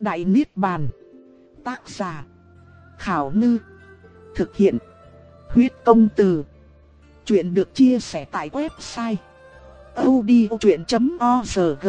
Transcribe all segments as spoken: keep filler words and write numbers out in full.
Đại Niết Bàn. Tác giả Khảo Ngư. Thực hiện Huyết Công Từ. Chuyện được chia sẻ tại website audiochuyện chấm org.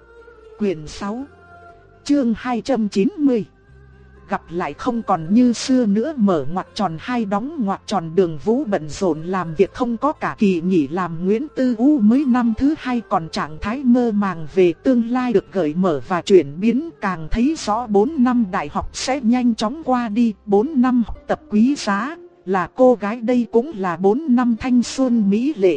Quyền sáu, chương hai trăm chín mươi. Gặp lại không còn như xưa nữa. Mở ngoặc tròn hai đóng ngoặc tròn. Đường Vũ bận rộn làm việc không có cả kỳ nghỉ làm. Nguyễn Tư U mới năm thứ hai còn trạng thái mơ màng về tương lai được gợi mở và chuyển biến. Càng thấy rõ bốn năm đại học sẽ nhanh chóng qua đi. bốn năm học tập quý giá. Là cô gái đây cũng là bốn năm thanh xuân mỹ lệ.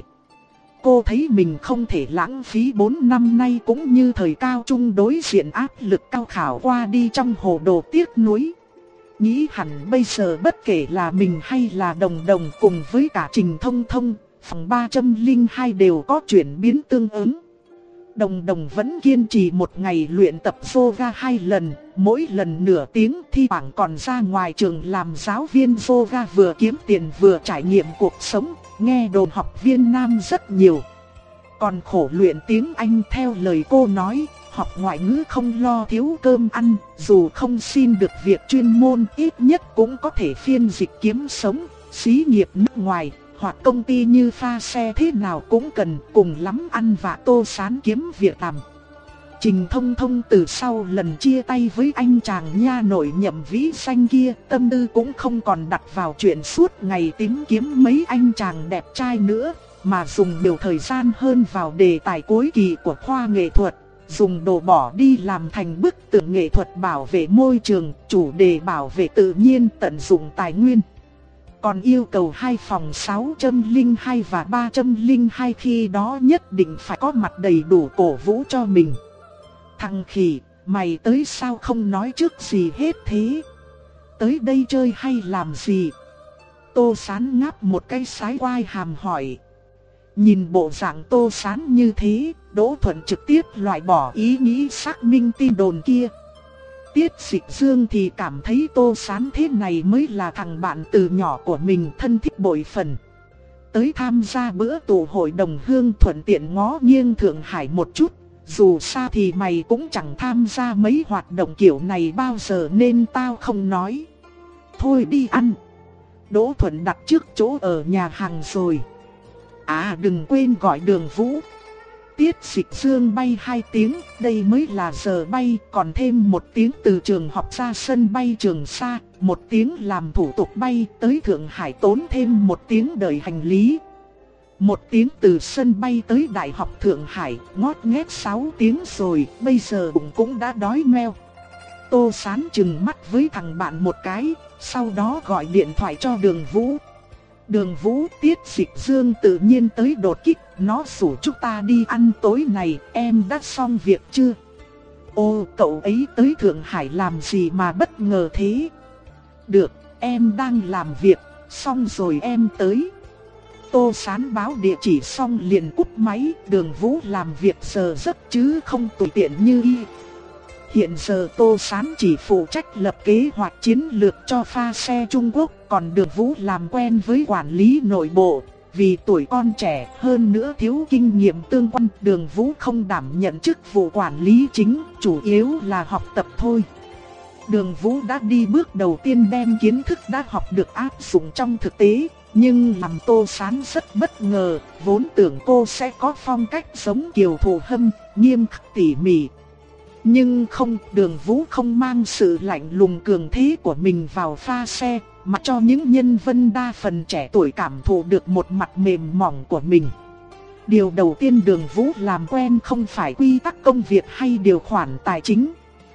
Cô thấy mình không thể lãng phí bốn năm nay cũng như thời cao trung đối diện áp lực cao khảo qua đi trong hồ đồ tiếc nuối. Nghĩ hẳn bây giờ bất kể là mình hay là Đồng Đồng cùng với cả Trình Thông Thông, phòng ba trăm lẻ hai đều có chuyển biến tương ứng. Đồng Đồng vẫn kiên trì một ngày luyện tập yoga hai lần, mỗi lần nửa tiếng, thi thoảng còn ra ngoài trường làm giáo viên yoga, vừa kiếm tiền vừa trải nghiệm cuộc sống. Nghe đồn học viên nam rất nhiều. Còn khổ luyện tiếng Anh. Theo lời cô nói, học ngoại ngữ không lo thiếu cơm ăn. Dù không xin được việc chuyên môn, ít nhất cũng có thể phiên dịch kiếm sống. Xí nghiệp nước ngoài hoặc công ty như pha xe thế nào cũng cần, cùng lắm ăn vạ tô sán kiếm việc làm. Trình Thông Thông từ sau lần chia tay với anh chàng nha nội nhậm vĩ xanh kia, tâm tư cũng không còn đặt vào chuyện suốt ngày tìm kiếm mấy anh chàng đẹp trai nữa, mà dùng nhiều thời gian hơn vào đề tài cuối kỳ của khoa nghệ thuật. Dùng đồ bỏ đi làm thành bức tượng nghệ thuật bảo vệ môi trường, chủ đề bảo vệ tự nhiên, tận dụng tài nguyên. Còn yêu cầu hai phòng sáu trăm lẻ hai và ba trăm lẻ hai khi đó nhất định phải có mặt đầy đủ cổ vũ cho mình. Thằng khỉ, mày tới sao không nói trước gì hết thế? Tới đây chơi hay làm gì? Tô Sán ngáp một cái sái quai hàm hỏi. Nhìn bộ dạng Tô Sán như thế, Đỗ Thuận trực tiếp loại bỏ ý nghĩ xác minh tin đồn kia. Tiết Dịch Dương thì cảm thấy Tô Sán thế này mới là thằng bạn từ nhỏ của mình, thân thiết bội phần. Tới tham gia bữa tụ hội đồng hương thuận tiện ngó nghiêng Thượng Hải một chút. Dù sao thì mày cũng chẳng tham gia mấy hoạt động kiểu này bao giờ nên tao không nói. Thôi đi ăn. Đỗ Thuận đặt trước chỗ ở nhà hàng rồi. À đừng quên gọi Đường Vũ. Tiết Dịch Dương bay hai tiếng, đây mới là giờ bay, còn thêm một tiếng từ trường học ra sân bay Trường Sa, một tiếng làm thủ tục bay tới Thượng Hải tốn thêm một tiếng đợi hành lý. Một tiếng từ sân bay tới Đại học Thượng Hải, ngót nghét sáu tiếng rồi, bây giờ bụng cũng đã đói meo. Tô Sán chừng mắt với thằng bạn một cái, sau đó gọi điện thoại cho Đường Vũ. Đường Vũ, Tiết Dịch Dương tự nhiên tới đột kích, nó rủ chúng ta đi ăn tối này, em đã xong việc chưa? Ô, cậu ấy tới Thượng Hải làm gì mà bất ngờ thế? Được, em đang làm việc, xong rồi em tới. Tô Sán báo địa chỉ xong liền cúp máy. Đường Vũ làm việc giờ giấc chứ không tùy tiện như y. Hiện giờ Tô Sán chỉ phụ trách lập kế hoạch chiến lược cho pha xe Trung Quốc, còn Đường Vũ làm quen với quản lý nội bộ. Vì tuổi con trẻ hơn nữa thiếu kinh nghiệm tương quan, Đường Vũ không đảm nhận chức vụ quản lý chính, chủ yếu là học tập thôi. Đường Vũ đã đi bước đầu tiên đem kiến thức đã học được áp dụng trong thực tế. Nhưng làm Tô Sán rất bất ngờ, vốn tưởng cô sẽ có phong cách giống Kiều Thụ Hâm, nghiêm khắc tỉ mỉ. Nhưng không, Đường Vũ không mang sự lạnh lùng cường thế của mình vào pha xe, mà cho những nhân viên đa phần trẻ tuổi cảm thụ được một mặt mềm mỏng của mình. Điều đầu tiên Đường Vũ làm quen không phải quy tắc công việc hay điều khoản tài chính,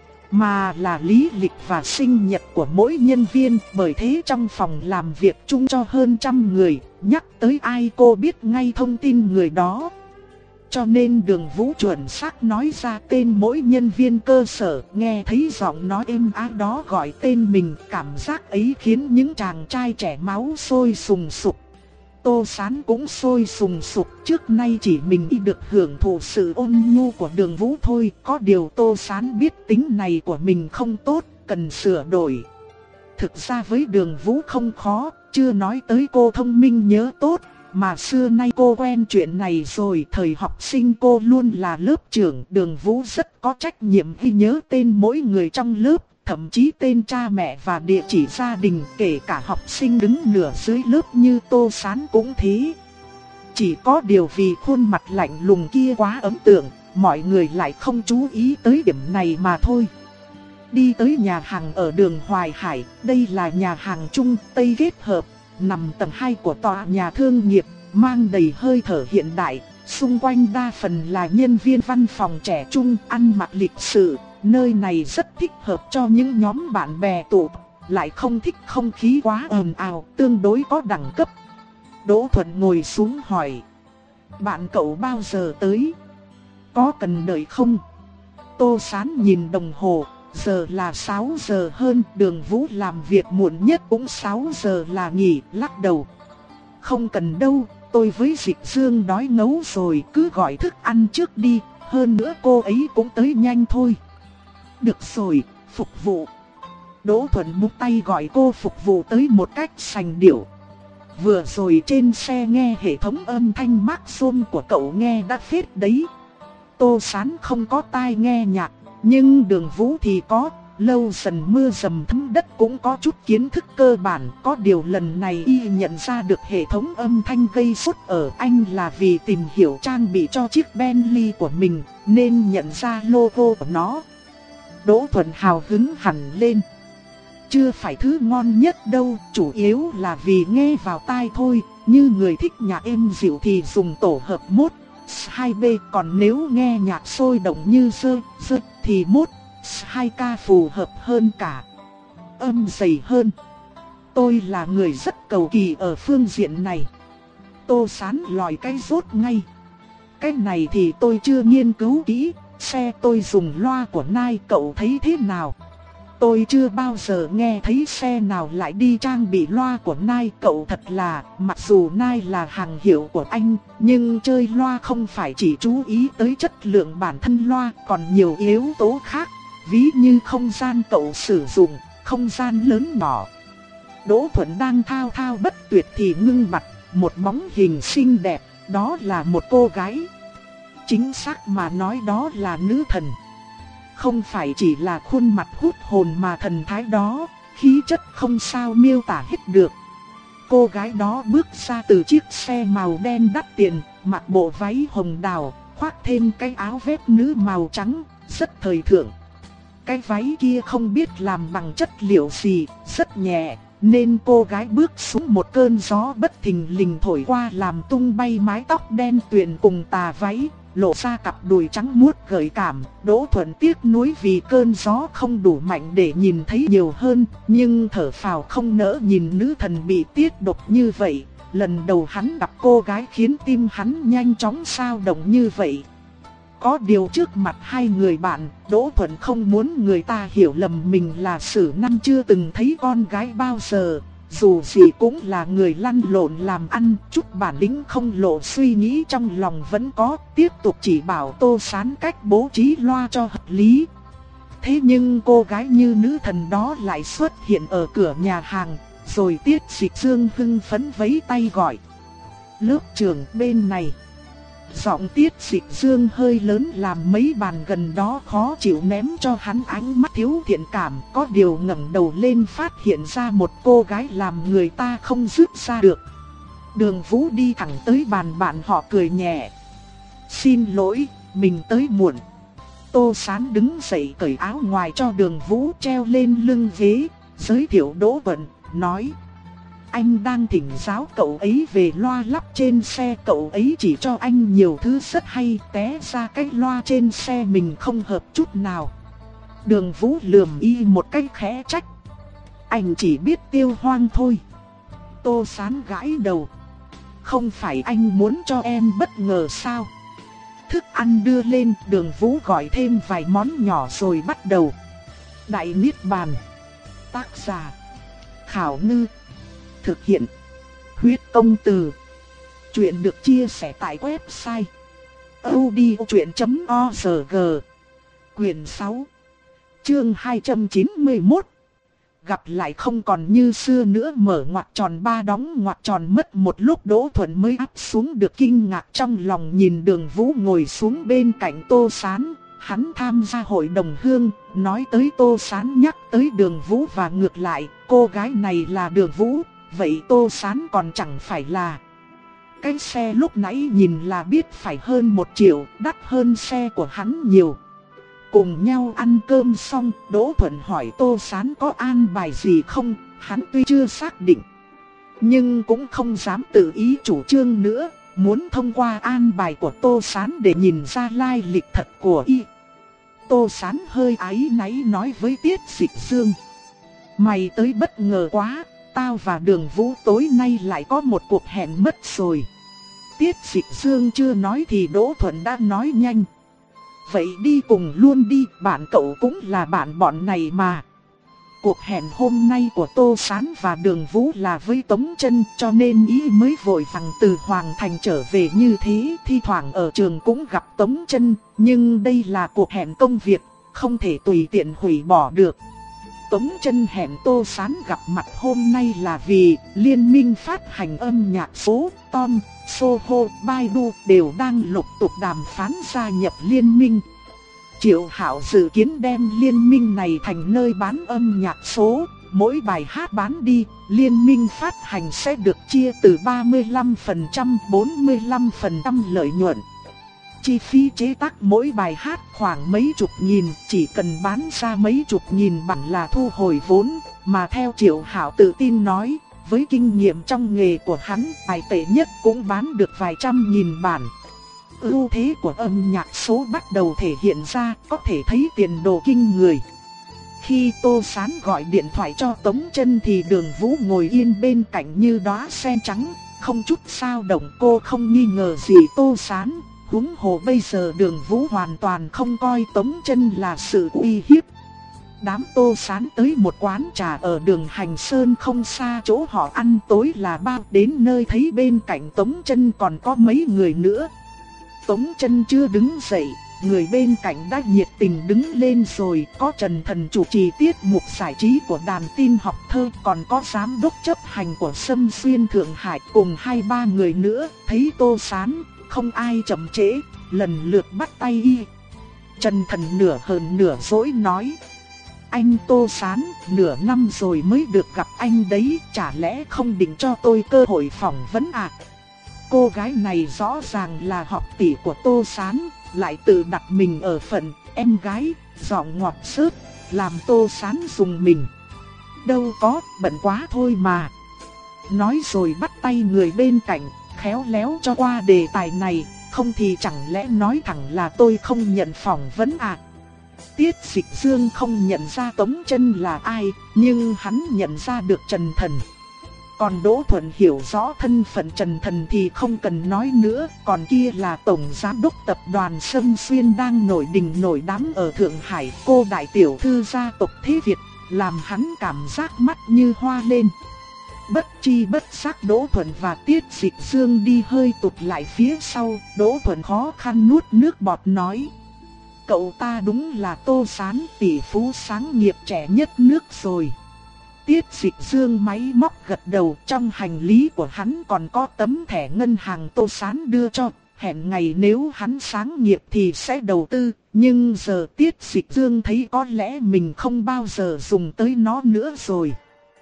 mà là lý lịch và sinh nhật của mỗi nhân viên. Bởi thế trong phòng làm việc chung cho hơn trăm người, nhắc tới ai cô biết ngay thông tin người đó. Cho nên Đường Vũ chuẩn xác nói ra tên mỗi nhân viên cơ sở, nghe thấy giọng nói êm ái đó gọi tên mình, cảm giác ấy khiến những chàng trai trẻ máu sôi sùng sục. Tô Sán cũng sôi sùng sục, trước nay chỉ mình y được hưởng thụ sự ôn nhu của Đường Vũ thôi. Có điều Tô Sán biết tính này của mình không tốt, cần sửa đổi. Thực ra với Đường Vũ không khó, chưa nói tới cô thông minh nhớ tốt, mà xưa nay cô quen chuyện này rồi. Thời học sinh cô luôn là lớp trưởng, Đường Vũ rất có trách nhiệm ghi nhớ tên mỗi người trong lớp, thậm chí tên cha mẹ và địa chỉ gia đình, kể cả học sinh đứng nửa dưới lớp như Tô Sán cũng thế. Chỉ có điều vì khuôn mặt lạnh lùng kia quá ấn tượng, mọi người lại không chú ý tới điểm này mà thôi. Đi tới nhà hàng ở đường Hoài Hải, đây là nhà hàng Trung Tây kết hợp, nằm tầng hai của tòa nhà thương nghiệp, mang đầy hơi thở hiện đại. Xung quanh đa phần là nhân viên văn phòng trẻ trung, ăn mặc lịch sự. Nơi này rất thích hợp cho những nhóm bạn bè tụ, lại không thích không khí quá ồn ào, tương đối có đẳng cấp. Đỗ Thuận ngồi xuống hỏi: bạn cậu bao giờ tới? Có cần đợi không? Tô Sán nhìn đồng hồ, giờ là sáu giờ hơn, Đường Vũ làm việc muộn nhất cũng sáu giờ là nghỉ, lắc đầu. Không cần đâu, tôi với Dịch Dương đói ngấu rồi, cứ gọi thức ăn trước đi, hơn nữa cô ấy cũng tới nhanh thôi. Được rồi, phục vụ. Đỗ Thuận búng tay gọi cô phục vụ tới một cách sành điệu. Vừa rồi trên xe nghe hệ thống âm thanh Maxxum của cậu nghe đã phết đấy. Tô Sán không có tai nghe nhạc, nhưng Đường Vũ thì có. Lâu dần mưa dầm thấm đất cũng có chút kiến thức cơ bản. Có điều lần này y nhận ra được hệ thống âm thanh gây sốt ở anh là vì tìm hiểu trang bị cho chiếc Bentley của mình, nên nhận ra logo của nó. Đỗ Thuận hào hứng hẳn lên. Chưa phải thứ ngon nhất đâu, chủ yếu là vì nghe vào tai thôi. Như người thích nhạc êm dịu thì dùng tổ hợp mốt hai B, còn nếu nghe nhạc sôi động như dơ dơ thì mốt hai K phù hợp hơn cả. Âm dày hơn. Tôi là người rất cầu kỳ ở phương diện này. Tô Sán lòi cái rốt ngay. Cái này thì tôi chưa nghiên cứu kỹ. Xe tôi dùng loa của Nai, cậu thấy thế nào? Tôi chưa bao giờ nghe thấy xe nào lại đi trang bị loa của Nai. Cậu thật là, mặc dù Nai là hàng hiệu của anh, nhưng chơi loa không phải chỉ chú ý tới chất lượng bản thân loa, còn nhiều yếu tố khác. Ví như không gian cậu sử dụng, không gian lớn nhỏ. Đỗ Thuận đang thao thao bất tuyệt thì ngưng mặt, một bóng hình xinh đẹp, đó là một cô gái. Chính xác mà nói đó là nữ thần. Không phải chỉ là khuôn mặt hút hồn mà thần thái đó, khí chất không sao miêu tả hết được. Cô gái đó bước ra từ chiếc xe màu đen đắt tiền, mặc bộ váy hồng đào, khoác thêm cái áo vest nữ màu trắng, rất thời thượng. Cái váy kia không biết làm bằng chất liệu gì, rất nhẹ, nên cô gái bước xuống một cơn gió bất thình lình thổi qua làm tung bay mái tóc đen tuyền cùng tà váy, lộ ra cặp đùi trắng muốt gợi cảm. Đỗ Thuận tiếc nuối vì cơn gió không đủ mạnh để nhìn thấy nhiều hơn, nhưng thở phào không nỡ nhìn nữ thần bị tiết độc như vậy. Lần đầu hắn gặp cô gái khiến tim hắn nhanh chóng xao động như vậy. Có điều trước mặt hai người bạn, Đỗ Thuận không muốn người ta hiểu lầm mình là Sử Năm chưa từng thấy con gái bao giờ. Dù gì cũng là người lăn lộn làm ăn, chút bản lĩnh không lộ suy nghĩ trong lòng vẫn có. Tiếp tục chỉ bảo Tô Sán cách bố trí loa cho hợp lý. Thế nhưng cô gái như nữ thần đó lại xuất hiện ở cửa nhà hàng, rồi Tiết Dịch Dương hưng phấn vẫy tay gọi: lớp trưởng bên này. Giọng Tiết Dịch Dương hơi lớn làm mấy bàn gần đó khó chịu ném cho hắn ánh mắt thiếu thiện cảm. Có điều ngẩng đầu lên phát hiện ra một cô gái làm người ta không dứt ra được. Đường Vũ đi thẳng tới bàn bạn họ cười nhẹ: xin lỗi, mình tới muộn. Tô Sán đứng dậy cởi áo ngoài cho Đường Vũ treo lên lưng ghế, giới thiệu Đỗ Thuận, nói: anh đang thỉnh giáo cậu ấy về loa lắp trên xe, cậu ấy chỉ cho anh nhiều thứ rất hay, té ra cái loa trên xe mình không hợp chút nào. Đường Vũ lườm y một cái khẽ trách: anh chỉ biết Tiêu Hoang thôi. Tô Sán gãi đầu: không phải anh muốn cho em bất ngờ sao? Thức ăn đưa lên, Đường Vũ gọi thêm vài món nhỏ rồi bắt đầu. Đại Niết Bàn. Tác giả Khảo Ngư. Thực hiện Huyết Công Từ. Chuyện được chia sẻ tại website audiochuyện chấm org. Quyền sáu, chương hai trăm chín mươi mốt. gặp lại không còn như xưa nữa, mở ngoặc tròn ba đóng ngoặc tròn. Mất một lúc Đỗ Thuận mới áp xuống được kinh ngạc trong lòng, nhìn Đường Vũ ngồi xuống bên cạnh Tô Sán. Hắn tham gia hội đồng hương, nói tới Tô Sán nhắc tới Đường Vũ và ngược lại, cô gái này là Đường Vũ, vậy Tô Sán còn chẳng phải là... Cái xe lúc nãy nhìn là biết phải hơn một triệu, đắt hơn xe của hắn nhiều. Cùng nhau ăn cơm xong, Đỗ Thuận hỏi Tô Sán có an bài gì không, hắn tuy chưa xác định, nhưng cũng không dám tự ý chủ trương nữa, muốn thông qua an bài của Tô Sán để nhìn ra lai lịch thật của y. Tô Sán hơi áy náy nói với Tiết Dịch Dương: mày tới bất ngờ quá, tao và Đường Vũ tối nay lại có một cuộc hẹn mất rồi. Tiết Dịch Dương chưa nói thì Đỗ Thuận đã nói nhanh: vậy đi cùng luôn đi, bạn cậu cũng là bạn bọn này mà. Cuộc hẹn hôm nay của Tô Sán và Đường Vũ là với Tống Chân, cho nên ý mới vội vàng từ Hoàng Thành trở về như thế. Thi thoảng ở trường cũng gặp Tống Chân, nhưng đây là cuộc hẹn công việc, không thể tùy tiện hủy bỏ được. Tống Chân hẹn Tô Sán gặp mặt hôm nay là vì Liên minh phát hành âm nhạc số, Tom, Soho, Baidu đều đang lục tục đàm phán gia nhập liên minh. Triệu Hạo dự kiến đem liên minh này thành nơi bán âm nhạc số, mỗi bài hát bán đi, liên minh phát hành sẽ được chia từ ba mươi lăm phần trăm đến bốn mươi lăm phần trăm lợi nhuận. Chi phí chế tác mỗi bài hát khoảng mấy chục nghìn, chỉ cần bán ra mấy chục nghìn bản là thu hồi vốn, mà theo Triệu Hạo tự tin nói, với kinh nghiệm trong nghề của hắn, bài tệ nhất cũng bán được vài trăm nghìn bản. Ưu thế của âm nhạc số bắt đầu thể hiện ra, có thể thấy tiền đồ kinh người. Khi Tô Sán gọi điện thoại cho Tống Chân thì Đường Vũ ngồi yên bên cạnh như đóa sen trắng, không chút dao động. Cô không nghi ngờ gì Tô Sán, huống hồ bây giờ Đường Vũ hoàn toàn không coi Tống Chân là sự uy hiếp. Đám Tô Sán tới một quán trà ở đường Hành Sơn không xa chỗ họ ăn tối là bao, đến nơi thấy bên cạnh Tống Chân còn có mấy người nữa. Tống Chân chưa đứng dậy, người bên cạnh đã nhiệt tình đứng lên rồi. Có Trần Thần chủ trì tiết mục giải trí của Đàn Tin Học Thơ, còn có giám đốc chấp hành của Sâm Xuyên Thượng Hải cùng hai ba người nữa. Thấy Tô Sán, không ai chậm trễ, lần lượt bắt tay y. Trần Thần nửa hờn nửa dỗi nói: anh Tô Sán, nửa năm rồi mới được gặp anh đấy, chả lẽ không định cho tôi cơ hội phỏng vấn à? Cô gái này rõ ràng là học tỷ của Tô Sán, lại tự đặt mình ở phận em gái, giọng ngọt xớt, làm Tô Sán dùng mình. Đâu có, bận quá thôi mà. Nói rồi bắt tay người bên cạnh, khéo léo cho qua đề tài này, không thì chẳng lẽ nói thẳng là tôi không nhận phỏng vấn à? Tiết Dịch Dương không nhận ra Tống Chân là ai, nhưng hắn nhận ra được Trần Thần. Còn Đỗ Thuận hiểu rõ thân phận Trần Thần thì không cần nói nữa, còn kia là tổng giám đốc tập đoàn Sâm Xuyên đang nổi đình nổi đám ở Thượng Hải, cô đại tiểu thư gia tộc Thế Việt, làm hắn cảm giác mắt như hoa lên. Bất chi bất giác Đỗ Thuận và Tiết Dịch Dương đi hơi tụt lại phía sau, Đỗ Thuận khó khăn nuốt nước bọt nói: cậu ta đúng là Tô Sán, tỷ phú sáng nghiệp trẻ nhất nước rồi. Tiết Dịch Dương máy móc gật đầu, trong hành lý của hắn còn có tấm thẻ ngân hàng Tô Sán đưa cho, hẹn ngày nếu hắn sáng nghiệp thì sẽ đầu tư, nhưng giờ Tiết Dịch Dương thấy có lẽ mình không bao giờ dùng tới nó nữa rồi.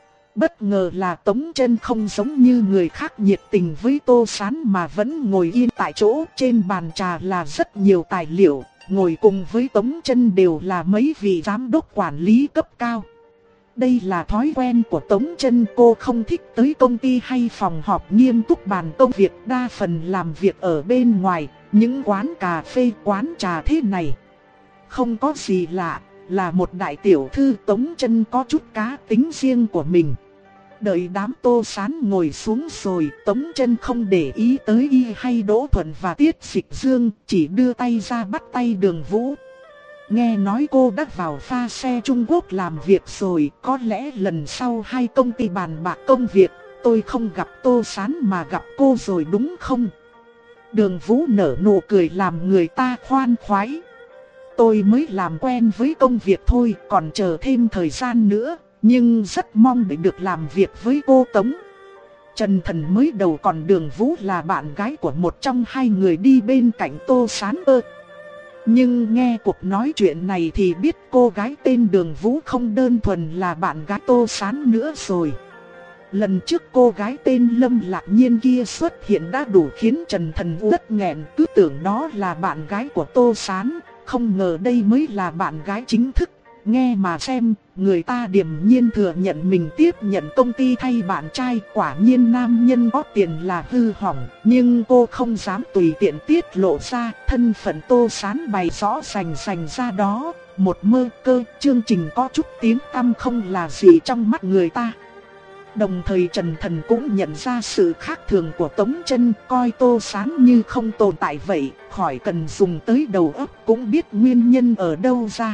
Bất ngờ là Tống Chân không giống như người khác nhiệt tình với Tô Sán mà vẫn ngồi yên tại chỗ, trên bàn trà là rất nhiều tài liệu, ngồi cùng với Tống Chân đều là mấy vị giám đốc quản lý cấp cao. Đây là thói quen của Tống Chân, cô không thích tới công ty hay phòng họp nghiêm túc bàn công việc, đa phần làm việc ở bên ngoài, những quán cà phê, quán trà thế này. Không có gì lạ, là một đại tiểu thư, Tống Chân có chút cá tính riêng của mình. Đợi đám Tô Sán ngồi xuống rồi, Tống Chân không để ý tới y hay Đỗ Thuận và Tiết Dịch Dương, chỉ đưa tay ra bắt tay Đường Vũ. Nghe nói cô đã vào pha xe Trung Quốc làm việc rồi, có lẽ lần sau hai công ty bàn bạc công việc, tôi không gặp Tô Sán mà gặp cô rồi đúng không? Đường Vũ nở nụ cười làm người ta khoan khoái. Tôi mới làm quen với công việc thôi, còn chờ thêm thời gian nữa, nhưng rất mong để được làm việc với cô Tống. Trần Thần mới đầu còn Đường Vũ là bạn gái của một trong hai người đi bên cạnh Tô Sán ơ. Nhưng nghe cuộc nói chuyện này thì biết cô gái tên Đường Vũ không đơn thuần là bạn gái Tô Sán nữa rồi. Lần trước cô gái tên Lâm Lạc Nhiên kia xuất hiện đã đủ khiến Trần Thần rất nghẹn, cứ tưởng đó là bạn gái của Tô Sán, không ngờ đây mới là bạn gái chính thức. Nghe mà xem, người ta điềm nhiên thừa nhận mình tiếp nhận công ty thay bạn trai, quả nhiên nam nhân có tiền là hư hỏng, nhưng cô không dám tùy tiện tiết lộ ra, thân phận Tô Sán bày rõ rành rành ra đó, một mơ cơ, chương trình có chút tiếng tăm không là gì trong mắt người ta. Đồng thời Trần Thần cũng nhận ra sự khác thường của Tống Chân, coi Tô Sán như không tồn tại vậy, khỏi cần dùng tới đầu óc cũng biết nguyên nhân ở đâu ra.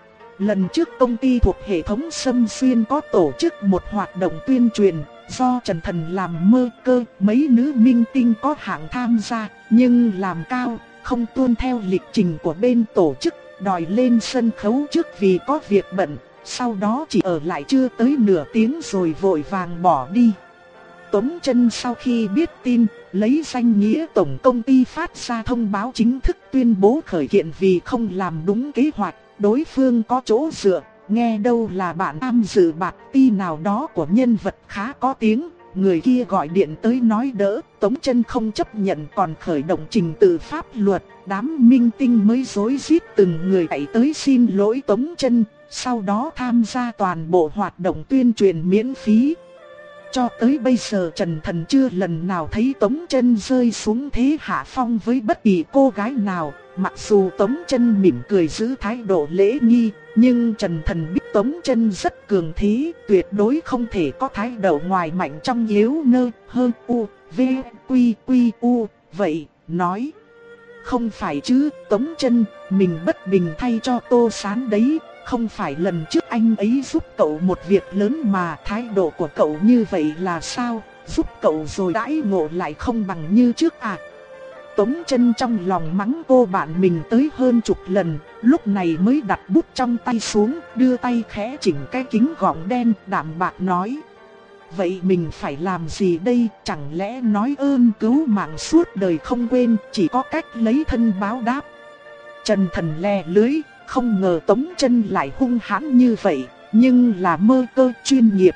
Lần trước công ty thuộc hệ thống Sâm Xuyên có tổ chức một hoạt động tuyên truyền, do Trần Thần làm mơ cơ, mấy nữ minh tinh có hạng tham gia, nhưng làm cao, không tuân theo lịch trình của bên tổ chức, đòi lên sân khấu trước vì có việc bận, sau đó chỉ ở lại chưa tới nửa tiếng rồi vội vàng bỏ đi. Tống Chân sau khi biết tin, lấy danh nghĩa tổng công ty phát ra thông báo chính thức tuyên bố khởi kiện vì không làm đúng kế hoạch. Đối phương có chỗ dựa, nghe đâu là bạn tham dự bạt ti nào đó của nhân vật khá có tiếng. Người kia gọi điện tới nói đỡ, Tống Chân không chấp nhận còn khởi động trình tự pháp luật. Đám minh tinh mới rối rít từng người chạy tới xin lỗi Tống Chân, sau đó tham gia toàn bộ hoạt động tuyên truyền miễn phí. Cho tới bây giờ Trần Thần chưa lần nào thấy Tống Chân rơi xuống thế hạ phong với bất kỳ cô gái nào. Mặc dù Tống Chân mỉm cười giữ thái độ lễ nghi, nhưng Trần Thần biết Tống Chân rất cường thế, tuyệt đối không thể có thái độ ngoài mạnh trong yếu nơ, hơn u, v, quy quy u, vậy, nói. Không phải chứ, Tống Chân, mình bất bình thay cho Tô Sán đấy, không phải lần trước anh ấy giúp cậu một việc lớn mà thái độ của cậu như vậy là sao, giúp cậu rồi đãi ngộ lại không bằng như trước à. Tống Chân trong lòng mắng cô bạn mình tới hơn chục lần, lúc này mới đặt bút trong tay xuống, đưa tay khẽ chỉnh cái kính gọng đen, đạm bạc nói. Vậy mình phải làm gì đây, chẳng lẽ nói ơn cứu mạng suốt đời không quên, chỉ có cách lấy thân báo đáp. Trần Thần le lưới, không ngờ Tống Chân lại hung hãn như vậy, nhưng là mơ cơ chuyên nghiệp.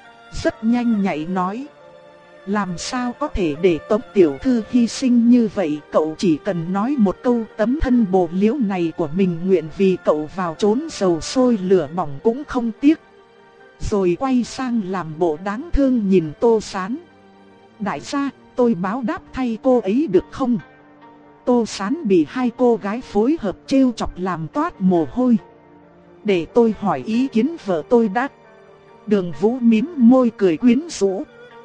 Rất nhanh nhạy nói. Làm sao có thể để Tống tiểu thư hy sinh như vậy, cậu chỉ cần nói một câu tấm thân bồ liễu này của mình nguyện vì cậu vào trốn dầu sôi lửa bỏng cũng không tiếc. Rồi quay sang làm bộ đáng thương nhìn Tô Sán. Đại gia, tôi báo đáp thay cô ấy được không? Tô Sán bị hai cô gái phối hợp trêu chọc làm toát mồ hôi. Để tôi hỏi ý kiến vợ tôi đã. Đường Vũ mím môi cười quyến rũ.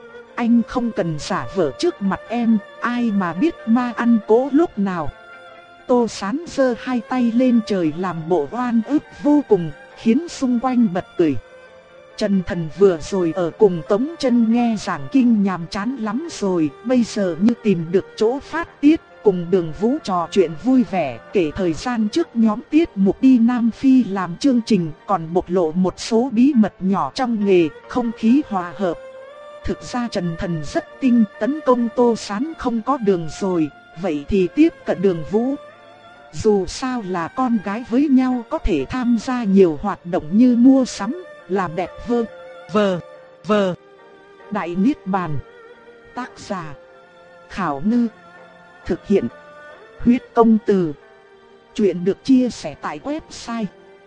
Anh không cần giả vờ trước mặt em, ai mà biết ma ăn cỗ lúc nào. Tô Sán giơ hai tay lên trời làm bộ oan ức vô cùng, khiến xung quanh bật cười. Trần Thần vừa rồi ở cùng Tống Chân nghe giảng kinh nhàm chán lắm rồi, bây giờ như tìm được chỗ phát tiết, cùng Đường Vũ trò chuyện vui vẻ, kể thời gian trước nhóm tiết mục đi Nam Phi làm chương trình, còn bộc lộ một số bí mật nhỏ trong nghề, không khí hòa hợp. Thực ra Trần Thần rất tinh, tấn công Tô Sán không có đường rồi, vậy thì tiếp cận Đường Vũ. Dù sao là con gái với nhau có thể tham gia nhiều hoạt động như mua sắm, làm đẹp vơ, vờ, vờ. Đại Niết Bàn. Tác giả Khảo Ngư. Thực hiện Huyết Công Từ. Chuyện được chia sẻ tại website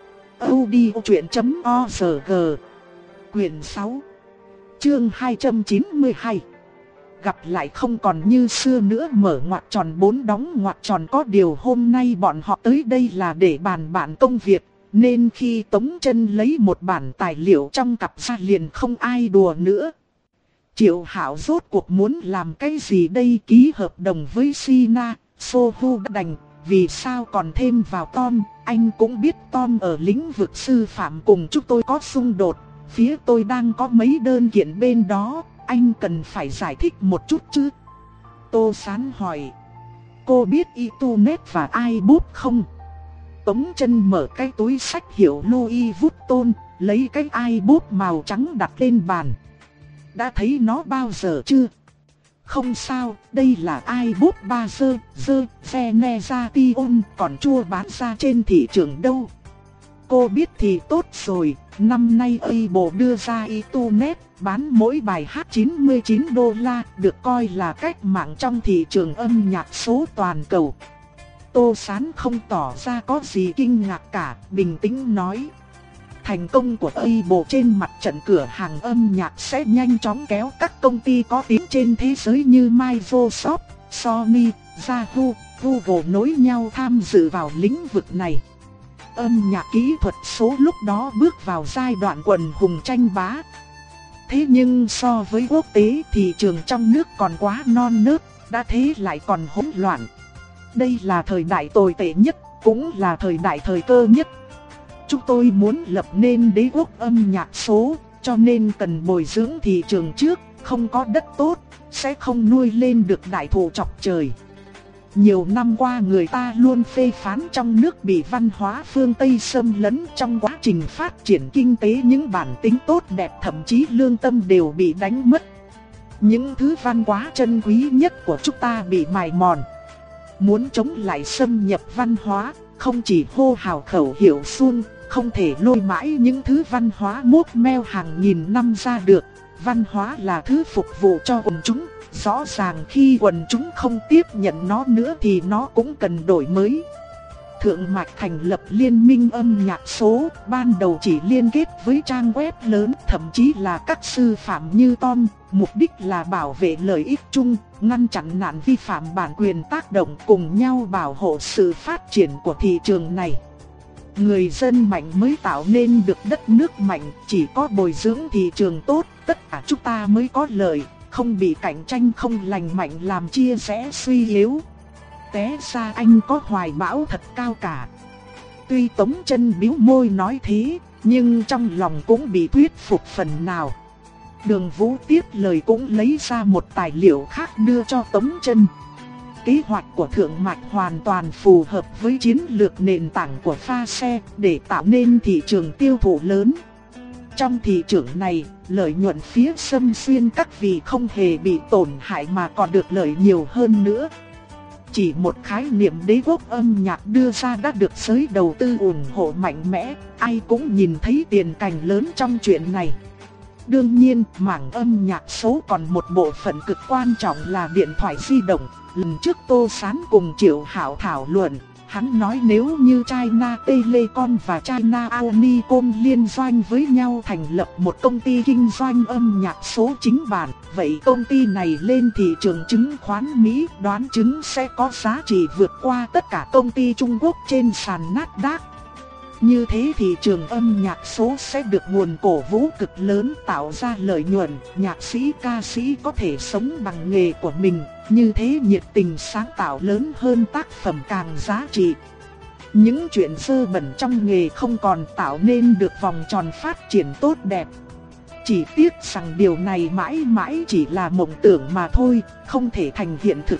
audiochuyện chấm org. Quyển sáu, chương hai trăm chín mươi hai. Gặp lại không còn như xưa nữa, mở ngoặc tròn bốn đóng ngoặc tròn. Có điều hôm nay bọn họ tới đây là để bàn bạc công việc, nên khi Tống Chân lấy một bản tài liệu trong cặp ra liền không ai đùa nữa. Triệu Hạo rốt cuộc muốn làm cái gì đây? Ký hợp đồng với Sina, Sohu đã đành, vì sao còn thêm vào Tom? Anh cũng biết Tom ở lĩnh vực sư phạm cùng chúng tôi có xung đột, phía tôi đang có mấy đơn kiện bên đó, anh cần phải giải thích một chút chứ? Tô Sán hỏi. Cô biết Itunet và iBook không? Tống Chân mở cái túi sách hiệu Louis Vuitton, lấy cái iPod màu trắng đặt lên bàn. Đã thấy nó bao giờ chưa? Không sao, đây là iPod ba giơ, giơ, Generation, còn chưa bán ra trên thị trường đâu. Cô biết thì tốt rồi, năm nay Apple đưa ra iTunes, bán mỗi bài hát chín mươi chín đô la, được coi là cách mạng trong thị trường âm nhạc số toàn cầu. Tô Sán không tỏ ra có gì kinh ngạc cả, bình tĩnh nói. Thành công của Apple trên mặt trận cửa hàng âm nhạc sẽ nhanh chóng kéo các công ty có tiếng trên thế giới như Microsoft, Sony, Yahoo, Google nối nhau tham dự vào lĩnh vực này. Âm nhạc kỹ thuật số lúc đó bước vào giai đoạn quần hùng tranh bá. Thế nhưng so với quốc tế, thị trường trong nước còn quá non nớt, đã thế lại còn hỗn loạn. Đây là thời đại tồi tệ nhất, cũng là thời đại thời cơ nhất. Chúng tôi muốn lập nên đế quốc âm nhạc số, cho nên cần bồi dưỡng thị trường trước, không có đất tốt, sẽ không nuôi lên được đại thụ chọc trời. Nhiều năm qua người ta luôn phê phán trong nước bị văn hóa phương Tây xâm lấn, trong quá trình phát triển kinh tế những bản tính tốt đẹp thậm chí lương tâm đều bị đánh mất. Những thứ văn hóa chân quý nhất của chúng ta bị mài mòn. Muốn chống lại xâm nhập văn hóa, không chỉ hô hào khẩu hiệu suông, không thể lôi mãi những thứ văn hóa mốt meo hàng nghìn năm ra được. Văn hóa là thứ phục vụ cho quần chúng, rõ ràng khi quần chúng không tiếp nhận nó nữa thì nó cũng cần đổi mới. Thượng Mạch thành lập liên minh âm nhạc số, ban đầu chỉ liên kết với trang web lớn, thậm chí là các sư phạm như Tom, mục đích là bảo vệ lợi ích chung, ngăn chặn nạn vi phạm bản quyền tác động, cùng nhau bảo hộ sự phát triển của thị trường này. Người dân mạnh mới tạo nên được đất nước mạnh, chỉ có bồi dưỡng thị trường tốt, tất cả chúng ta mới có lợi, không bị cạnh tranh không lành mạnh làm chia rẽ suy yếu. Té ra anh có hoài bão thật cao cả. Tuy Tống Chân bĩu môi nói thế, nhưng trong lòng cũng bị thuyết phục phần nào. Đường Vũ tiếp lời cũng lấy ra một tài liệu khác đưa cho Tống Chân. Kế hoạch của Thượng Mạch hoàn toàn phù hợp với chiến lược nền tảng của pha xe để tạo nên thị trường tiêu thụ lớn. Trong thị trường này, lợi nhuận phía Sâm Xuyên các vị không hề bị tổn hại mà còn được lợi nhiều hơn nữa. Chỉ một khái niệm đế quốc âm nhạc đưa ra đã được giới đầu tư ủng hộ mạnh mẽ, ai cũng nhìn thấy tiền cảnh lớn trong chuyện này. Đương nhiên, mảng âm nhạc số còn một bộ phận cực quan trọng là điện thoại di động. Lần trước Tô Sán cùng Triệu Hạo thảo luận, hắn nói nếu như China Telecom và China Unicom liên doanh với nhau thành lập một công ty kinh doanh âm nhạc số chính bản, vậy công ty này lên thị trường chứng khoán Mỹ đoán chứng sẽ có giá trị vượt qua tất cả công ty Trung Quốc trên sàn Nasdaq. Như thế thị trường âm nhạc số sẽ được nguồn cổ vũ cực lớn, tạo ra lợi nhuận, nhạc sĩ ca sĩ có thể sống bằng nghề của mình, như thế nhiệt tình sáng tạo lớn hơn, tác phẩm càng giá trị. Những chuyện dơ bẩn trong nghề không còn, tạo nên được vòng tròn phát triển tốt đẹp. Chỉ tiếc rằng điều này mãi mãi chỉ là mộng tưởng mà thôi, không thể thành hiện thực.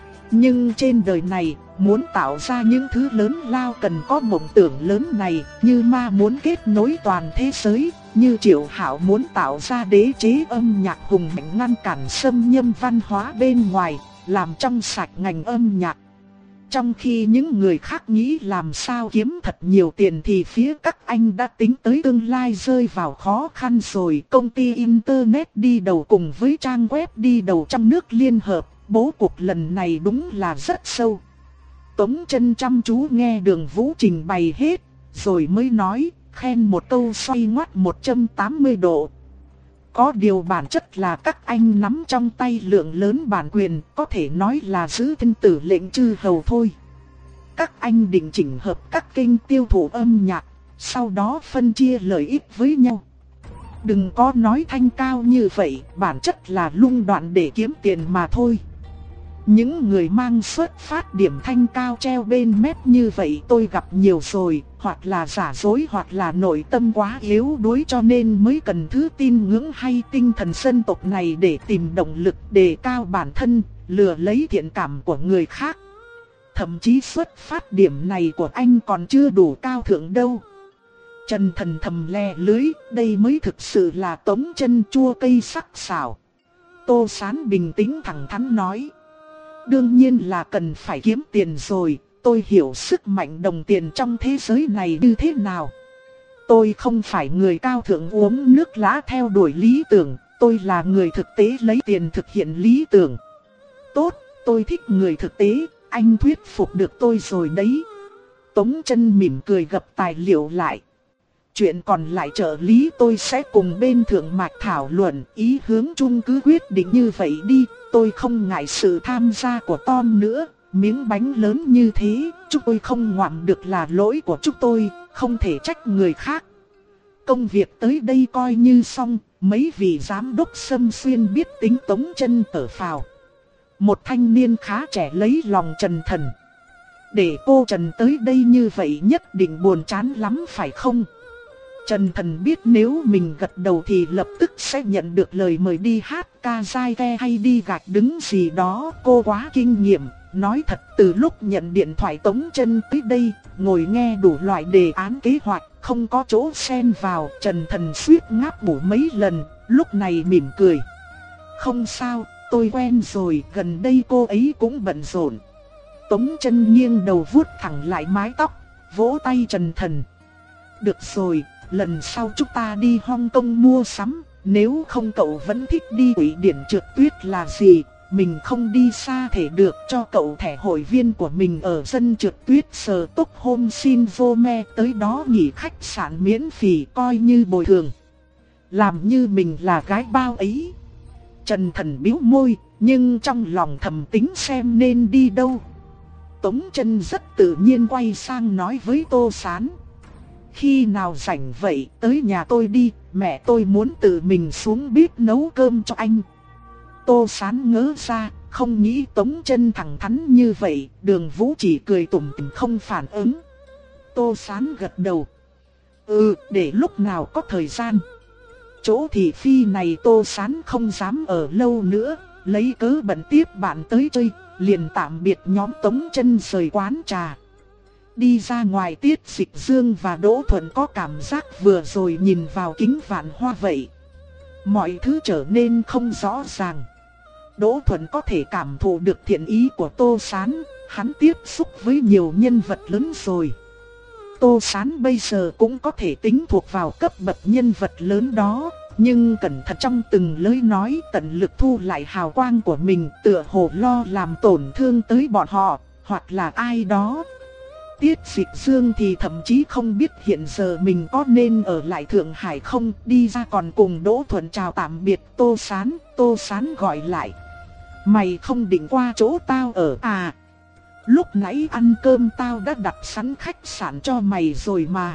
Nhưng trên đời này, muốn tạo ra những thứ lớn lao cần có mộng tưởng lớn này, như Ma muốn kết nối toàn thế giới, như Triệu Hạo muốn tạo ra đế chế âm nhạc hùng mạnh ngăn cản xâm nhâm văn hóa bên ngoài, làm trong sạch ngành âm nhạc. Trong khi những người khác nghĩ làm sao kiếm thật nhiều tiền thì phía các anh đã tính tới tương lai rơi vào khó khăn rồi. Công ty Internet đi đầu cùng với trang web đi đầu trong nước liên hợp, bố cục lần này đúng là rất sâu. Tống Chân chăm chú nghe Đường Vũ trình bày hết, rồi mới nói, khen một câu xoay ngoắt một trăm tám mươi độ. Có điều bản chất là các anh nắm trong tay lượng lớn bản quyền, có thể nói là giữ thiên tử lệnh chư hầu thôi. Các anh định chỉnh hợp các kênh tiêu thụ âm nhạc, sau đó phân chia lợi ích với nhau. Đừng có nói thanh cao như vậy, bản chất là lung đoạn để kiếm tiền mà thôi. Những người mang xuất phát điểm thanh cao treo bên mép như vậy tôi gặp nhiều rồi, hoặc là giả dối hoặc là nội tâm quá yếu đuối cho nên mới cần thứ tin ngưỡng hay tinh thần dân tộc này để tìm động lực đề cao bản thân, lừa lấy thiện cảm của người khác. Thậm chí xuất phát điểm này của anh còn chưa đủ cao thượng đâu. Trần Thần thầm le lưới, đây mới thực sự là Tống Chân chua cây sắc sảo. Tô Sán bình tĩnh thẳng thắn nói. Đương nhiên là cần phải kiếm tiền rồi, tôi hiểu sức mạnh đồng tiền trong thế giới này như thế nào. Tôi không phải người cao thượng uống nước lã theo đuổi lý tưởng, tôi là người thực tế lấy tiền thực hiện lý tưởng. Tốt, tôi thích người thực tế, anh thuyết phục được tôi rồi đấy. Tống Chân mỉm cười gập tài liệu lại. Chuyện còn lại trợ lý tôi sẽ cùng bên thượng mạch thảo luận, ý hướng chung cứ quyết định như vậy đi, tôi không ngại sự tham gia của Tom nữa, miếng bánh lớn như thế, chúng tôi không ngoạm được là lỗi của chúng tôi, không thể trách người khác. Công việc tới đây coi như xong, mấy vị giám đốc Sâm Xuyên biết tính Tống Chân thở phào. Một thanh niên khá trẻ lấy lòng Trần Thần. Để cô Trần tới đây như vậy nhất định buồn chán lắm phải không? Trần Thần biết nếu mình gật đầu thì lập tức sẽ nhận được lời mời đi hát ca dai ve hay đi gạch đứng gì đó. Cô quá kinh nghiệm, nói thật từ lúc nhận điện thoại Tống Chân tới đây, ngồi nghe đủ loại đề án kế hoạch, không có chỗ xen vào. Trần Thần suýt ngáp ngủ mấy lần, lúc này mỉm cười. Không sao, tôi quen rồi, gần đây cô ấy cũng bận rộn. Tống Chân nghiêng đầu vuốt thẳng lại mái tóc, vỗ tay Trần Thần. Được rồi, lần sau chúng ta đi Hong Kong mua sắm, nếu không cậu vẫn thích đi Thụy Điển trượt tuyết là gì, mình không đi xa thể được, cho cậu thẻ hội viên của mình ở sân trượt tuyết Sở Tốc Hôm xin vô me, tới đó nghỉ khách sạn miễn phí coi như bồi thường. Làm như mình là gái bao ấy. Trần Thần bĩu môi, nhưng trong lòng thầm tính xem nên đi đâu. Tống Chân rất tự nhiên quay sang nói với Tô Sán. Khi nào rảnh vậy tới nhà tôi đi, mẹ tôi muốn tự mình xuống bếp nấu cơm cho anh. Tô Sán ngớ ra, không nghĩ Tống Chân thẳng thắn như vậy, Đường Vũ chỉ cười tủm tỉm không phản ứng. Tô Sán gật đầu. Ừ, để lúc nào có thời gian. Chỗ thị phi này Tô Sán không dám ở lâu nữa, lấy cớ bận tiếp bạn tới chơi, liền tạm biệt nhóm Tống Chân rời quán trà. Đi ra ngoài Tiết Dịch Dương và Đỗ Thuận có cảm giác vừa rồi nhìn vào kính vạn hoa vậy. Mọi thứ trở nên không rõ ràng. Đỗ Thuận có thể cảm thụ được thiện ý của Tô Sán, hắn tiếp xúc với nhiều nhân vật lớn rồi. Tô Sán bây giờ cũng có thể tính thuộc vào cấp bậc nhân vật lớn đó, nhưng cẩn thận trong từng lời nói, tận lực thu lại hào quang của mình, tựa hồ lo làm tổn thương tới bọn họ, hoặc là ai đó. Tiết Dịch Dương thì thậm chí không biết hiện giờ mình có nên ở lại Thượng Hải không, đi ra còn cùng Đỗ Thuận chào tạm biệt Tô Sán. Tô Sán gọi lại. Mày không định qua chỗ tao ở à? Lúc nãy ăn cơm tao đã đặt sẵn khách sạn cho mày rồi mà.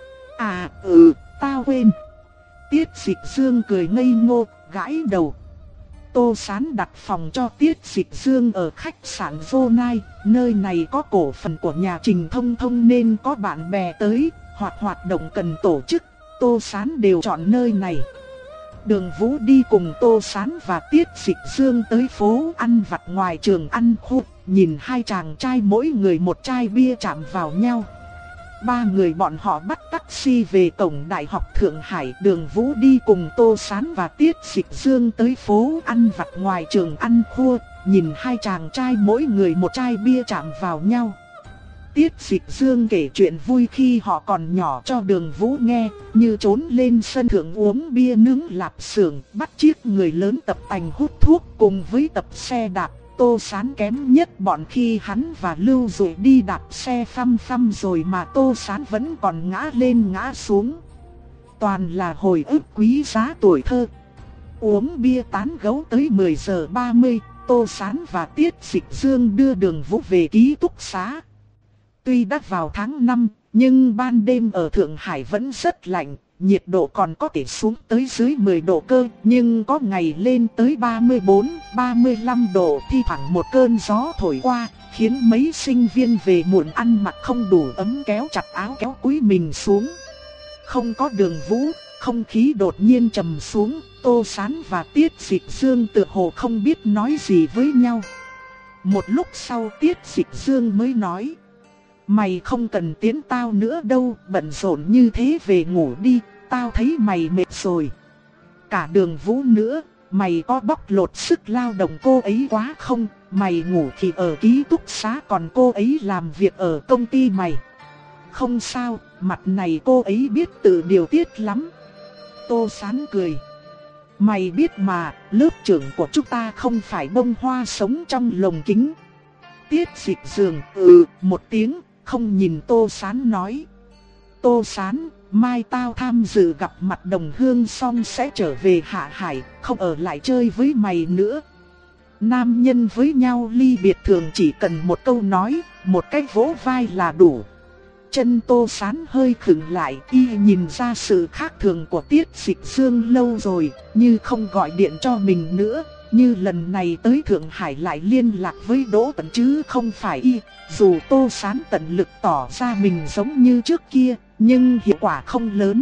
À ừ, tao quên. Tiết Dịch Dương cười ngây ngô, gãi đầu. Tô Sán đặt phòng cho Tiết Dịch Dương ở khách sạn Vô Nai, nơi này có cổ phần của nhà Trình Thông Thông nên có bạn bè tới, hoặc hoạt động cần tổ chức, Tô Sán đều chọn nơi này. Đường Vũ đi cùng Tô Sán và Tiết Dịch Dương tới phố ăn vặt ngoài trường ăn khu, nhìn hai chàng trai mỗi người một chai bia chạm vào nhau. Ba người bọn họ bắt taxi về cổng Đại học Thượng Hải. Đường Vũ đi cùng Tô Sán và Tiết Dịch Dương tới phố ăn vặt ngoài trường ăn khu, nhìn hai chàng trai mỗi người một chai bia chạm vào nhau. Tiết Dịch Dương kể chuyện vui khi họ còn nhỏ cho Đường Vũ nghe, như trốn lên sân thượng uống bia nướng lạp xưởng, bắt chiếc người lớn tập tành hút thuốc cùng với tập xe đạp. Tô Sán kém nhất bọn khi hắn và Lưu Dụ đi đạp xe phăm phăm rồi mà Tô Sán vẫn còn ngã lên ngã xuống. Toàn là hồi ức quý giá tuổi thơ. Uống bia tán gẫu tới mười giờ ba mươi, Tô Sán và Tiết Dịch Dương đưa Đường Vũ về ký túc xá. Tuy đã vào tháng năm, nhưng ban đêm ở Thượng Hải vẫn rất lạnh, nhiệt độ còn có thể xuống tới dưới mười độ cơ, nhưng có ngày lên tới ba mươi bốn, ba mươi lăm độ, thi thoảng một cơn gió thổi qua, khiến mấy sinh viên về muộn ăn mặc không đủ ấm kéo chặt áo kéo cúi mình xuống. Không có Đường Vũ, không khí đột nhiên trầm xuống, Tô Sán và Tiết Dịch Dương tựa hồ không biết nói gì với nhau. Một lúc sau Tiết Dịch Dương mới nói: Mày không cần tiến tao nữa đâu, bận rộn như thế về ngủ đi, tao thấy mày mệt rồi. Cả Đường Vũ nữa, mày có bóc lột sức lao động cô ấy quá không? Mày ngủ thì ở ký túc xá, còn cô ấy làm việc ở công ty mày. Không sao, mặt này cô ấy biết tự điều tiết lắm. Tô Sán cười. Mày biết mà, lớp trưởng của chúng ta không phải bông hoa sống trong lồng kính. Tiết Dịch Dương ừ một tiếng, không nhìn Tô Sán nói. Tô Sán, mai tao tham dự gặp mặt đồng hương xong sẽ trở về Hạ Hải, không ở lại chơi với mày nữa. Nam nhân với nhau ly biệt thường chỉ cần một câu nói, một cái vỗ vai là đủ. Chân Tô Sán hơi khựng lại, y nhìn ra sự khác thường của Tiết Dịch Dương lâu rồi, như không gọi điện cho mình nữa, như lần này tới Thượng Hải lại liên lạc với Đỗ Tấn chứ không phải y. Dù Tô Sán tận lực tỏ ra mình giống như trước kia, nhưng hiệu quả không lớn.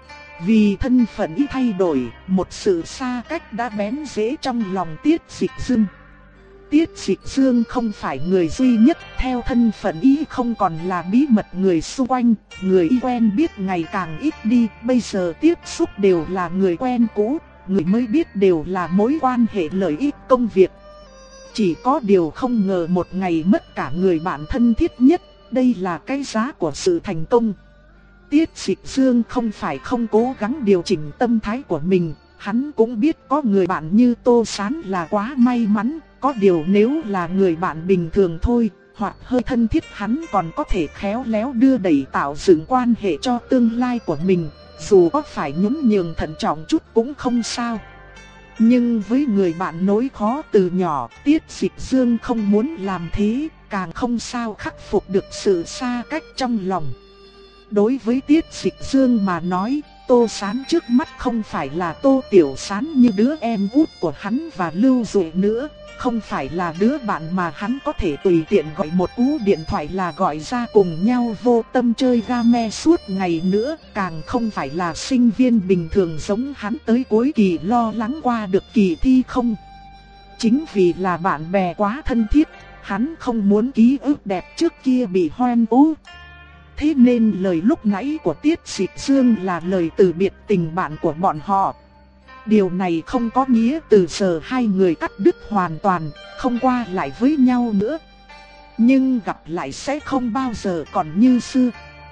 Vì thân phận y thay đổi, một sự xa cách đã bén rễ trong lòng Tiết Dịch Dương. Tiết Dịch Dương không phải người duy nhất, theo thân phận y không còn là bí mật người xung quanh, người y quen biết ngày càng ít đi, bây giờ tiếp xúc đều là người quen cũ, người mới biết đều là mối quan hệ lợi ích công việc. Chỉ có điều không ngờ một ngày mất cả người bạn thân thiết nhất, đây là cái giá của sự thành công. Tiết Dịch Dương không phải không cố gắng điều chỉnh tâm thái của mình, hắn cũng biết có người bạn như Tô Sán là quá may mắn. Có điều nếu là người bạn bình thường thôi, hoặc hơi thân thiết, hắn còn có thể khéo léo đưa đẩy tạo dựng quan hệ cho tương lai của mình, dù có phải nhún nhường thận trọng chút cũng không sao. Nhưng với người bạn nối khó từ nhỏ, Tiết Dịch Dương không muốn làm thế, càng không sao khắc phục được sự xa cách trong lòng. Đối với Tiết Dịch Dương mà nói, Tô Sán trước mắt không phải là Tô Tiểu Sán như đứa em út của hắn và Lưu Dụ nữa, không phải là đứa bạn mà hắn có thể tùy tiện gọi một cú điện thoại là gọi ra cùng nhau vô tâm chơi game suốt ngày nữa, càng không phải là sinh viên bình thường giống hắn tới cuối kỳ lo lắng qua được kỳ thi không. Chính vì là bạn bè quá thân thiết, hắn không muốn ký ức đẹp trước kia bị hoen ố. Thế nên lời lúc nãy của Tiết Dịch Dương là lời từ biệt tình bạn của bọn họ. Điều này không có nghĩa từ giờ hai người cắt đứt hoàn toàn, không qua lại với nhau nữa. Nhưng gặp lại sẽ không bao giờ còn như xưa.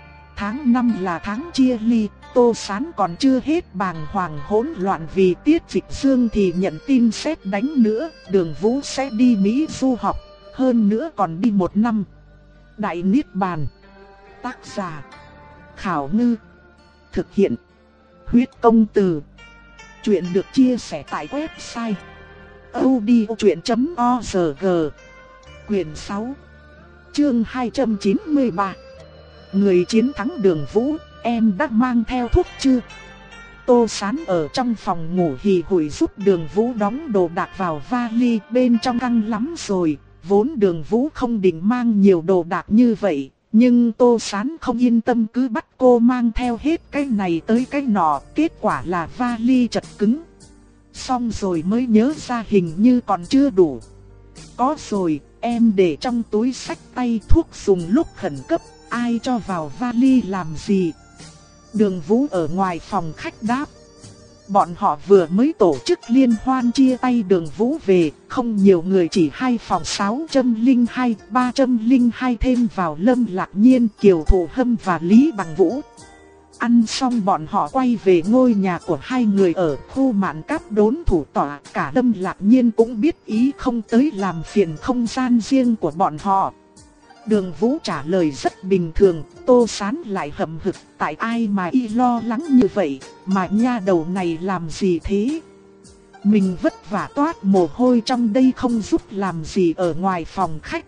Tháng năm là tháng chia ly, Tô Sán còn chưa hết bàng hoàng hỗn loạn vì Tiết Dịch Dương thì nhận tin sét đánh nữa, Đường Vũ sẽ đi Mỹ du học, hơn nữa còn đi một năm. Đại Niết Bàn. Tác giả Khảo Ngư. Thực hiện Huyết Công Từ. Chuyện được chia sẻ tại website audiochuyện chấm org. Quyền sáu, chương hai trăm chín mươi ba. Người chiến thắng Đường Vũ, em đã mang theo thuốc chưa? Tô Sán ở trong phòng ngủ hì hủi giúp Đường Vũ đóng đồ đạc vào vali, bên trong căng lắm rồi. Vốn Đường Vũ không định mang nhiều đồ đạc như vậy, nhưng Tô Sán không yên tâm cứ bắt cô mang theo hết cái này tới cái nọ, kết quả là vali chật cứng. Xong rồi mới nhớ ra hình như còn chưa đủ. Có rồi, em để trong túi xách tay, thuốc dùng lúc khẩn cấp, ai cho vào vali làm gì? Đường Vũ ở ngoài phòng khách đáp. Bọn họ vừa mới tổ chức liên hoan chia tay Đường Vũ về, không nhiều người, chỉ hai phòng sáu trăm lẻ hai, ba trăm lẻ hai thêm vào Lâm Lạc Nhiên, Kiều Thụ Hâm và Lý Bằng Vũ. Ăn xong bọn họ quay về ngôi nhà của hai người ở khu Mạn Cát đốn thủ tọa, cả Lâm Lạc Nhiên cũng biết ý không tới làm phiền không gian riêng của bọn họ. Đường Vũ trả lời rất bình thường, Tô Sán lại hậm hực, tại ai mà y lo lắng như vậy, mà nha đầu này làm gì thế? Mình vất vả toát mồ hôi trong đây không giúp làm gì ở ngoài phòng khách.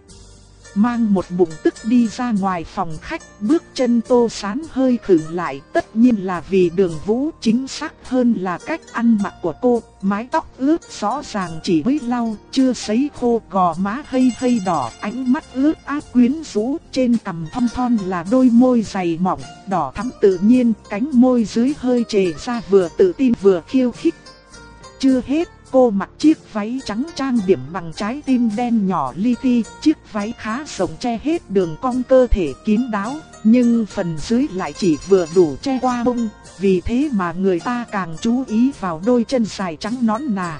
Mang một bụng tức đi ra ngoài phòng khách, bước chân Tô Sán hơi khựng lại, tất nhiên là vì Đường Vũ, chính xác hơn là cách ăn mặc của cô, mái tóc ướt rõ ràng chỉ mới lau, chưa sấy khô, gò má hơi hơi đỏ, ánh mắt ướt át quyến rũ, trên cằm thon thon là đôi môi dày mỏng, đỏ thắm tự nhiên, cánh môi dưới hơi trề ra vừa tự tin vừa khiêu khích. Chưa hết, Cô mặc chiếc váy trắng trang điểm bằng trái tim đen nhỏ li ti, chiếc váy khá rộng che hết đường cong cơ thể kín đáo, nhưng phần dưới lại chỉ vừa đủ che qua bông, vì thế mà người ta càng chú ý vào đôi chân dài trắng nõn nà.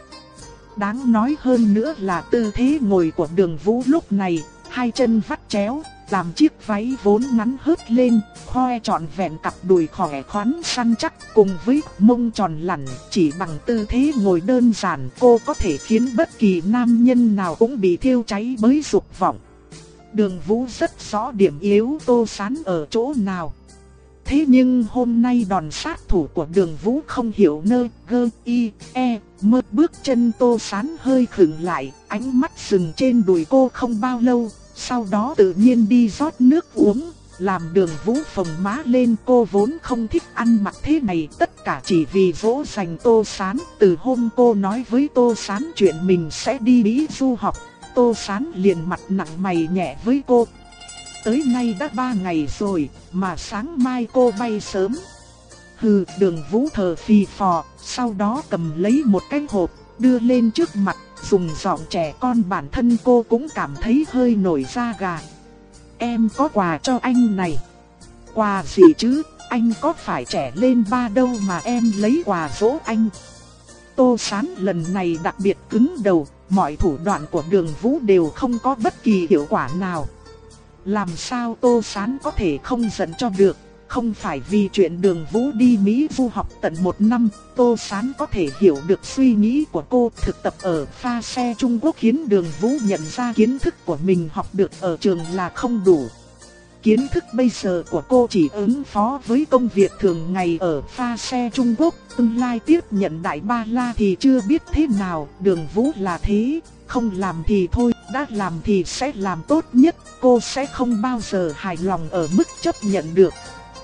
Đáng nói hơn nữa là tư thế ngồi của Đường Vũ lúc này, hai chân vắt chéo, làm chiếc váy vốn ngắn hớt lên, khoe trọn vẹn cặp đùi khỏe khoắn săn chắc cùng với mông tròn lẳn. Chỉ bằng tư thế ngồi đơn giản cô có thể khiến bất kỳ nam nhân nào cũng bị thiêu cháy bởi dục vọng. Đường Vũ rất rõ điểm yếu Tô Sán ở chỗ nào. Thế nhưng hôm nay đòn sát thủ của Đường Vũ không hiểu nơ, gơ, y, e, mơ. Bước chân Tô Sán hơi khựng lại, ánh mắt dừng trên đùi cô không bao lâu, sau đó tự nhiên đi rót nước uống, làm Đường Vũ phồng má lên. Cô vốn không thích ăn mặc thế này, tất cả chỉ vì dỗ dành Tô Sán. Từ hôm cô nói với Tô Sán chuyện mình sẽ đi Mỹ du học, Tô Sán liền mặt nặng mày nhẹ với cô. Tới nay đã ba ngày rồi, mà sáng mai cô bay sớm. Hừ, Đường Vũ thở phì phò, sau đó cầm lấy một cái hộp, đưa lên trước mặt, dùng giọng trẻ con bản thân cô cũng cảm thấy hơi nổi da gà. Em có quà cho anh này. Quà gì chứ, anh có phải trẻ lên ba đâu mà em lấy quà dỗ anh. Tô Sán lần này đặc biệt cứng đầu, mọi thủ đoạn của Đường Vũ đều không có bất kỳ hiệu quả nào. Làm sao Tô Sán có thể không giận cho được. Không phải vì chuyện Đường Vũ đi Mỹ du học tận một năm, Tô Sán có thể hiểu được suy nghĩ của cô. Thực tập ở pha xe Trung Quốc khiến Đường Vũ nhận ra kiến thức của mình học được ở trường là không đủ. Kiến thức bây giờ của cô chỉ ứng phó với công việc thường ngày ở pha xe Trung Quốc. Tương lai tiếp nhận Đại Ba La thì chưa biết thế nào. Đường Vũ là thế, không làm thì thôi, đã làm thì sẽ làm tốt nhất. Cô sẽ không bao giờ hài lòng ở mức chấp nhận được.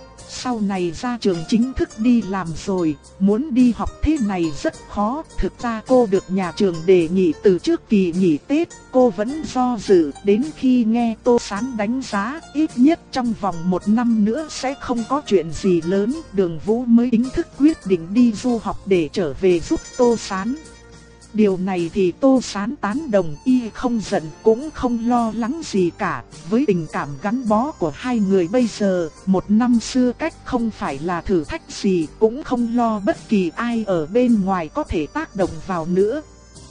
Sau này ra trường chính thức đi làm rồi, muốn đi học thế này rất khó. Thực ra cô được nhà trường đề nghị từ trước kỳ nghỉ Tết, cô vẫn do dự. Đến khi nghe Tô Sán đánh giá ít nhất trong vòng một năm nữa sẽ không có chuyện gì lớn, Đường Vũ mới chính thức quyết định đi du học để trở về giúp Tô Sán. Điều này thì Tô Sán tán đồng, y không giận cũng không lo lắng gì cả. Với tình cảm gắn bó của hai người bây giờ, một năm xưa cách không phải là thử thách gì, cũng không lo bất kỳ ai ở bên ngoài có thể tác động vào nữa.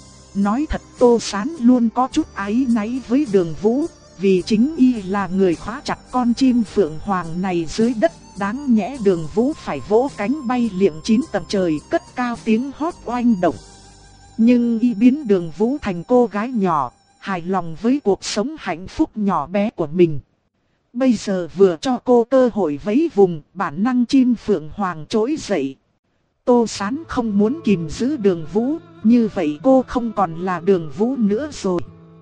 Nói thật, Tô Sán luôn có chút áy náy với Đường Vũ, vì chính y là người khóa chặt con chim phượng hoàng này dưới đất. Đáng nhẽ Đường Vũ phải vỗ cánh bay liệng chín tầng trời, cất cao tiếng hót oanh động. Nhưng y biến Đường Vũ thành cô gái nhỏ, hài lòng với cuộc sống hạnh phúc nhỏ bé của mình. Bây giờ vừa cho cô cơ hội vẫy vùng, bản năng chim phượng hoàng trỗi dậy. Tô Sán không muốn kìm giữ Đường Vũ, như vậy cô không còn là Đường Vũ nữa rồi.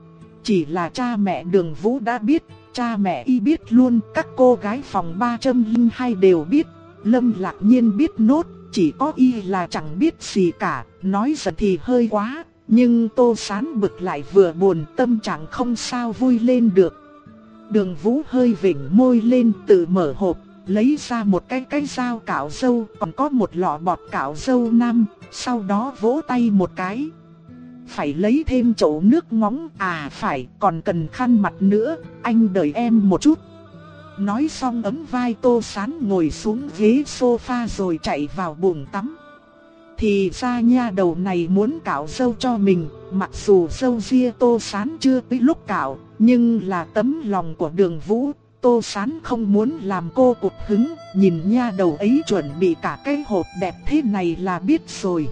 Chỉ là cha mẹ Đường Vũ đã biết, cha mẹ y biết luôn, các cô gái phòng ba không hai đều biết, Lâm Lạc Nhiên biết nốt. Chỉ có y là chẳng biết gì cả, nói giận thì hơi quá, nhưng Tô Sán bực lại vừa buồn, tâm trạng không sao vui lên được. Đường Vũ hơi vểnh môi lên, tự mở hộp, lấy ra một cái cái dao cạo râu, còn có một lọ bọt cạo râu nam, sau đó vỗ tay một cái. Phải lấy thêm chậu nước ngóng, à phải, còn cần khăn mặt nữa, anh đợi em một chút. Nói xong ấm vai Tô Sán ngồi xuống ghế sofa rồi chạy vào buồng tắm. Thì ra nha đầu này muốn cạo râu cho mình, mặc dù râu ria Tô Sán chưa tới lúc cạo, nhưng là tấm lòng của Đường Vũ, Tô Sán không muốn làm cô cụt hứng, nhìn nha đầu ấy chuẩn bị cả cái hộp đẹp thế này là biết rồi.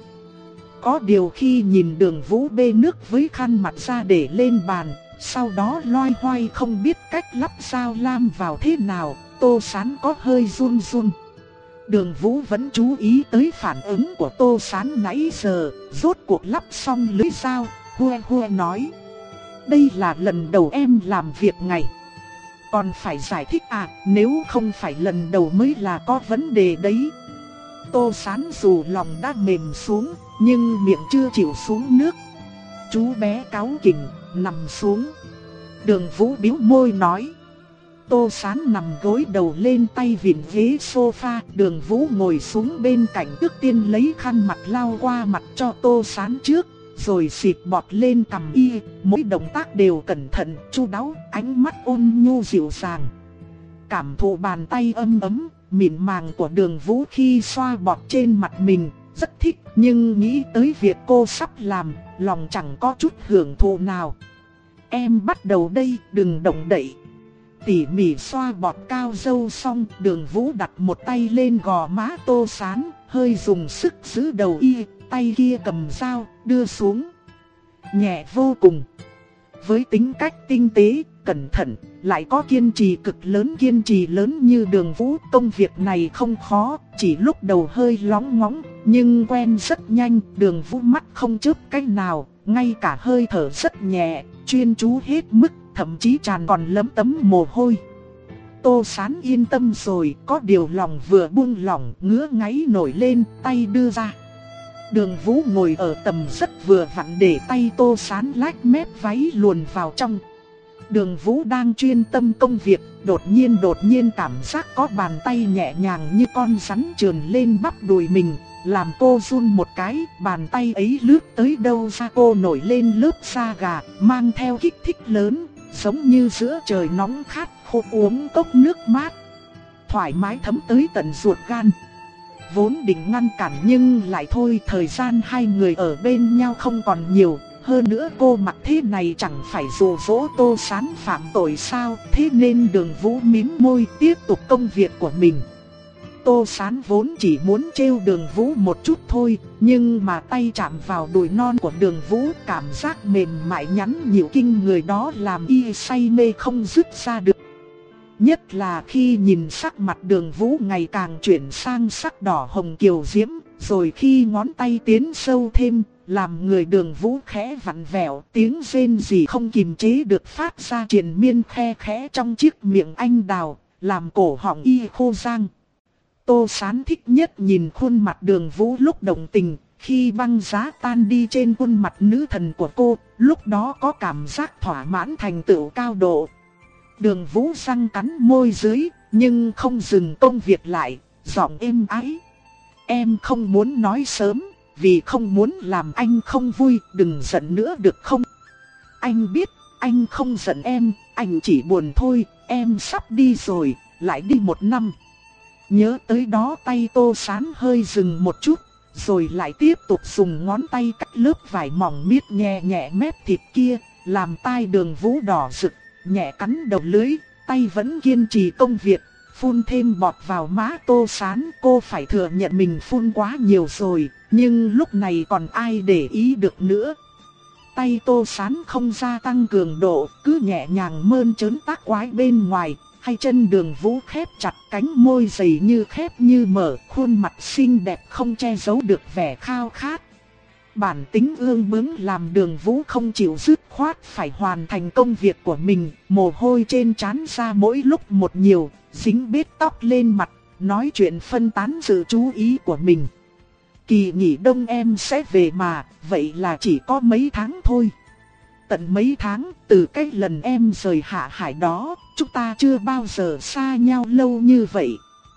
Có điều khi nhìn Đường Vũ bê nước với khăn mặt ra để lên bàn, sau đó loay hoay không biết cách lắp dao lam vào thế nào, Tô Sán có hơi run run. Đường Vũ vẫn chú ý tới phản ứng của Tô Sán nãy giờ, rốt cuộc lắp xong lưỡi dao, hue hue nói. Đây là lần đầu em làm việc này. Còn phải giải thích à, nếu không phải lần đầu mới là có vấn đề đấy. Tô Sán dù lòng đã mềm xuống, nhưng miệng chưa chịu xuống nước. Chú bé cáu kỉnh, nằm xuống. Đường Vũ bĩu môi nói. Tô Sán nằm gối đầu lên tay vịn ghế sofa. Đường Vũ ngồi xuống bên cạnh, trước tiên lấy khăn mặt lau qua mặt cho Tô Sán trước, rồi xịt bọt lên cằm y, mỗi động tác đều cẩn thận, chu đáo, ánh mắt ôn nhu dịu dàng. Cảm thụ bàn tay ấm ấm, mịn màng của Đường Vũ khi xoa bọt trên mặt mình, rất thích, nhưng nghĩ tới việc cô sắp làm, lòng chẳng có chút hưởng thụ nào. Em bắt đầu đây, đừng động đậy. Tỉ mỉ xoa bọt cao râu xong, Đường Vũ đặt một tay lên gò má Tô Sán, hơi dùng sức giữ đầu y, tay kia cầm dao, đưa xuống. Nhẹ vô cùng. Với tính cách tinh tế, cẩn thận, lại có kiên trì cực lớn kiên trì lớn như Đường Vũ, công việc này không khó, chỉ lúc đầu hơi lóng ngóng, nhưng quen rất nhanh. Đường Vũ mắt không chớp cách nào, ngay cả hơi thở rất nhẹ, chuyên chú hết mức, thậm chí tràn còn lấm tấm mồ hôi. Tô Sán yên tâm rồi, có điều lòng vừa buông lỏng, ngứa ngáy nổi lên, tay đưa ra. Đường Vũ ngồi ở tầm rất vừa vặn để tay Tô Sán lách mép váy luồn vào trong. Đường Vũ đang chuyên tâm công việc, đột nhiên đột nhiên cảm giác có bàn tay nhẹ nhàng như con rắn trườn lên bắp đùi mình, làm cô run một cái. Bàn tay ấy lướt tới đâu ra cô nổi lên lớp da gà, mang theo kích thích lớn, giống như giữa trời nóng khát khô uống cốc nước mát, thoải mái thấm tới tận ruột gan. Vốn định ngăn cản nhưng lại thôi, thời gian hai người ở bên nhau không còn nhiều. Hơn nữa cô mặc thế này chẳng phải dụ dỗ Tô Sán phạm tội sao. Thế nên Đường Vũ mím môi tiếp tục công việc của mình. Tô Sán vốn chỉ muốn trêu Đường Vũ một chút thôi, nhưng mà tay chạm vào đùi non của Đường Vũ, cảm giác mềm mại nhắn nhịu kinh người đó làm y say mê không dứt ra được. Nhất là khi nhìn sắc mặt Đường Vũ ngày càng chuyển sang sắc đỏ hồng kiều diễm, rồi khi ngón tay tiến sâu thêm, làm người Đường Vũ khẽ vặn vẹo, tiếng rên rỉ không kìm chế được phát ra triền miên khe khẽ trong chiếc miệng anh đào, làm cổ họng y khô rang. Tô Sán thích nhất nhìn khuôn mặt Đường Vũ lúc động tình, khi băng giá tan đi trên khuôn mặt nữ thần của cô, lúc đó có cảm giác thỏa mãn thành tựu cao độ. Đường Vũ răng cắn môi dưới, nhưng không dừng công việc lại, giọng êm ái. Em không muốn nói sớm, vì không muốn làm anh không vui, đừng giận nữa được không? Anh biết, anh không giận em, anh chỉ buồn thôi, em sắp đi rồi, lại đi một năm. Nhớ tới đó tay Tô Sán hơi dừng một chút, rồi lại tiếp tục dùng ngón tay cắt lớp vải mỏng miết nhẹ nhẹ mép thịt kia, làm tai Đường Vũ đỏ rực, nhẹ cắn đầu lưỡi, tay vẫn kiên trì công việc, phun thêm bọt vào má Tô Sán. Cô phải thừa nhận mình phun quá nhiều rồi, nhưng lúc này còn ai để ý được nữa. Tay Tô Sán không gia tăng cường độ, cứ nhẹ nhàng mơn trớn tác quái bên ngoài. Hai chân Đường Vũ khép chặt, cánh môi dày như khép như mở, khuôn mặt xinh đẹp không che giấu được vẻ khao khát. Bản tính ương bướng làm Đường Vũ không chịu dứt khoát phải hoàn thành công việc của mình, mồ hôi trên trán ra mỗi lúc một nhiều, dính bết tóc lên mặt, nói chuyện phân tán sự chú ý của mình. Kỳ nghỉ đông em sẽ về mà, vậy là chỉ có mấy tháng thôi. Tận mấy tháng, từ cái lần em rời Hạ Hải đó, chúng ta chưa bao giờ xa nhau lâu như vậy.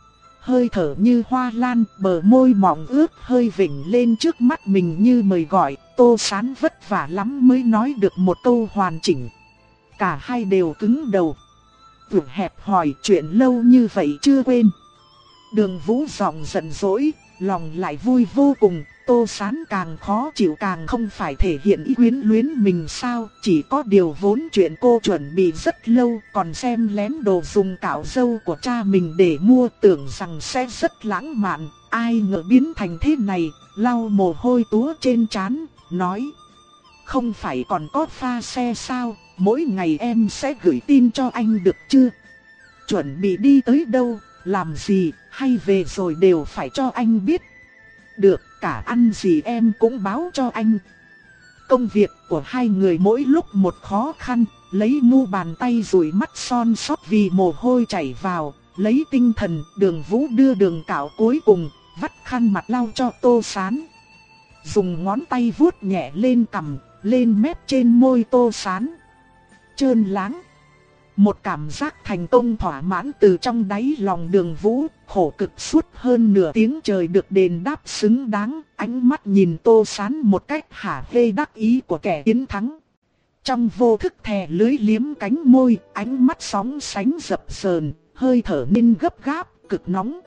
Hơi thở như hoa lan, bờ môi mỏng ướt hơi vểnh lên trước mắt mình như mời gọi. Tô Sán vất vả lắm mới nói được một câu hoàn chỉnh. Cả hai đều cứng đầu. Vượt hẹp hỏi chuyện lâu như vậy chưa quên. Đường Vũ giọng giận dỗi, lòng lại vui vô cùng. Tô Sán càng khó chịu càng không phải thể hiện ý quyến luyến mình sao. Chỉ có điều vốn chuyện cô chuẩn bị rất lâu, còn xem lén đồ dùng cạo râu của cha mình để mua, tưởng rằng sẽ rất lãng mạn. Ai ngờ biến thành thế này, lau mồ hôi túa trên trán, nói: không phải còn có pha xe sao, mỗi ngày em sẽ gửi tin cho anh được chưa? Chuẩn bị đi tới đâu, làm gì, hay về rồi đều phải cho anh biết. Được, cả ăn gì em cũng báo cho anh. Công việc của hai người mỗi lúc một khó khăn, lấy mu bàn tay dụi mắt son sót vì mồ hôi chảy vào, lấy tinh thần. Đường Vũ đưa đường cạo cuối cùng, vắt khăn mặt lau cho Tô Sán. Dùng ngón tay vuốt nhẹ lên cằm, lên mép trên môi Tô Sán. Trơn láng. Một cảm giác thành công thỏa mãn từ trong đáy lòng Đường Vũ, khổ cực suốt hơn nửa tiếng trời được đền đáp xứng đáng, ánh mắt nhìn Tô Sán một cách hả hê đắc ý của kẻ chiến thắng. Trong vô thức thè lưới liếm cánh môi, ánh mắt sóng sánh dập dờn, hơi thở nên gấp gáp, cực nóng.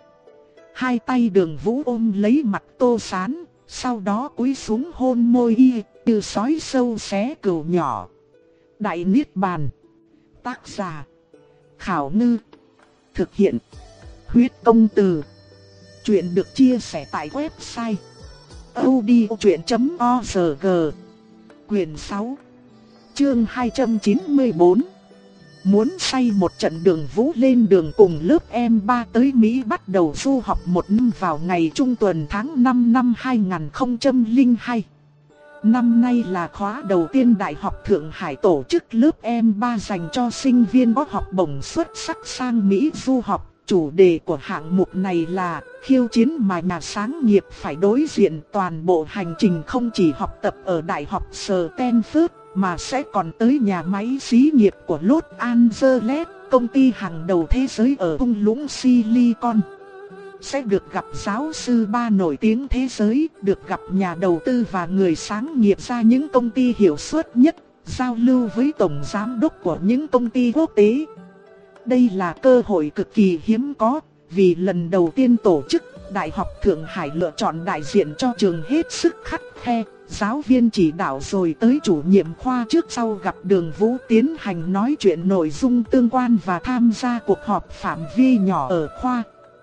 Hai tay Đường Vũ ôm lấy mặt Tô Sán, sau đó cúi xuống hôn môi y, như sói sâu xé cừu nhỏ. Đại Niết Bàn. Tác giả: Khảo Ngư. Thực hiện: Huyết Công Từ. Chuyện được chia sẻ tại website audiochuyện chấm org. Quyền sáu, chương hai trăm chín mươi bốn. Muốn say một trận. Đường Vũ lên đường cùng lớp em ba tới Mỹ bắt đầu du học một năm vào ngày trung tuần tháng năm năm hai nghìn không trăm lẻ hai. Năm nay là khóa đầu tiên Đại học Thượng Hải tổ chức lớp em ba dành cho sinh viên có học bổng xuất sắc sang Mỹ du học. Chủ đề của hạng mục này là khiêu chiến mà nhà sáng nghiệp phải đối diện. Toàn bộ hành trình không chỉ học tập ở Đại học Stanford mà sẽ còn tới nhà máy xí nghiệp của Los Angeles, công ty hàng đầu thế giới ở thung lũng Silicon. Sẽ được gặp giáo sư ba nổi tiếng thế giới, được gặp nhà đầu tư và người sáng nghiệp ra những công ty hiệu suất nhất, giao lưu với tổng giám đốc của những công ty quốc tế. Đây là cơ hội cực kỳ hiếm có, vì lần đầu tiên tổ chức, Đại học Thượng Hải lựa chọn đại diện cho trường hết sức khắt khe. Giáo viên chỉ đạo rồi tới chủ nhiệm khoa trước sau gặp Đường Vũ tiến hành nói chuyện nội dung tương quan và tham gia cuộc họp phạm vi nhỏ ở khoa.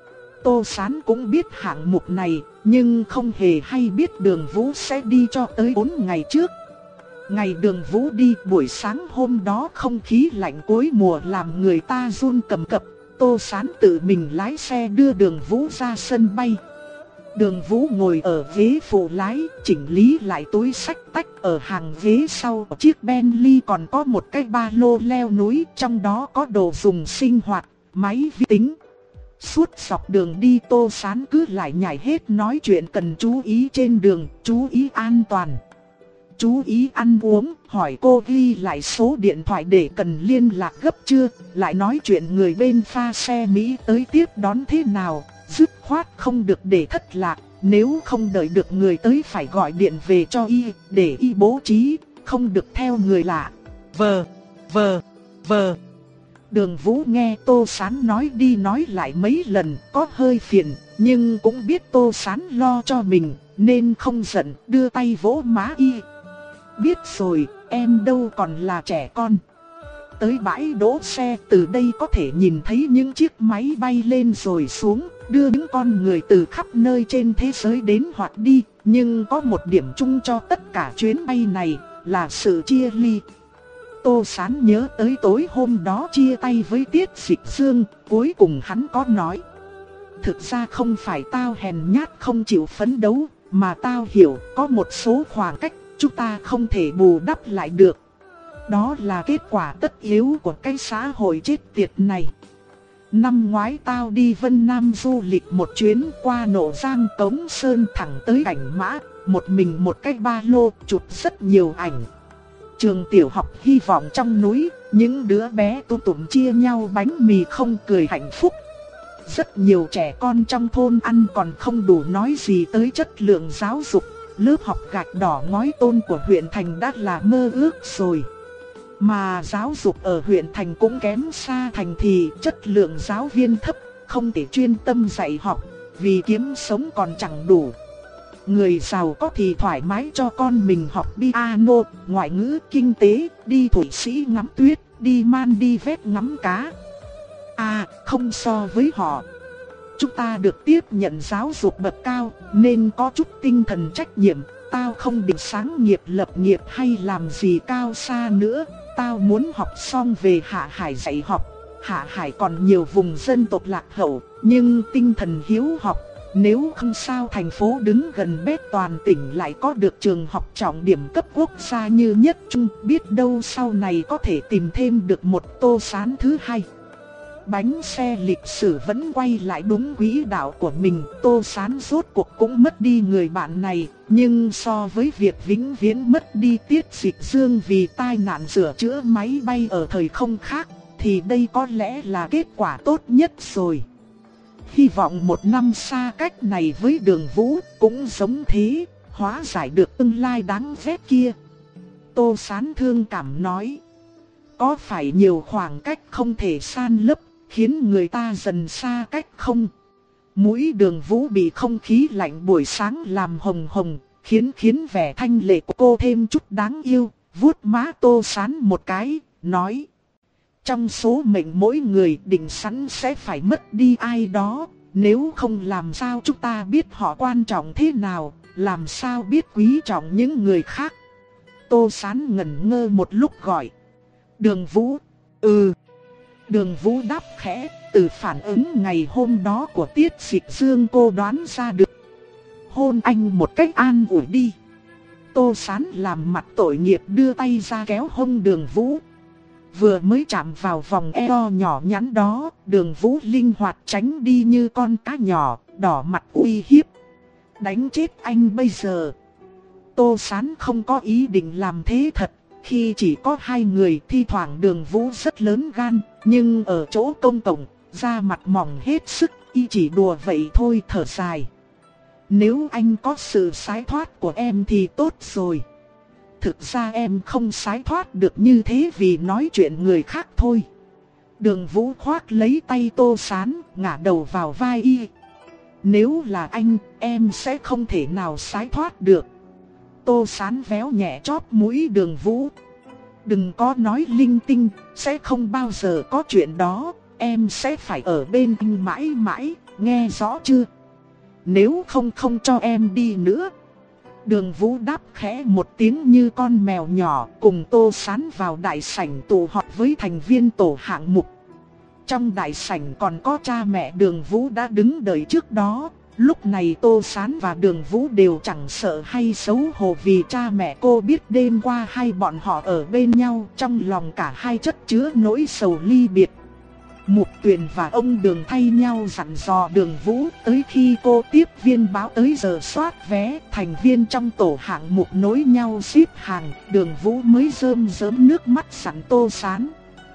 Tô Sán cũng biết hạng mục này, nhưng không hề hay biết Đường Vũ sẽ đi cho tới bốn ngày trước. Ngày Đường Vũ đi, buổi sáng hôm đó không khí lạnh cuối mùa làm người ta run cầm cập. Tô Sán tự mình lái xe đưa Đường Vũ ra sân bay. Đường Vũ ngồi ở ghế phụ lái, chỉnh lý lại túi xách tách. Ở hàng ghế sau chiếc Bentley còn có một cái ba lô leo núi, trong đó có đồ dùng sinh hoạt, máy vi tính. Suốt dọc đường đi Tô Sán cứ lại nhảy hết nói chuyện cần chú ý trên đường, chú ý an toàn, chú ý ăn uống, hỏi cô ghi lại số điện thoại để cần liên lạc gấp chưa, lại nói chuyện người bên pha xe Mỹ tới tiếp đón thế nào, dứt khoát không được để thất lạc, nếu không đợi được người tới phải gọi điện về cho y, để y bố trí, không được theo người lạ. Vờ, vờ, vờ. Đường Vũ nghe Tô Sán nói đi nói lại mấy lần, có hơi phiền, nhưng cũng biết Tô Sán lo cho mình, nên không giận, đưa tay vỗ má y. Biết rồi, em đâu còn là trẻ con. Tới bãi đỗ xe, từ đây có thể nhìn thấy những chiếc máy bay lên rồi xuống, đưa những con người từ khắp nơi trên thế giới đến hoặc đi. Nhưng có một điểm chung cho tất cả chuyến bay này, là sự chia ly. Tô Sán nhớ tới tối hôm đó chia tay với Tiết Dịch Dương, cuối cùng hắn có nói: thực ra không phải tao hèn nhát không chịu phấn đấu, mà tao hiểu có một số khoảng cách chúng ta không thể bù đắp lại được. Đó là kết quả tất yếu của cái xã hội chết tiệt này. Năm ngoái tao đi Vân Nam du lịch một chuyến, qua Nộ Giang Cống Sơn thẳng tới Cảnh Mã, một mình một cái ba lô, chụp rất nhiều ảnh. Trường tiểu học hy vọng trong núi, những đứa bé tụm tụm chia nhau bánh mì không cười hạnh phúc. Rất nhiều trẻ con trong thôn ăn còn không đủ nói gì tới chất lượng giáo dục. Lớp học gạch đỏ ngói tôn của huyện thành đã là mơ ước rồi. Mà giáo dục ở huyện thành cũng kém xa thành thị, chất lượng giáo viên thấp, không thể chuyên tâm dạy học, vì kiếm sống còn chẳng đủ. Người giàu có thì thoải mái cho con mình học piano, ngoại ngữ, kinh tế, đi Thụy Sĩ ngắm tuyết, đi Maldives ngắm cá. À, không so với họ. Chúng ta được tiếp nhận giáo dục bậc cao, nên có chút tinh thần trách nhiệm. Tao không định sáng nghiệp lập nghiệp hay làm gì cao xa nữa. Tao muốn học xong về Hạ Hải dạy học. Hạ Hải còn nhiều vùng dân tộc lạc hậu, nhưng tinh thần hiếu học. Nếu không sao thành phố đứng gần bét toàn tỉnh lại có được trường học trọng điểm cấp quốc gia như Nhất Trung. Biết đâu sau này có thể tìm thêm được một Tô Sán thứ hai. Bánh xe lịch sử vẫn quay lại đúng quỹ đạo của mình. Tô Sán rốt cuộc cũng mất đi người bạn này. Nhưng so với việc vĩnh viễn mất đi Tiết Dịch Dương vì tai nạn sửa chữa máy bay ở thời không khác, thì đây có lẽ là kết quả tốt nhất rồi. Hy vọng một năm xa cách này với Đường Vũ cũng giống thế, hóa giải được tương lai đáng ghét kia. Tô Sán thương cảm nói. Có phải nhiều khoảng cách không thể san lấp, khiến người ta dần xa cách không? Mũi Đường Vũ bị không khí lạnh buổi sáng làm hồng hồng, khiến khiến vẻ thanh lệ của cô thêm chút đáng yêu, vuốt má Tô Sán một cái, nói. Trong số mệnh mỗi người định sẵn sẽ phải mất đi ai đó, nếu không làm sao chúng ta biết họ quan trọng thế nào, làm sao biết quý trọng những người khác. Tô Sán ngẩn ngơ một lúc gọi. Đường Vũ, ừ. Đường Vũ đáp khẽ, từ phản ứng ngày hôm đó của Tiết Dịch Dương cô đoán ra được. Hôn anh một cách an ủi đi. Tô Sán làm mặt tội nghiệp đưa tay ra kéo hông Đường Vũ. Vừa mới chạm vào vòng eo nhỏ nhắn đó, Đường Vũ linh hoạt tránh đi như con cá nhỏ, đỏ mặt uy hiếp. Đánh chết anh bây giờ. Tô Sán không có ý định làm thế thật. Khi chỉ có hai người thi thoảng Đường Vũ rất lớn gan, nhưng ở chỗ công cộng, da mặt mỏng hết sức, y chỉ đùa vậy thôi thở dài. Nếu anh có sự sái thoát của em thì tốt rồi. Thực ra em không sái thoát được như thế vì nói chuyện người khác thôi. Đường Vũ khoác lấy tay Tô Sán, ngả đầu vào vai y. Nếu là anh, em sẽ không thể nào sái thoát được. Tô Sán véo nhẹ chóp mũi Đường Vũ. Đừng có nói linh tinh, sẽ không bao giờ có chuyện đó. Em sẽ phải ở bên anh mãi mãi, nghe rõ chưa? Nếu không không cho em đi nữa. Đường Vũ đáp khẽ một tiếng như con mèo nhỏ, cùng Tô Sán vào đại sảnh tụ họp với thành viên tổ hạng mục. Trong đại sảnh còn có cha mẹ Đường Vũ đã đứng đợi trước đó. Lúc này Tô Sán và Đường Vũ đều chẳng sợ hay xấu hổ vì cha mẹ cô biết đêm qua hai bọn họ ở bên nhau, trong lòng cả hai chất chứa nỗi sầu ly biệt. Mục Tuyền và ông Đường thay nhau dặn dò Đường Vũ, tới khi cô tiếp viên báo tới giờ soát vé, thành viên trong tổ hạng mục nối nhau xếp hàng, Đường Vũ mới rơm rớm nước mắt dặn Tô Sán.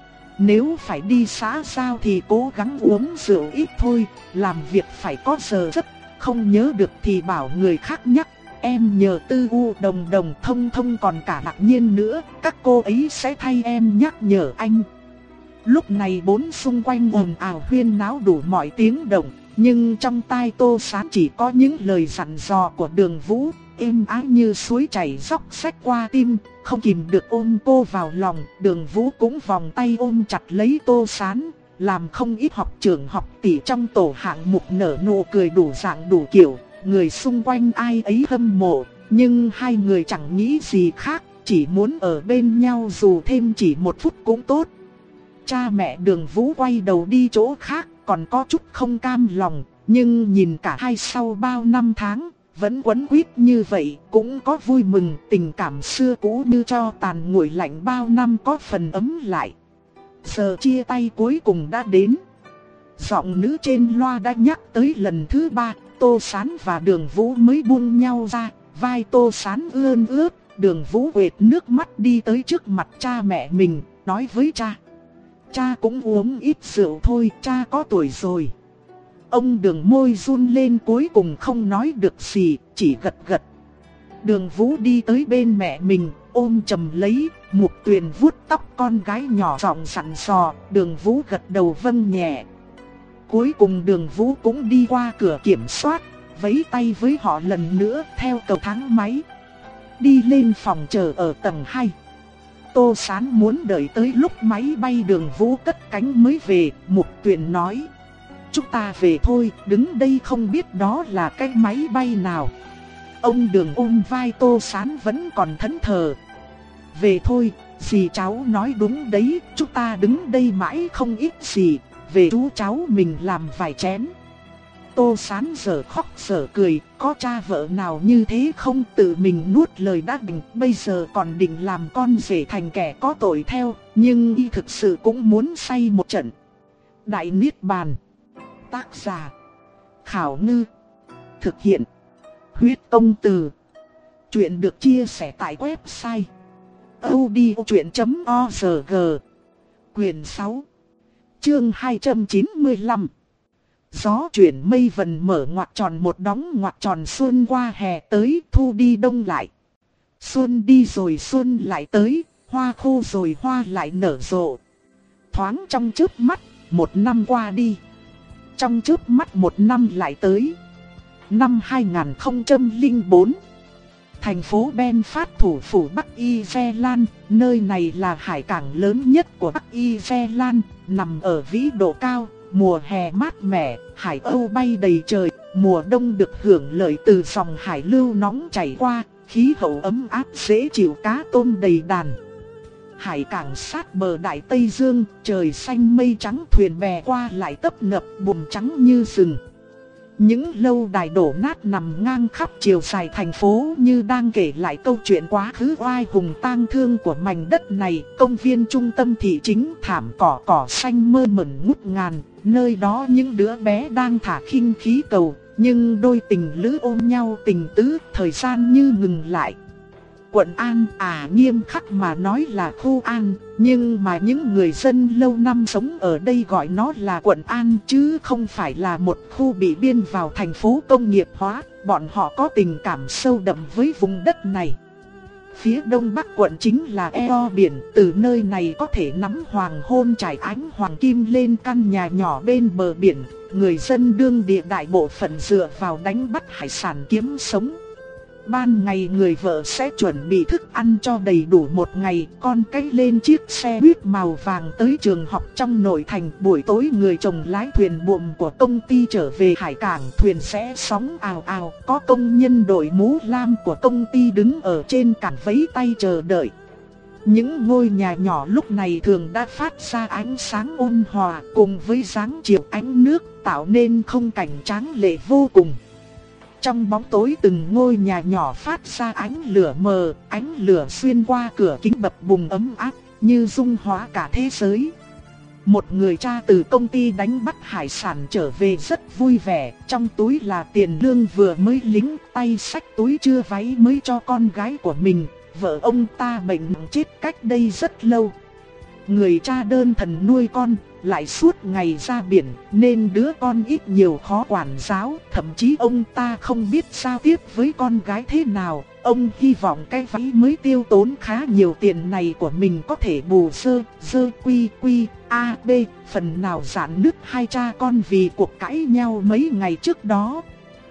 Nếu phải đi xã giao thì cố gắng uống rượu ít thôi, làm việc phải có giờ giấc, không nhớ được thì bảo người khác nhắc. Em nhờ Tư U, Đồng Đồng, Thông Thông còn cả Ngạc Nhiên nữa, các cô ấy sẽ thay em nhắc nhở anh. Lúc này bốn xung quanh ồn ào huyên náo đủ mọi tiếng động, nhưng trong tai Tô Sán chỉ có những lời dặn dò của Đường Vũ, êm ái như suối chảy róc rách qua tim, không kìm được ôm cô vào lòng. Đường Vũ cũng vòng tay ôm chặt lấy Tô Sán, làm không ít học trưởng học tỷ trong tổ hạng mục nở nụ cười đủ dạng đủ kiểu, người xung quanh ai ấy hâm mộ, nhưng hai người chẳng nghĩ gì khác, chỉ muốn ở bên nhau dù thêm chỉ một phút cũng tốt. Cha mẹ Đường Vũ quay đầu đi chỗ khác, còn có chút không cam lòng, nhưng nhìn cả hai sau bao năm tháng, vẫn quấn quýt như vậy, cũng có vui mừng, tình cảm xưa cũ như cho tàn nguội lạnh bao năm có phần ấm lại. Giờ chia tay cuối cùng đã đến. Giọng nữ trên loa đã nhắc tới lần thứ ba, Tô Sán và Đường Vũ mới buông nhau ra, vai Tô Sán ươn ướt, Đường Vũ quệt nước mắt đi tới trước mặt cha mẹ mình, nói với cha. Cha cũng uống ít rượu thôi, cha có tuổi rồi. Ông Đường môi run lên cuối cùng không nói được gì, chỉ gật gật. Đường Vũ đi tới bên mẹ mình, ôm chầm lấy, Mục Tuyền vuốt tóc con gái nhỏ giọng dặn dò, Đường Vũ gật đầu vâng nhẹ. Cuối cùng Đường Vũ cũng đi qua cửa kiểm soát, vẫy tay với họ lần nữa theo cầu thang máy. Đi lên phòng chờ ở tầng hai. Tô Sán muốn đợi tới lúc máy bay Đường Vũ cất cánh mới về, Mục Tuyền nói. Chúng ta về thôi, đứng đây không biết đó là cái máy bay nào. Ông Đường ôm vai Tô Sán vẫn còn thẫn thờ. Về thôi, dì cháu nói đúng đấy, chúng ta đứng đây mãi không ít gì, về chú cháu mình làm vài chén. Tô Sán giờ khóc giờ cười, có cha vợ nào như thế không, tự mình nuốt lời đã định, bây giờ còn định làm con rể thành kẻ có tội theo, nhưng y thực sự cũng muốn say một trận. Đại Niết Bàn. Tác giả Khảo Ngư. Thực hiện Huyết Công Từ. Chuyện được chia sẻ tại website audio chuyện chấm org. Quyền sáu. Chương hai trăm chín mươi lăm. Gió chuyển mây vần mở ngoặc tròn một đóng ngoặc tròn xuân qua hè tới, thu đi đông lại. Xuân đi rồi xuân lại tới, hoa khô rồi hoa lại nở rộ. Thoáng trong chớp mắt, một năm qua đi. Trong chớp mắt một năm lại tới. Năm hai nghìn không trăm lẻ bốn. Thành phố Belfast, thủ phủ Bắc Ireland, nơi này là hải cảng lớn nhất của Bắc Ireland, nằm ở vĩ độ cao, mùa hè mát mẻ, hải âu bay đầy trời, mùa đông được hưởng lợi từ dòng hải lưu nóng chảy qua, khí hậu ấm áp dễ chịu, cá tôm đầy đàn. Hải cảng sát bờ Đại Tây Dương, trời xanh mây trắng, thuyền bè qua lại tấp nập, buồm trắng như rừng. Những lâu đài đổ nát nằm ngang khắp chiều dài thành phố như đang kể lại câu chuyện quá khứ oai hùng tang thương của mảnh đất này. Công viên trung tâm thị chính, thảm cỏ cỏ xanh mơn mởn ngút ngàn, nơi đó những đứa bé đang thả khinh khí cầu, nhưng đôi tình lữ ôm nhau tình tứ, thời gian như ngừng lại. Quận An, à nghiêm khắc mà nói là khu An, nhưng mà những người dân lâu năm sống ở đây gọi nó là quận An chứ không phải là một khu bị biên vào thành phố công nghiệp hóa. Bọn họ có tình cảm sâu đậm với vùng đất này. Phía đông bắc quận chính là eo biển, từ nơi này có thể ngắm hoàng hôn trải ánh hoàng kim lên căn nhà nhỏ bên bờ biển. Người dân đương địa đại bộ phận dựa vào đánh bắt hải sản kiếm sống. Ban ngày người vợ sẽ chuẩn bị thức ăn cho đầy đủ một ngày, con cái lên chiếc xe buýt màu vàng tới trường học trong nội thành. Buổi tối người chồng lái thuyền buồm của công ty trở về hải cảng, thuyền sẽ sóng ào ào, có công nhân đội mũ lam của công ty đứng ở trên cảng vẫy tay chờ đợi. Những ngôi nhà nhỏ lúc này thường đã phát ra ánh sáng ôn hòa cùng với dáng chiều ánh nước, tạo nên khung cảnh tráng lệ vô cùng. Trong bóng tối từng ngôi nhà nhỏ phát ra ánh lửa mờ, ánh lửa xuyên qua cửa kính bập bùng ấm áp, như dung hóa cả thế giới. Một người cha từ công ty đánh bắt hải sản trở về rất vui vẻ, trong túi là tiền lương vừa mới lính, tay xách túi chưa váy mới cho con gái của mình. Vợ ông ta bệnh nặng chết cách đây rất lâu. Người cha đơn thần nuôi con, lại suốt ngày ra biển, nên đứa con ít nhiều khó quản giáo, thậm chí ông ta không biết giao tiếp với con gái thế nào. Ông hy vọng cái váy mới tiêu tốn khá nhiều tiền này của mình có thể bù sơ, sơ quy quy, a, b, phần nào giãn nứt hai cha con vì cuộc cãi nhau mấy ngày trước đó.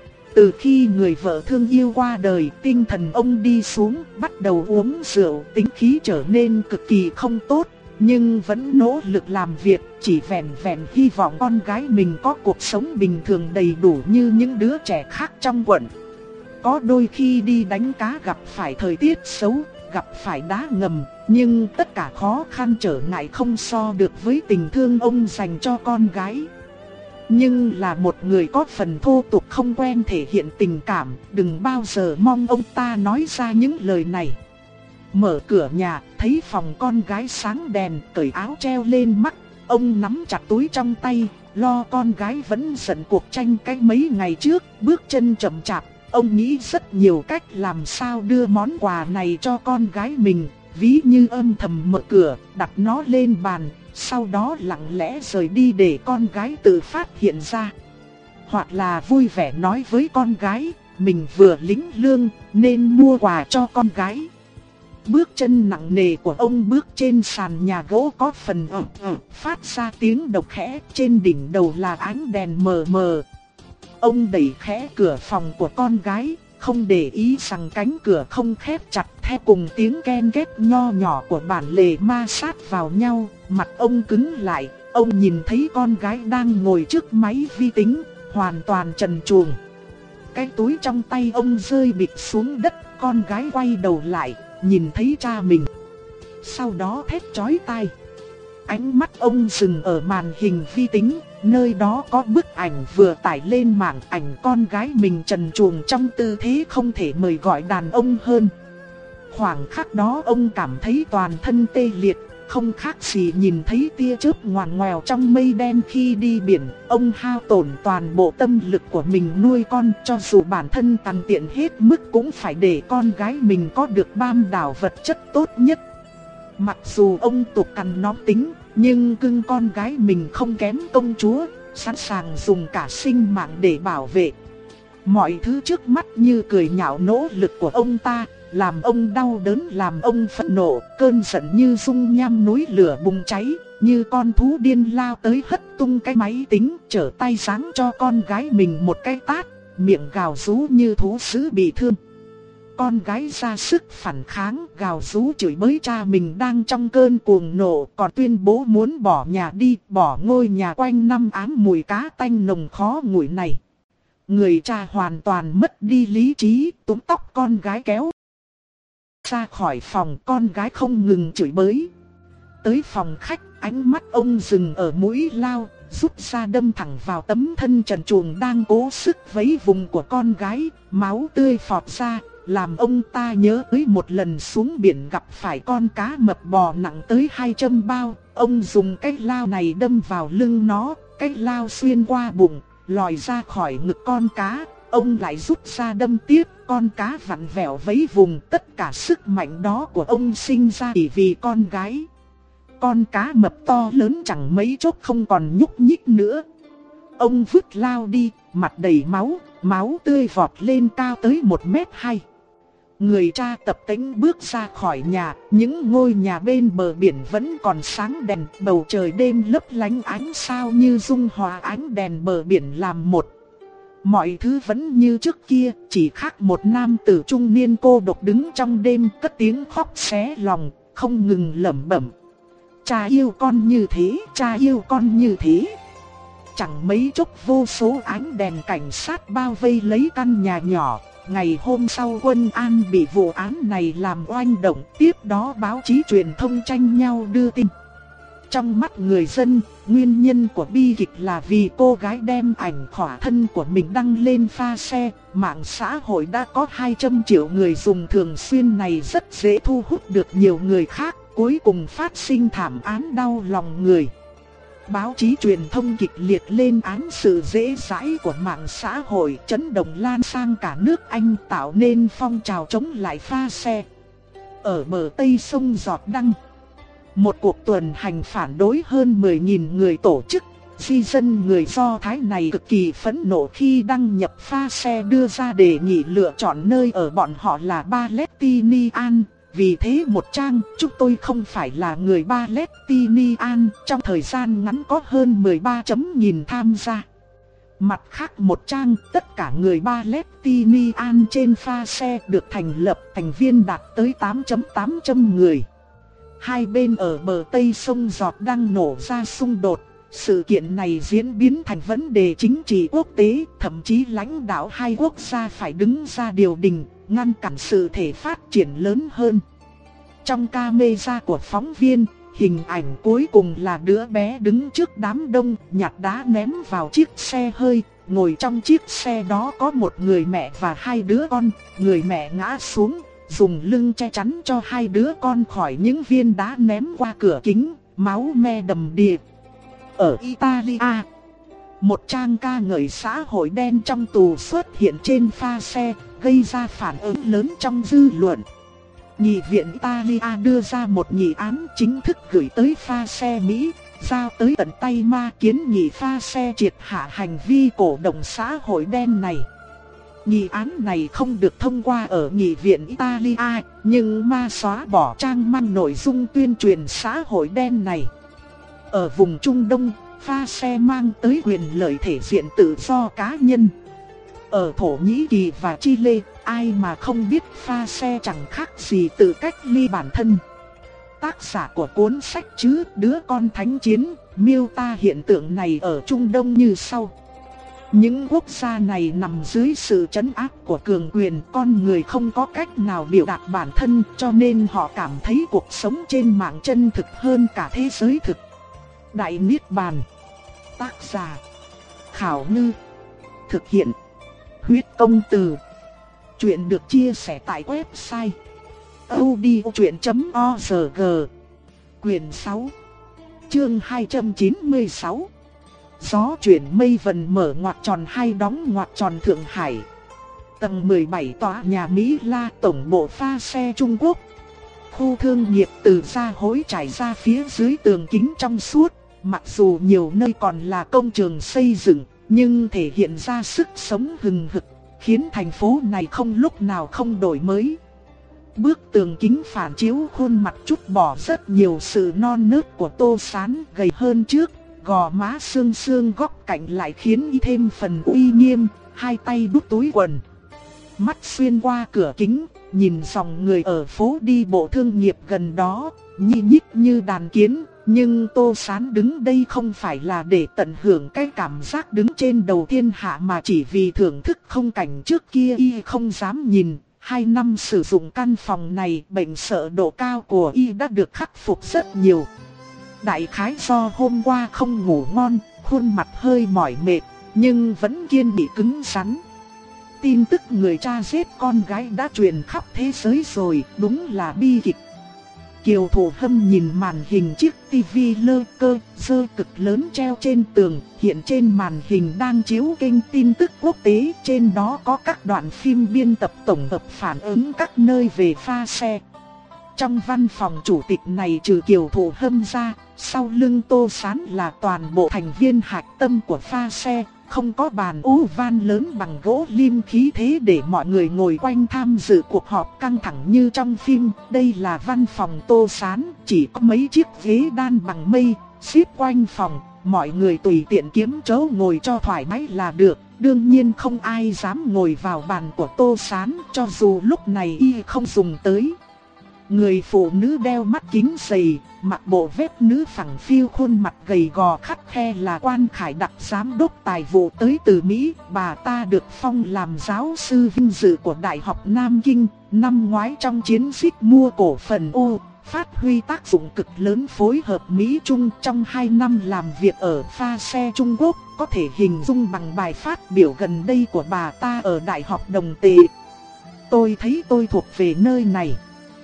Từ khi người vợ thương yêu qua đời, tinh thần ông đi xuống, bắt đầu uống rượu, tính khí trở nên cực kỳ không tốt. Nhưng vẫn nỗ lực làm việc, chỉ vẹn vẹn hy vọng con gái mình có cuộc sống bình thường đầy đủ như những đứa trẻ khác trong quận. Có đôi khi đi đánh cá gặp phải thời tiết xấu, gặp phải đá ngầm, nhưng tất cả khó khăn trở ngại không so được với tình thương ông dành cho con gái. Nhưng là một người có phần thô tục không quen thể hiện tình cảm, đừng bao giờ mong ông ta nói ra những lời này. Mở cửa nhà, thấy phòng con gái sáng đèn, cởi áo treo lên mắt, ông nắm chặt túi trong tay, lo con gái vẫn giận cuộc tranh cái mấy ngày trước, bước chân chậm chạp. Ông nghĩ rất nhiều cách làm sao đưa món quà này cho con gái mình, ví như âm thầm mở cửa, đặt nó lên bàn, sau đó lặng lẽ rời đi để con gái tự phát hiện ra. Hoặc là vui vẻ nói với con gái, mình vừa lĩnh lương nên mua quà cho con gái. Bước chân nặng nề của ông bước trên sàn nhà gỗ có phần ẩm ẩm, phát ra tiếng độc khẽ, trên đỉnh đầu là ánh đèn mờ mờ. Ông đẩy khẽ cửa phòng của con gái, không để ý rằng cánh cửa không khép chặt, theo cùng tiếng ken két nho nhỏ của bản lề ma sát vào nhau, mặt ông cứng lại. Ông nhìn thấy con gái đang ngồi trước máy vi tính, hoàn toàn trần truồng. Cái túi trong tay ông rơi bịch xuống đất, con gái quay đầu lại, nhìn thấy cha mình. Sau đó thét chói tai. Ánh mắt ông dừng ở màn hình vi tính, nơi đó có bức ảnh vừa tải lên mạng, ảnh con gái mình trần truồng trong tư thế không thể mời gọi đàn ông hơn. Khoảng khắc đó ông cảm thấy toàn thân tê liệt, không khác gì nhìn thấy tia chớp ngoằn ngoèo trong mây đen khi đi biển. Ông hao tổn toàn bộ tâm lực của mình nuôi con, cho dù bản thân tàn tiện hết mức cũng phải để con gái mình có được bam đảo vật chất tốt nhất. Mặc dù ông tục cằn nó tính, Nhưng cưng con gái mình không kém công chúa, sẵn sàng dùng cả sinh mạng để bảo vệ. Mọi thứ trước mắt như cười nhạo nỗ lực của ông ta, làm ông đau đớn, làm ông phẫn nộ, cơn giận như dung nham núi lửa bùng cháy, như con thú điên lao tới hất tung cái máy tính, trở tay giáng cho con gái mình một cái tát, miệng gào rú như thú dữ bị thương. Con gái ra sức phản kháng, gào rú chửi bới cha mình đang trong cơn cuồng nộ, còn tuyên bố muốn bỏ nhà đi, bỏ ngôi nhà quanh năm ám mùi cá tanh nồng khó ngửi này. Người cha hoàn toàn mất đi lý trí, túm tóc con gái kéo ra khỏi phòng. Con gái không ngừng chửi bới. Tới phòng khách, ánh mắt ông dừng ở mũi lao, rút ra đâm thẳng vào tấm thân trần truồng đang cố sức vấy vùng của con gái. Máu tươi phọt ra, làm ông ta nhớ tới một lần xuống biển gặp phải con cá mập bò nặng tới hai trăm bao. Ông dùng cái lao này đâm vào lưng nó, cái lao xuyên qua bụng, lòi ra khỏi ngực con cá. Ông lại rút ra đâm tiếp, con cá vặn vẹo vấy vùng. Tất cả sức mạnh đó của ông sinh ra chỉ vì con gái. Con cá mập to lớn chẳng mấy chốc không còn nhúc nhích nữa. Ông vứt lao đi, mặt đầy máu, máu tươi vọt lên cao tới một mét hai. Người cha tập tễnh bước ra khỏi nhà, những ngôi nhà bên bờ biển vẫn còn sáng đèn, bầu trời đêm lấp lánh ánh sao như dung hòa ánh đèn bờ biển làm một. Mọi thứ vẫn như trước kia, chỉ khác một nam tử trung niên cô độc đứng trong đêm cất tiếng khóc xé lòng, không ngừng lẩm bẩm. Cha yêu con như thế, cha yêu con như thế. Chẳng mấy chốc vô số ánh đèn cảnh sát bao vây lấy căn nhà nhỏ. Ngày hôm sau Quân An bị vụ án này làm oanh động, tiếp đó báo chí truyền thông tranh nhau đưa tin. Trong mắt người dân, nguyên nhân của bi kịch là vì cô gái đem ảnh khỏa thân của mình đăng lên pha xe. Mạng xã hội đã có hai trăm triệu người dùng thường xuyên này, rất dễ thu hút được nhiều người khác. Cuối cùng phát sinh thảm án đau lòng người. Báo chí truyền thông kịch liệt lên án sự dễ dãi của mạng xã hội, chấn động lan sang cả nước Anh, tạo nên phong trào chống lại pha xe. Ở bờ Tây sông Giọt Đăng, một cuộc tuần hành phản đối hơn mười nghìn người tổ chức. Di dân người Do Thái này cực kỳ phẫn nộ khi đăng nhập pha xe đưa ra đề nghị lựa chọn nơi ở bọn họ là Palestinian. Vì thế một trang, chúng tôi không phải là người Palestinian, trong thời gian ngắn có hơn mười ba nghìn tham gia. Mặt khác một trang, tất cả người Palestinian trên pha xe được thành lập thành viên đạt tới tám nghìn tám trăm người. Hai bên ở bờ Tây sông Giọt đang nổ ra xung đột. Sự kiện này diễn biến thành vấn đề chính trị quốc tế, thậm chí lãnh đạo hai quốc gia phải đứng ra điều đình, ngăn cản sự thể phát triển lớn hơn. Trong camera của phóng viên, hình ảnh cuối cùng là đứa bé đứng trước đám đông, nhặt đá ném vào chiếc xe hơi. Ngồi trong chiếc xe đó có một người mẹ và hai đứa con. Người mẹ ngã xuống, dùng lưng che chắn cho hai đứa con khỏi những viên đá ném qua cửa kính, máu me đầm đìa. Ở Italia, một trang ca ngợi xã hội đen trong tù xuất hiện trên pha xe, gây ra phản ứng lớn trong dư luận. Nghị viện Italia đưa ra một nghị án chính thức gửi tới pha xe Mỹ, giao tới tận tay Ma kiến nghị pha xe triệt hạ hành vi cổ động xã hội đen này. Nghị án này không được thông qua ở nghị viện Italia, nhưng Ma xóa bỏ trang mang nội dung tuyên truyền xã hội đen này. Ở vùng Trung Đông, pha xe mang tới quyền lợi thể diện tự do cá nhân. Ở Thổ Nhĩ Kỳ và Chile, ai mà không biết pha xe chẳng khác gì tự cách ly bản thân. Tác giả của cuốn sách chứ Đứa con thánh chiến miêu tả hiện tượng này ở Trung Đông như sau. Những quốc gia này nằm dưới sự trấn áp của cường quyền, con người không có cách nào biểu đạt bản thân, cho nên họ cảm thấy cuộc sống trên mạng chân thực hơn cả thế giới thực. Đại Niết Bàn. Tác giả Khảo Ngư. Thực hiện Huyết Công Từ. Chuyện được chia sẻ tại website audiochuyện chấm org. Quyền sáu, chương hai trăm chín mươi sáu. Gió chuyển mây vần mở ngoặc tròn hai đóng ngoặc tròn Thượng Hải. Tầng mười bảy tòa nhà Mỹ La, tổng bộ pha xe Trung Quốc. khu thương nghiệp từ gia hối trải ra phía dưới tường kính trong suốt. Mặc dù nhiều nơi còn là công trường xây dựng, nhưng thể hiện ra sức sống hừng hực, khiến thành phố này không lúc nào không đổi mới. Bức tường kính phản chiếu khuôn mặt trút bỏ rất nhiều sự non nớt của Tô Sán, gầy hơn trước, gò má xương xương góc cạnh lại khiến y thêm phần uy nghiêm, hai tay đút túi quần. Mắt xuyên qua cửa kính, nhìn dòng người ở phố đi bộ thương nghiệp gần đó, nhi nhích như đàn kiến. Nhưng Tô Sán đứng đây không phải là để tận hưởng cái cảm giác đứng trên đầu thiên hạ, mà chỉ vì thưởng thức không cảnh trước kia y không dám nhìn. Hai năm sử dụng căn phòng này, bệnh sợ độ cao của y đã được khắc phục rất nhiều. Đại khái do hôm qua không ngủ ngon, khuôn mặt hơi mỏi mệt, nhưng vẫn kiên bị cứng rắn. Tin tức người cha giết con gái đã truyền khắp thế giới rồi, đúng là bi kịch. Kiều Thủ Hâm nhìn màn hình chiếc tivi lơ cơ dơ cực lớn treo trên tường, hiện trên màn hình đang chiếu kênh tin tức quốc tế, trên đó có các đoạn phim biên tập tổng hợp phản ứng các nơi về pha xe. Trong văn phòng chủ tịch này trừ Kiều Thủ Hâm ra, sau lưng Tô Sán là toàn bộ thành viên hạch tâm của pha xe. Không có bàn u van lớn bằng gỗ lim khí thế để mọi người ngồi quanh tham dự cuộc họp căng thẳng như trong phim. Đây là văn phòng Tô Sán, chỉ có mấy chiếc ghế đan bằng mây, xếp quanh phòng. Mọi người tùy tiện kiếm chỗ ngồi cho thoải mái là được. Đương nhiên không ai dám ngồi vào bàn của Tô Sán, cho dù lúc này y không dùng tới. Người phụ nữ đeo mắt kính dày, mặc bộ vest nữ phẳng phiu, khuôn mặt gầy gò khắt khe là Quan Khải Đặc, giám đốc tài vụ tới từ Mỹ. Bà ta được phong làm giáo sư vinh dự của Đại học Nam Kinh. Năm ngoái trong chiến dịch mua cổ phần ô, phát huy tác dụng cực lớn phối hợp Mỹ-Trung. Trong hai năm làm việc ở pha xe Trung Quốc, có thể hình dung bằng bài phát biểu gần đây của bà ta ở Đại học Đồng Tệ. Tôi thấy tôi thuộc về nơi này.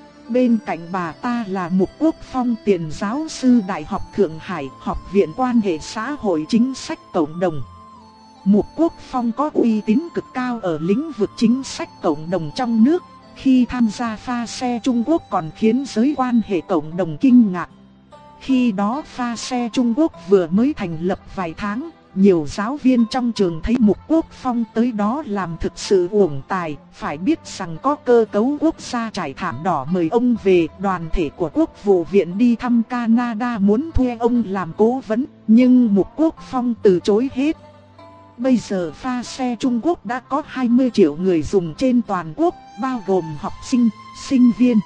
Bên cạnh bà ta là Mục Quốc Phong, tiền giáo sư Đại học Thượng Hải, Học viện Quan hệ xã hội chính sách cộng đồng. Mục Quốc Phong có uy tín cực cao ở lĩnh vực chính sách cộng đồng trong nước. Khi tham gia pha xe Trung Quốc còn khiến giới quan hệ cộng đồng kinh ngạc. Khi đó pha xe Trung Quốc vừa mới thành lập vài tháng. Nhiều giáo viên trong trường thấy Mục Quốc Phong tới đó làm thực sự uổng tài. Phải biết rằng có cơ cấu quốc gia trải thảm đỏ mời ông về. Đoàn thể của Quốc vụ viện đi thăm Canada muốn thuê ông làm cố vấn, nhưng Mục Quốc Phong từ chối hết. Bây giờ pha xe Trung Quốc đã có hai mươi triệu người dùng trên toàn quốc, bao gồm học sinh, sinh viên,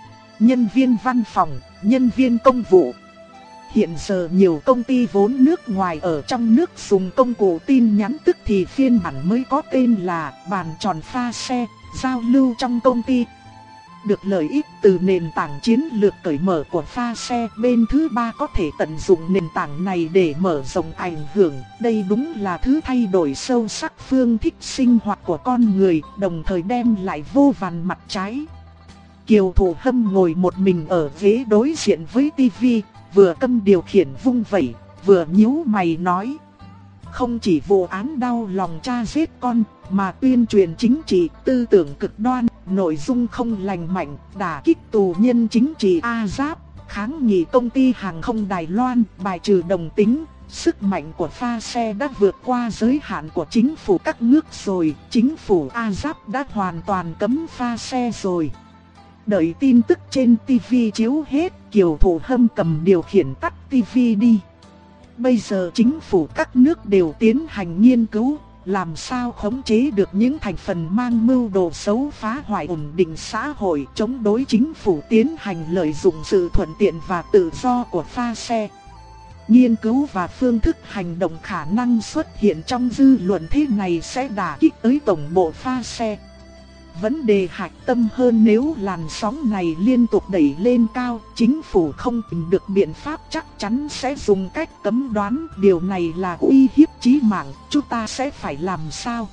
nhân viên văn phòng, nhân viên công vụ. Hiện giờ nhiều công ty vốn nước ngoài ở trong nước dùng công cụ tin nhắn tức thì phiên bản mới có tên là bàn tròn pha xe, giao lưu trong công ty. Được lợi ích từ nền tảng chiến lược cởi mở của pha xe, bên thứ ba có thể tận dụng nền tảng này để mở rộng ảnh hưởng. Đây đúng là thứ thay đổi sâu sắc phương thức sinh hoạt của con người, đồng thời đem lại vô vàn mặt trái. Kiều Thủ Hâm ngồi một mình ở ghế đối diện với tivi, vừa cầm điều khiển vung vẩy, vừa nhíu mày nói. Không chỉ vụ án đau lòng cha giết con, mà tuyên truyền chính trị, tư tưởng cực đoan, nội dung không lành mạnh, đả kích tù nhân chính trị A Giáp, kháng nghị công ty hàng không Đài Loan, bài trừ đồng tính. Sức mạnh của pha xe đã vượt qua giới hạn của chính phủ các nước rồi, chính phủ A Giáp đã hoàn toàn cấm pha xe rồi. Đợi tin tức trên tivi chiếu hết, Kiều Thủ Hâm cầm điều khiển tắt tivi đi. Bây giờ chính phủ các nước đều tiến hành nghiên cứu, làm sao khống chế được những thành phần mang mưu đồ xấu phá hoại ổn định xã hội, chống đối chính phủ tiến hành lợi dụng sự thuận tiện và tự do của pha xe. Nghiên cứu và phương thức hành động khả năng xuất hiện trong dư luận thế này sẽ đả kích tới tổng bộ pha xe. Vấn đề hạch tâm hơn, nếu làn sóng này liên tục đẩy lên cao, chính phủ không tìm được biện pháp chắc chắn sẽ dùng cách cấm đoán. Điều này là uy hiếp chí mạng, chúng ta sẽ phải làm sao?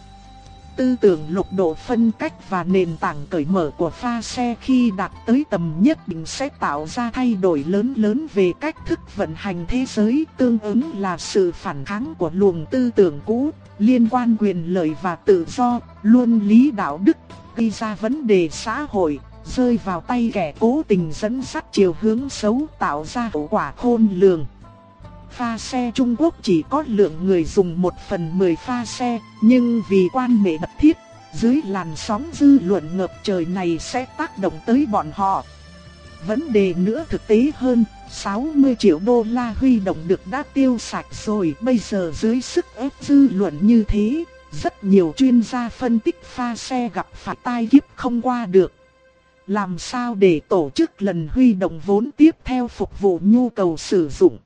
Tư tưởng lục độ phân cách và nền tảng cởi mở của pha xe khi đạt tới tầm nhất định sẽ tạo ra thay đổi lớn lớn về cách thức vận hành thế giới, tương ứng là sự phản kháng của luồng tư tưởng cũ, liên quan quyền lợi và tự do, luân lý đạo đức, gây ra vấn đề xã hội, rơi vào tay kẻ cố tình dẫn dắt chiều hướng xấu, tạo ra hậu quả khôn lường. Pha xe Trung Quốc chỉ có lượng người dùng một phần mười pha xe, nhưng vì quan hệ mật thiết, dưới làn sóng dư luận ngập trời này sẽ tác động tới bọn họ. Vấn đề nữa thực tế hơn, sáu mươi triệu đô la huy động được đã tiêu sạch rồi, bây giờ dưới sức ép dư luận như thế, rất nhiều chuyên gia phân tích pha xe gặp phải tai kiếp không qua được. Làm sao để tổ chức lần huy động vốn tiếp theo phục vụ nhu cầu sử dụng?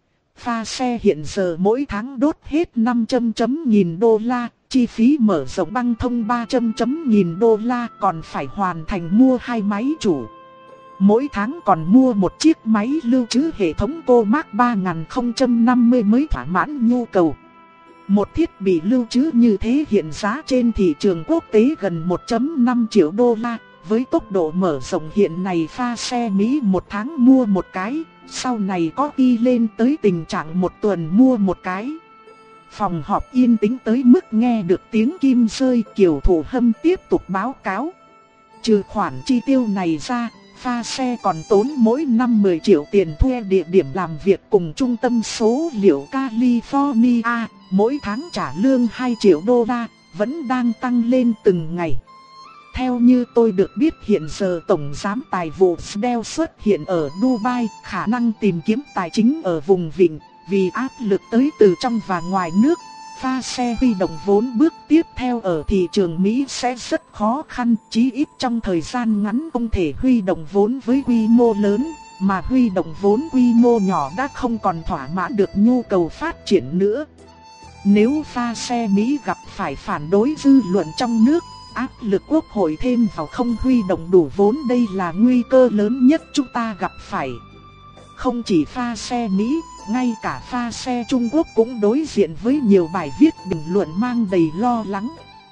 Pha xe hiện giờ mỗi tháng đốt hết năm trăm nghìn đô la, chi phí mở rộng băng thông ba trăm nghìn đô la, còn phải hoàn thành mua hai máy chủ. Mỗi tháng còn mua một chiếc máy lưu trữ hệ thống Comac ba không năm không mới thỏa mãn nhu cầu. Một thiết bị lưu trữ như thế hiện giá trên thị trường quốc tế gần một phẩy năm triệu đô la. Với tốc độ mở rộng hiện này, pha xe Mỹ một tháng mua một cái, sau này có đi lên tới tình trạng một tuần mua một cái. Phòng họp yên tĩnh tới mức nghe được tiếng kim rơi. Kiều Thủ Hâm tiếp tục báo cáo. Trừ khoản chi tiêu này ra, pha xe còn tốn mỗi năm mười triệu tiền thuê địa điểm làm việc cùng trung tâm số liệu California, mỗi tháng trả lương hai triệu đô la, vẫn đang tăng lên từng ngày. Theo như tôi được biết hiện giờ Tổng giám tài vụ Dell xuất hiện ở Dubai, khả năng tìm kiếm tài chính ở vùng vịnh, vì áp lực tới từ trong và ngoài nước. Pha xe huy động vốn bước tiếp theo ở thị trường Mỹ sẽ rất khó khăn, chí ít trong thời gian ngắn không thể huy động vốn với quy mô lớn, mà huy động vốn quy mô nhỏ đã không còn thỏa mãn được nhu cầu phát triển nữa. Nếu pha xe Mỹ gặp phải phản đối dư luận trong nước, áp lực quốc hội thêm vào không huy động đủ vốn, đây là nguy cơ lớn nhất chúng ta gặp phải. Không chỉ pha xe Mỹ, ngay cả pha xe Trung Quốc cũng đối diện với nhiều bài viết bình luận mang đầy lo lắng.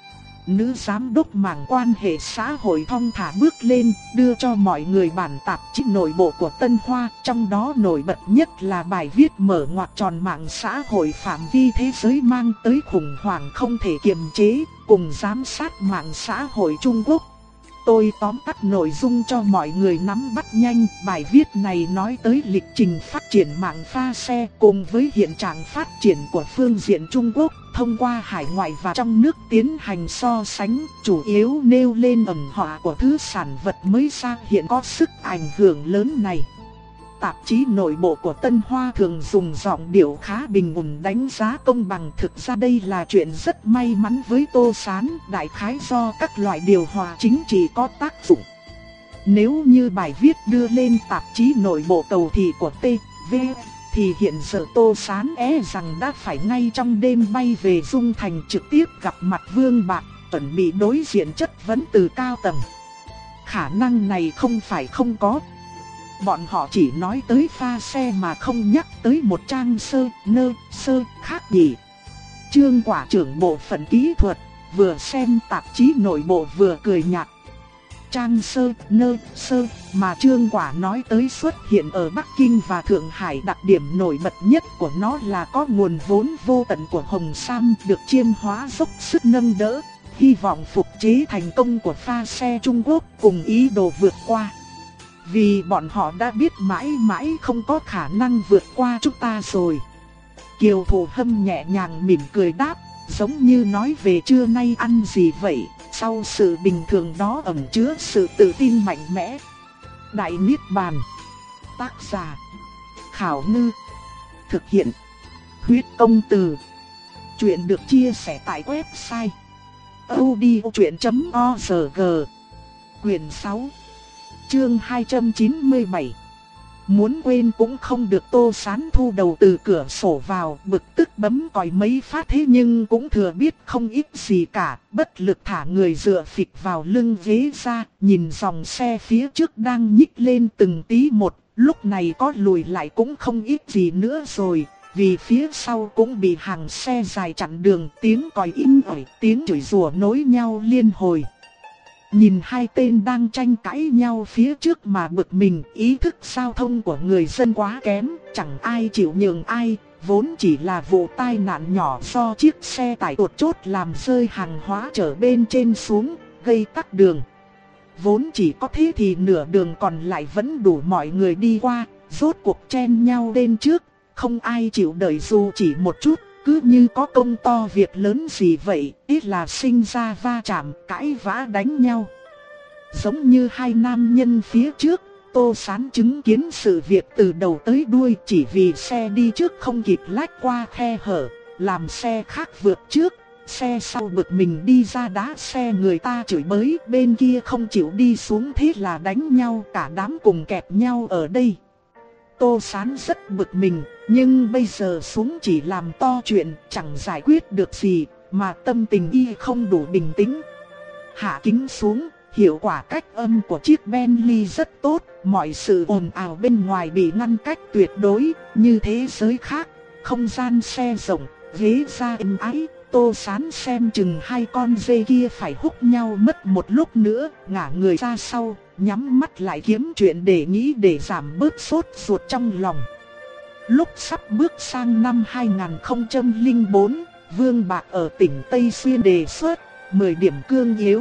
Nữ giám đốc mảng quan hệ xã hội thong thả bước lên, đưa cho mọi người bản tạp chí nội bộ của Tân Hoa, trong đó nổi bật nhất là bài viết mở ngoặc tròn mạng xã hội phạm vi thế giới mang tới khủng hoảng không thể kiềm chế, cùng giám sát mạng xã hội Trung Quốc. Tôi tóm tắt nội dung cho mọi người nắm bắt nhanh. Bài viết này nói tới lịch trình phát triển mạng pha xe cùng với hiện trạng phát triển của phương diện Trung Quốc, thông qua hải ngoại và trong nước tiến hành so sánh, chủ yếu nêu lên ẩn họa của thứ sản vật mới ra hiện có sức ảnh hưởng lớn này. Tạp chí nội bộ của Tân Hoa thường dùng giọng điệu khá bình ổn đánh giá công bằng. Thực ra đây là chuyện rất may mắn với Tô Sán, đại khái do các loại điều hòa chính trị có tác dụng. Nếu như bài viết đưa lên tạp chí nội bộ cầu thị của tê vê, thì hiện giờ Tô Sán e rằng đã phải ngay trong đêm bay về Dung Thành trực tiếp gặp mặt Vương Bạc, chuẩn bị đối diện chất vấn từ cao tầng. Khả năng này không phải không có. Bọn họ chỉ nói tới pha xe mà không nhắc tới một trang sơ, nơ, sơ khác nhỉ. Trương Quả trưởng bộ phận kỹ thuật, vừa xem tạp chí nội bộ vừa cười nhạt. Trang sơ, nơ, sơ mà Trương Quả nói tới xuất hiện ở Bắc Kinh và Thượng Hải, đặc điểm nổi bật nhất của nó là có nguồn vốn vô tận của Hồng Sam được chiêm hóa dốc sức nâng đỡ, hy vọng phục chế thành công của pha xe Trung Quốc cùng ý đồ vượt qua. Vì bọn họ đã biết mãi mãi không có khả năng vượt qua chúng ta rồi. Kiều Thủ Hâm nhẹ nhàng mỉm cười đáp, giống như nói về trưa nay ăn gì vậy. Sau sự bình thường đó ẩn chứa sự tự tin mạnh mẽ. Đại Niết Bàn. Tác giả Khảo Ngư. Thực hiện Huyết Công Từ. Chuyện được chia sẻ tại website audiochuyện chấm org. Quyển sáu, chương hai trăm chín mươi bảy. Muốn quên cũng không được. Tô Sán thu đầu từ cửa sổ vào, bực tức bấm còi mấy phát thế nhưng cũng thừa biết không ít gì cả, bất lực thả người dựa phịch vào lưng ghế ra, nhìn dòng xe phía trước đang nhích lên từng tí một, lúc này có lùi lại cũng không ít gì nữa rồi, vì phía sau cũng bị hàng xe dài chặn đường, tiếng còi inh ỏi, tiếng chửi rủa nối nhau liên hồi. Nhìn hai tên đang tranh cãi nhau phía trước mà bực mình, ý thức giao thông của người dân quá kém, chẳng ai chịu nhường ai, vốn chỉ là vụ tai nạn nhỏ do chiếc xe tải tuột chốt làm rơi hàng hóa chở bên trên xuống, gây tắc đường. vốn chỉ có thế thì nửa đường còn lại vẫn đủ mọi người đi qua, rốt cuộc chen nhau lên trước, không ai chịu đợi dù chỉ một chút, cứ như có công to việc lớn gì vậy, ít là sinh ra va chạm, cãi vã đánh nhau. Giống như hai nam nhân phía trước, Tô Sán chứng kiến sự việc từ đầu tới đuôi chỉ vì xe đi trước không kịp lách qua khe hở, làm xe khác vượt trước, xe sau bực mình đi ra đá xe người ta chửi bới, bên kia không chịu đi xuống thế là đánh nhau, cả đám cùng kẹp nhau ở đây. Tô Sán rất bực mình, nhưng bây giờ xuống chỉ làm to chuyện, chẳng giải quyết được gì, mà tâm tình y không đủ bình tĩnh. Hạ kính xuống, hiệu quả cách âm của chiếc Bentley rất tốt, mọi sự ồn ào bên ngoài bị ngăn cách tuyệt đối, như thế giới khác, không gian xe rộng, ghế ra êm ái. Tô Sán xem chừng hai con dê kia phải húc nhau mất một lúc nữa, ngả người ra sau, nhắm mắt lại kiếm chuyện để nghĩ để giảm bớt sốt ruột trong lòng. Lúc sắp bước sang năm hai nghìn không trăm lẻ bốn, Vương Bạc ở tỉnh Tây Xuyên đề xuất mười điểm cương yếu.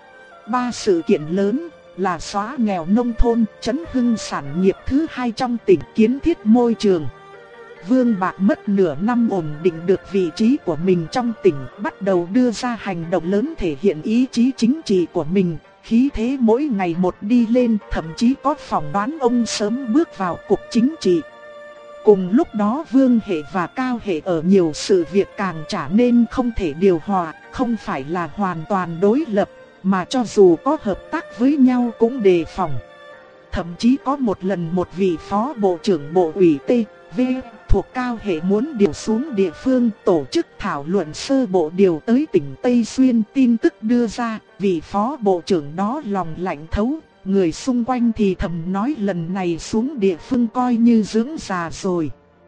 Ba sự kiện lớn là xóa nghèo nông thôn, trấn hưng sản nghiệp thứ hai trong tỉnh, kiến thiết môi trường. Vương Bạc mất nửa năm ổn định được vị trí của mình trong tỉnh, bắt đầu đưa ra hành động lớn thể hiện ý chí chính trị của mình, khí thế mỗi ngày một đi lên, thậm chí có phỏng đoán ông sớm bước vào cục chính trị. Cùng lúc đó Vương Hệ và Cao Hệ ở nhiều sự việc càng trở nên không thể điều hòa, không phải là hoàn toàn đối lập, mà cho dù có hợp tác với nhau cũng đề phòng. Thậm chí có một lần một vị phó bộ trưởng bộ ủy T V thuộc Cao Hệ muốn điều xuống địa phương tổ chức thảo luận sơ bộ điều tới tỉnh Tây Xuyên. Tin tức đưa ra, vị phó bộ trưởng đó lòng lạnh thấu, người xung quanh thì thầm nói lần này xuống địa phương coi như dưỡng già rồi.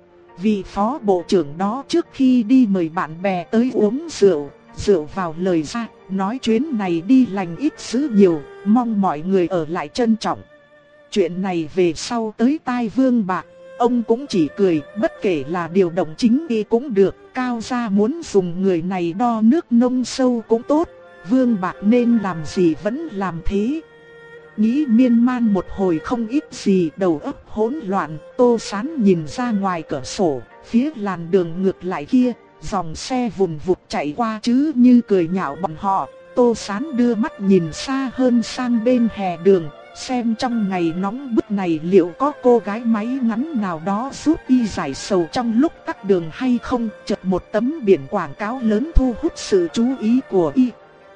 Vị phó bộ trưởng đó trước khi đi mời bạn bè tới uống rượu, rượu vào lời ra, nói chuyến này đi lành ít dữ nhiều, mong mọi người ở lại trân trọng. Chuyện này về sau tới tai Vương Bạc, ông cũng chỉ cười, bất kể là điều động chính y cũng được, Cao gia muốn dùng người này đo nước nông sâu cũng tốt, Vương Bạc nên làm gì vẫn làm thế. Nghĩ miên man một hồi không ít gì, đầu óc hỗn loạn, Tô Sán nhìn ra ngoài cửa sổ, phía làn đường ngược lại kia, dòng xe vùn vụt chạy qua chứ như cười nhạo bọn họ. Tô Sán đưa mắt nhìn xa hơn sang bên hè đường, xem trong ngày nóng bức này liệu có cô gái máy ngắn nào đó giúp y giải sầu trong lúc tắc đường hay không. Chợt một tấm biển quảng cáo lớn thu hút sự chú ý của y.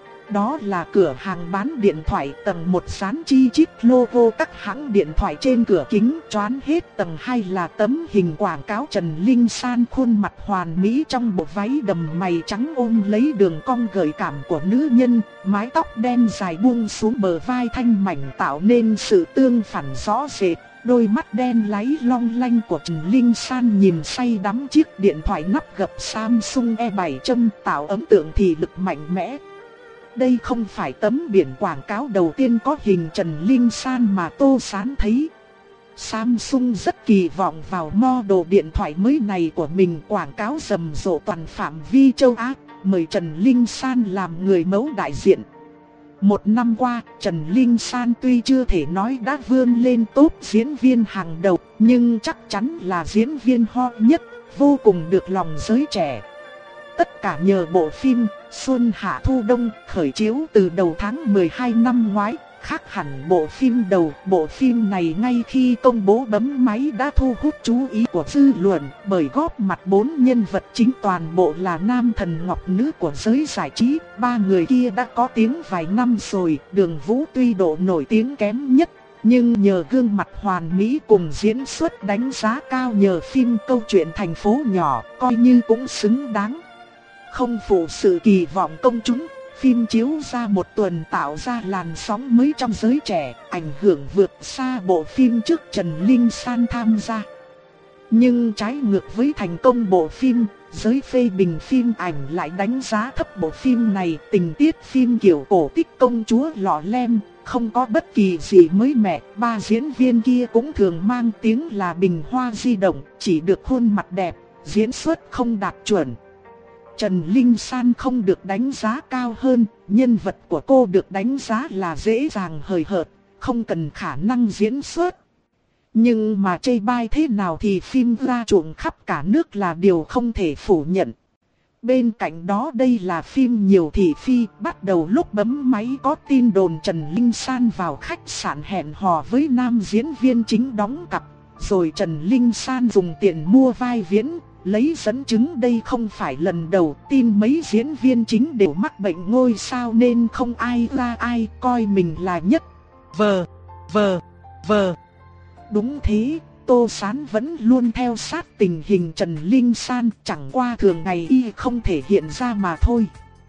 Đó là cửa hàng bán điện thoại, tầng một dán chi chít logo các hãng điện thoại trên cửa kính, choán hết. Tầng hai là tấm hình quảng cáo Trần Linh San khuôn mặt hoàn mỹ trong bộ váy đầm mày trắng ôm lấy đường cong gợi cảm của nữ nhân, mái tóc đen dài buông xuống bờ vai thanh mảnh tạo nên sự tương phản rõ rệt. Đôi mắt đen láy long lanh của Trần Linh San nhìn say đắm chiếc điện thoại nắp gập Samsung E bảy trăm tạo ấn tượng thị lực mạnh mẽ. Đây không phải tấm biển quảng cáo đầu tiên có hình Trần Linh San mà Tô Sán thấy. Samsung rất kỳ vọng vào model điện thoại mới này của mình, quảng cáo rầm rộ toàn phạm vi châu Á, mời Trần Linh San làm người mẫu đại diện. Một năm qua, Trần Linh San tuy chưa thể nói đã vươn lên top diễn viên hàng đầu, nhưng chắc chắn là diễn viên hot nhất, vô cùng được lòng giới trẻ. Tất cả nhờ bộ phim Xuân Hạ Thu Đông khởi chiếu từ đầu tháng mười hai năm ngoái, khác hẳn bộ phim đầu. Bộ phim này ngay khi công bố bấm máy đã thu hút chú ý của dư luận, bởi góp mặt bốn nhân vật chính toàn bộ là nam thần ngọc nữ của giới giải trí. Ba người kia đã có tiếng vài năm rồi, Đường Vũ tuy độ nổi tiếng kém nhất, nhưng nhờ gương mặt hoàn mỹ cùng diễn xuất đánh giá cao nhờ phim Câu chuyện thành phố nhỏ, coi như cũng xứng đáng. Không phụ sự kỳ vọng công chúng, phim chiếu ra một tuần tạo ra làn sóng mới trong giới trẻ, ảnh hưởng vượt xa bộ phim trước Trần Linh San tham gia. Nhưng trái ngược với thành công bộ phim, giới phê bình phim ảnh lại đánh giá thấp bộ phim này. Tình tiết phim kiểu cổ tích công chúa lọ lem, không có bất kỳ gì mới mẻ. Ba diễn viên kia cũng thường mang tiếng là bình hoa di động, chỉ được khuôn mặt đẹp, diễn xuất không đạt chuẩn. Trần Linh San không được đánh giá cao hơn, nhân vật của cô được đánh giá là dễ dàng hời hợt, không cần khả năng diễn xuất. Nhưng mà chê bai thế nào thì phim ra chuộng khắp cả nước là điều không thể phủ nhận. Bên cạnh đó đây là phim nhiều thị phi, bắt đầu lúc bấm máy có tin đồn Trần Linh San vào khách sạn hẹn hò với nam diễn viên chính đóng cặp. Rồi Trần Linh San dùng tiền mua vai diễn, lấy dẫn chứng đây không phải lần đầu, tin mấy diễn viên chính đều mắc bệnh ngôi sao nên không ai ra ai coi mình là nhất. Vờ, vờ, vờ. Đúng thế, Tô Sán vẫn luôn theo sát tình hình Trần Linh San, chẳng qua thường ngày y không thể hiện ra mà thôi.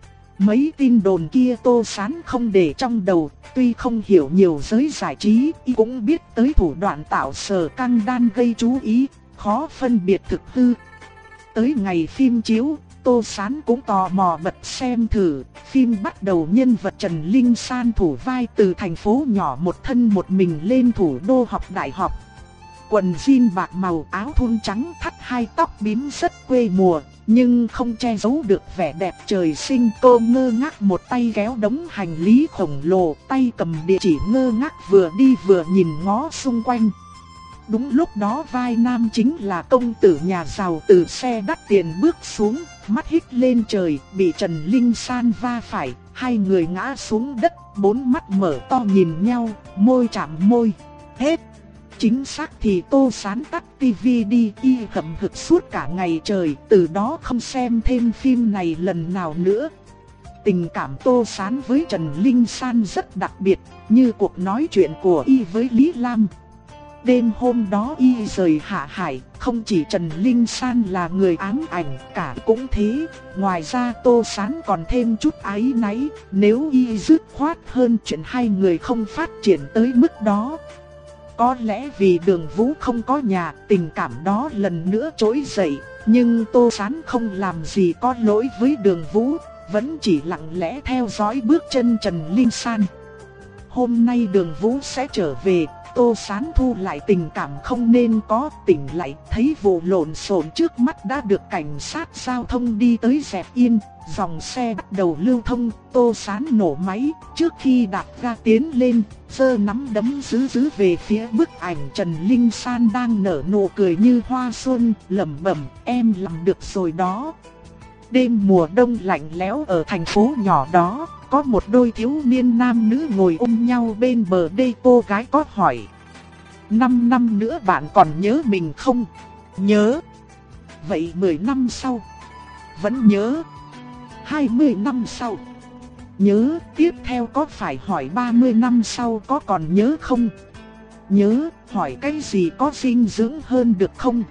Mấy tin đồn kia Tô Sán không để trong đầu, tuy không hiểu nhiều giới giải trí, y cũng biết tới thủ đoạn tạo sờ căng đan gây chú ý, khó phân biệt thực hư. Tới ngày phim chiếu, Tô Sán cũng tò mò bật xem thử, phim bắt đầu nhân vật Trần Linh San thủ vai từ thành phố nhỏ một thân một mình lên thủ đô học đại học. Quần jean bạc màu, áo thun trắng, thắt hai tóc bím rất quê mùa, nhưng không che giấu được vẻ đẹp trời sinh. Cô ngơ ngác một tay kéo đống hành lý khổng lồ, tay cầm địa chỉ ngơ ngác vừa đi vừa nhìn ngó xung quanh. Đúng lúc đó vai nam chính là công tử nhà giàu từ xe đắt tiền bước xuống, mắt híp lên trời, bị Trần Linh San va phải, hai người ngã xuống đất, bốn mắt mở to nhìn nhau, môi chạm môi. Hết. Chính xác thì Tô Sán tắt tivi đi, y hậm hực suốt cả ngày trời, từ đó không xem thêm phim này lần nào nữa. Tình cảm Tô Sán với Trần Linh San rất đặc biệt, như cuộc nói chuyện của y với Lý Lam. Đêm hôm đó y rời Hạ Hải, không chỉ Trần Linh San là người ám ảnh, cả cũng thế. Ngoài ra Tô Sán còn thêm chút áy náy, nếu y dứt khoát hơn chuyện hai người không phát triển tới mức đó. Có lẽ vì Đường Vũ không có nhà, tình cảm đó lần nữa trỗi dậy, nhưng Tô Sán không làm gì có lỗi với Đường Vũ, vẫn chỉ lặng lẽ theo dõi bước chân Trần Linh San. Hôm nay Đường Vũ sẽ trở về, Tô Sán thu lại tình cảm không nên có, tỉnh lại thấy vụ lộn xộn trước mắt đã được cảnh sát giao thông đi tới dẹp yên, dòng xe bắt đầu lưu thông. Tô Sán nổ máy, trước khi đạp ga tiến lên, giơ nắm đấm giữ giữ về phía bức ảnh Trần Linh San đang nở nụ cười như hoa xuân, lẩm bẩm, em làm được rồi đó. Đêm mùa đông lạnh lẽo ở thành phố nhỏ đó, có một đôi thiếu niên nam nữ ngồi ôm nhau bên bờ đê. Cô gái có hỏi, năm năm nữa bạn còn nhớ mình không? Nhớ. Vậy mười năm sau? Vẫn nhớ. hai mươi năm sau? Nhớ. Tiếp theo có phải hỏi ba mươi năm sau có còn nhớ không? Nhớ. Hỏi cái gì có dinh dưỡng hơn được không?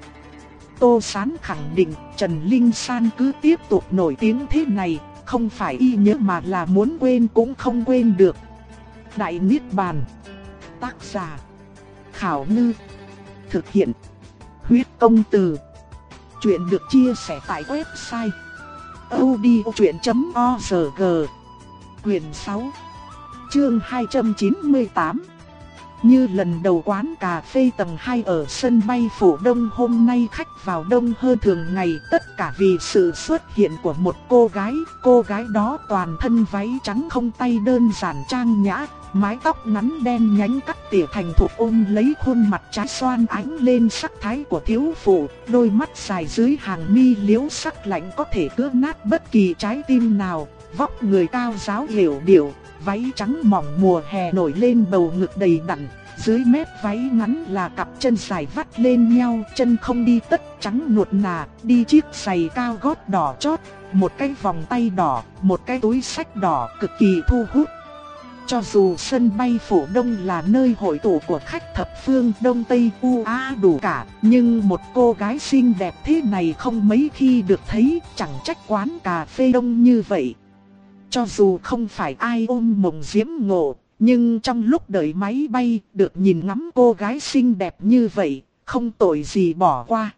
Tô Sán khẳng định Trần Linh San cứ tiếp tục nổi tiếng thế này, không phải y nhớ mà là muốn quên cũng không quên được. Đại Niết Bàn. Tác giả Khảo Ngư. Thực hiện Huyết Công Từ. Chuyện được chia sẻ tại website audiochuyện chấm org. Quyển sáu, chương hai trăm chín mươi tám. Như lần đầu, quán cà phê tầng hai ở sân bay Phủ Đông hôm nay khách vào đông hơn thường ngày, tất cả vì sự xuất hiện của một cô gái. Cô gái đó toàn thân váy trắng không tay đơn giản trang nhã, mái tóc ngắn đen nhánh cắt tỉa thành thục ôm lấy khuôn mặt trái xoan ánh lên sắc thái của thiếu phụ, đôi mắt dài dưới hàng mi liễu sắc lạnh có thể cứa nát bất kỳ trái tim nào, vóc người cao ráo hiểu điệu. Váy trắng mỏng mùa hè nổi lên bầu ngực đầy đặn, dưới mép váy ngắn là cặp chân dài vắt lên nhau, chân không đi tất trắng nuột nà, đi chiếc giày cao gót đỏ chót, một cái vòng tay đỏ, một cái túi xách đỏ cực kỳ thu hút. Cho dù sân bay Phủ Đông là nơi hội tụ của khách thập phương Đông Tây U Á đủ cả, nhưng một cô gái xinh đẹp thế này không mấy khi được thấy, chẳng trách quán cà phê đông như vậy. Cho dù không phải ai ôm mộng diễm ngộ, nhưng trong lúc đợi máy bay, được nhìn ngắm cô gái xinh đẹp như vậy, không tội gì bỏ qua.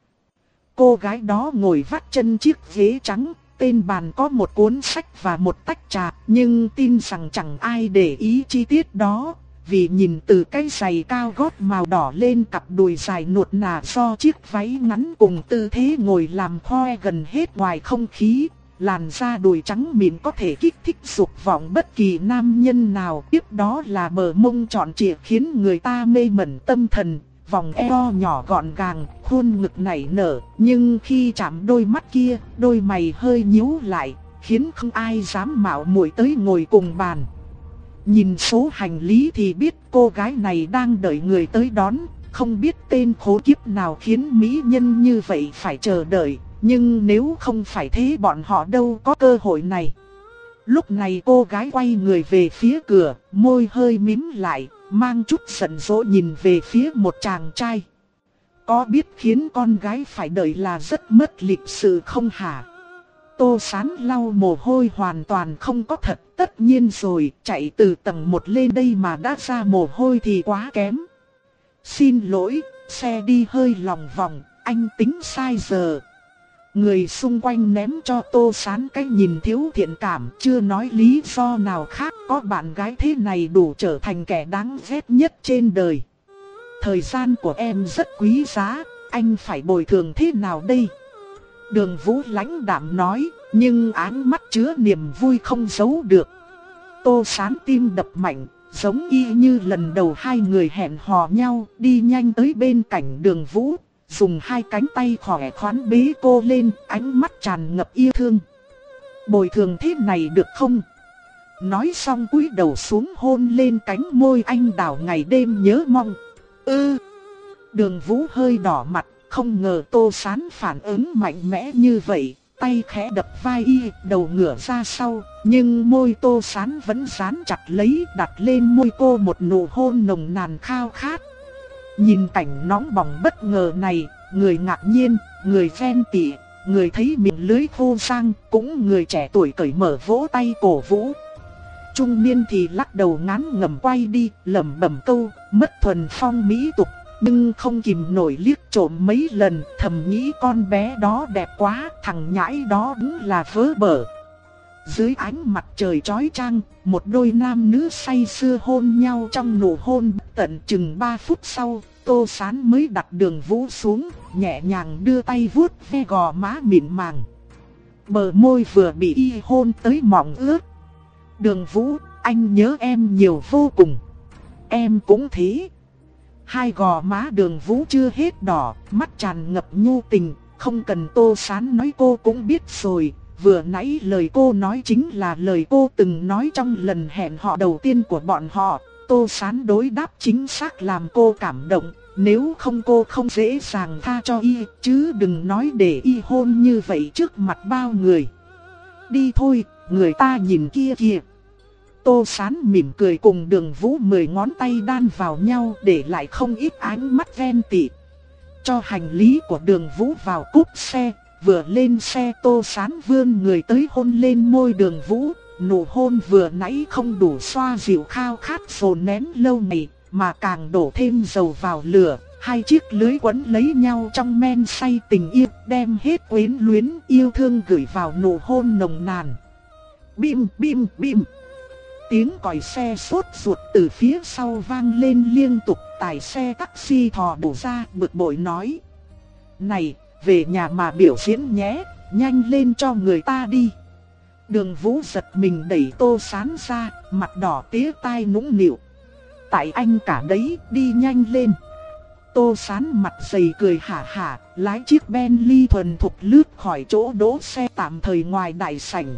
Cô gái đó ngồi vắt chân chiếc ghế trắng, bên bàn có một cuốn sách và một tách trà, nhưng tin rằng chẳng ai để ý chi tiết đó, vì nhìn từ cái giày cao gót màu đỏ lên cặp đùi dài nuột nà do chiếc váy ngắn cùng tư thế ngồi làm khoe gần hết ngoài không khí. làn da đùi trắng mịn có thể kích thích dục vọng bất kỳ nam nhân nào. Tiếp đó là bờ mông tròn trịa khiến người ta mê mẩn tâm thần, vòng eo nhỏ gọn gàng, khuôn ngực nảy nở. Nhưng khi chạm đôi mắt kia, đôi mày hơi nhíu lại, khiến không ai dám mạo muội tới ngồi cùng bàn. Nhìn số hành lý thì biết cô gái này đang đợi người tới đón. Không biết tên khốn kiếp nào khiến mỹ nhân như vậy phải chờ đợi. Nhưng nếu không phải thế bọn họ đâu có cơ hội này. Lúc này cô gái quay người về phía cửa, môi hơi mím lại, mang chút giận dỗi nhìn về phía một chàng trai. Có biết khiến con gái phải đợi là rất mất lịch sự không hả? Tô Sán lau mồ hôi hoàn toàn không có thật. Tất nhiên rồi, chạy từ tầng một lên đây mà đã ra mồ hôi thì quá kém. Xin lỗi, xe đi hơi lòng vòng, anh tính sai giờ. Người xung quanh ném cho Tô Sán cái nhìn thiếu thiện cảm, chưa nói lý do nào khác. Có bạn gái thế này đủ trở thành kẻ đáng ghét nhất trên đời. Thời gian của em rất quý giá, anh phải bồi thường thế nào đây? Đường Vũ lãnh đạm nói, nhưng ánh mắt chứa niềm vui không giấu được. Tô Sán tim đập mạnh, giống y như lần đầu hai người hẹn hò nhau, đi nhanh tới bên cạnh Đường Vũ, dùng hai cánh tay khỏe khoắn bế cô lên, ánh mắt tràn ngập yêu thương. Bồi thường thế này được không? Nói xong cúi đầu xuống hôn lên cánh môi anh đào ngày đêm nhớ mong. Ư. Đường Vũ hơi đỏ mặt, không ngờ Tô Sán phản ứng mạnh mẽ như vậy. Tay khẽ đập vai y, đầu ngửa ra sau, nhưng môi Tô Sán vẫn dán chặt lấy, đặt lên môi cô một nụ hôn nồng nàn khao khát. Nhìn cảnh nóng bỏng bất ngờ này, người ngạc nhiên, người ghen tị, người thấy miệng lưỡi khô sang, cũng người trẻ tuổi cởi mở vỗ tay cổ vũ. Trung niên thì lắc đầu ngán ngẩm quay đi, lẩm bẩm câu, mất thuần phong mỹ tục. Nhưng không kìm nổi liếc trộm mấy lần, thầm nghĩ con bé đó đẹp quá, thằng nhãi đó đúng là vớ bở. Dưới ánh mặt trời chói chang, một đôi nam nữ say sưa hôn nhau trong nụ hôn. Tận chừng ba phút sau, Tô Sán mới đặt Đường Vũ xuống, nhẹ nhàng đưa tay vuốt ve gò má mịn màng. Bờ môi vừa bị y hôn tới mọng ướt. Đường Vũ, anh nhớ em nhiều vô cùng. Em cũng thế. Hai gò má Đường Vũ chưa hết đỏ, mắt tràn ngập nhu tình, không cần Tô Sán nói cô cũng biết rồi. Vừa nãy lời cô nói chính là lời cô từng nói trong lần hẹn hò đầu tiên của bọn họ. Tô Sán đối đáp chính xác làm cô cảm động, nếu không cô không dễ dàng tha cho y, chứ đừng nói để y hôn như vậy trước mặt bao người. Đi thôi, người ta nhìn kia kìa. Tô Sán mỉm cười cùng Đường Vũ mười ngón tay đan vào nhau để lại không ít ánh mắt ghen tị. Cho hành lý của Đường Vũ vào cốp xe, vừa lên xe Tô Sán vươn người tới hôn lên môi Đường Vũ. Nụ hôn vừa nãy không đủ xoa dịu khao khát dồn nén lâu ngày, mà càng đổ thêm dầu vào lửa. Hai chiếc lưới quấn lấy nhau trong men say tình yêu, đem hết quyến luyến yêu thương gửi vào nụ hôn nồng nàn. Bim bim bim. Tiếng còi xe sốt ruột từ phía sau vang lên liên tục. Tài xe taxi thò đầu ra bực bội nói: Này, về nhà mà biểu diễn nhé, nhanh lên cho người ta đi. Đường Vũ giật mình đẩy Tô Sán ra, mặt đỏ tía tai nũng nịu. Tại anh cả đấy, đi nhanh lên. Tô Sán mặt dày cười hả hả, lái chiếc Bentley thuần thục lướt khỏi chỗ đỗ xe tạm thời ngoài đại sảnh.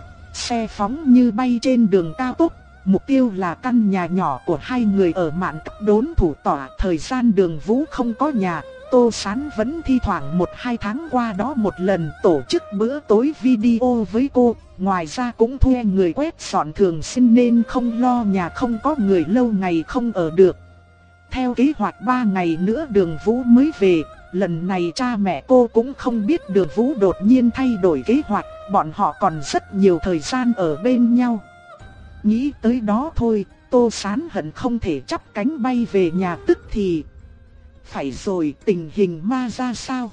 Xe phóng như bay trên đường cao tốc, mục tiêu là căn nhà nhỏ của hai người ở mạn cấp đốn thủ tỏa. Thời gian Đường Vũ không có nhà, Tô Sán vẫn thi thoảng một hai tháng qua đó một lần tổ chức bữa tối video với cô. Ngoài ra cũng thuê người quét dọn thường xuyên nên không lo nhà không có người lâu ngày không ở được. Theo kế hoạch ba ngày nữa Đường Vũ mới về. Lần này cha mẹ cô cũng không biết Đường Vũ đột nhiên thay đổi kế hoạch. Bọn họ còn rất nhiều thời gian ở bên nhau. Nghĩ tới đó thôi, Tô Sán hận không thể chắp cánh bay về nhà tức thì. Phải rồi, tình hình ma ra sao?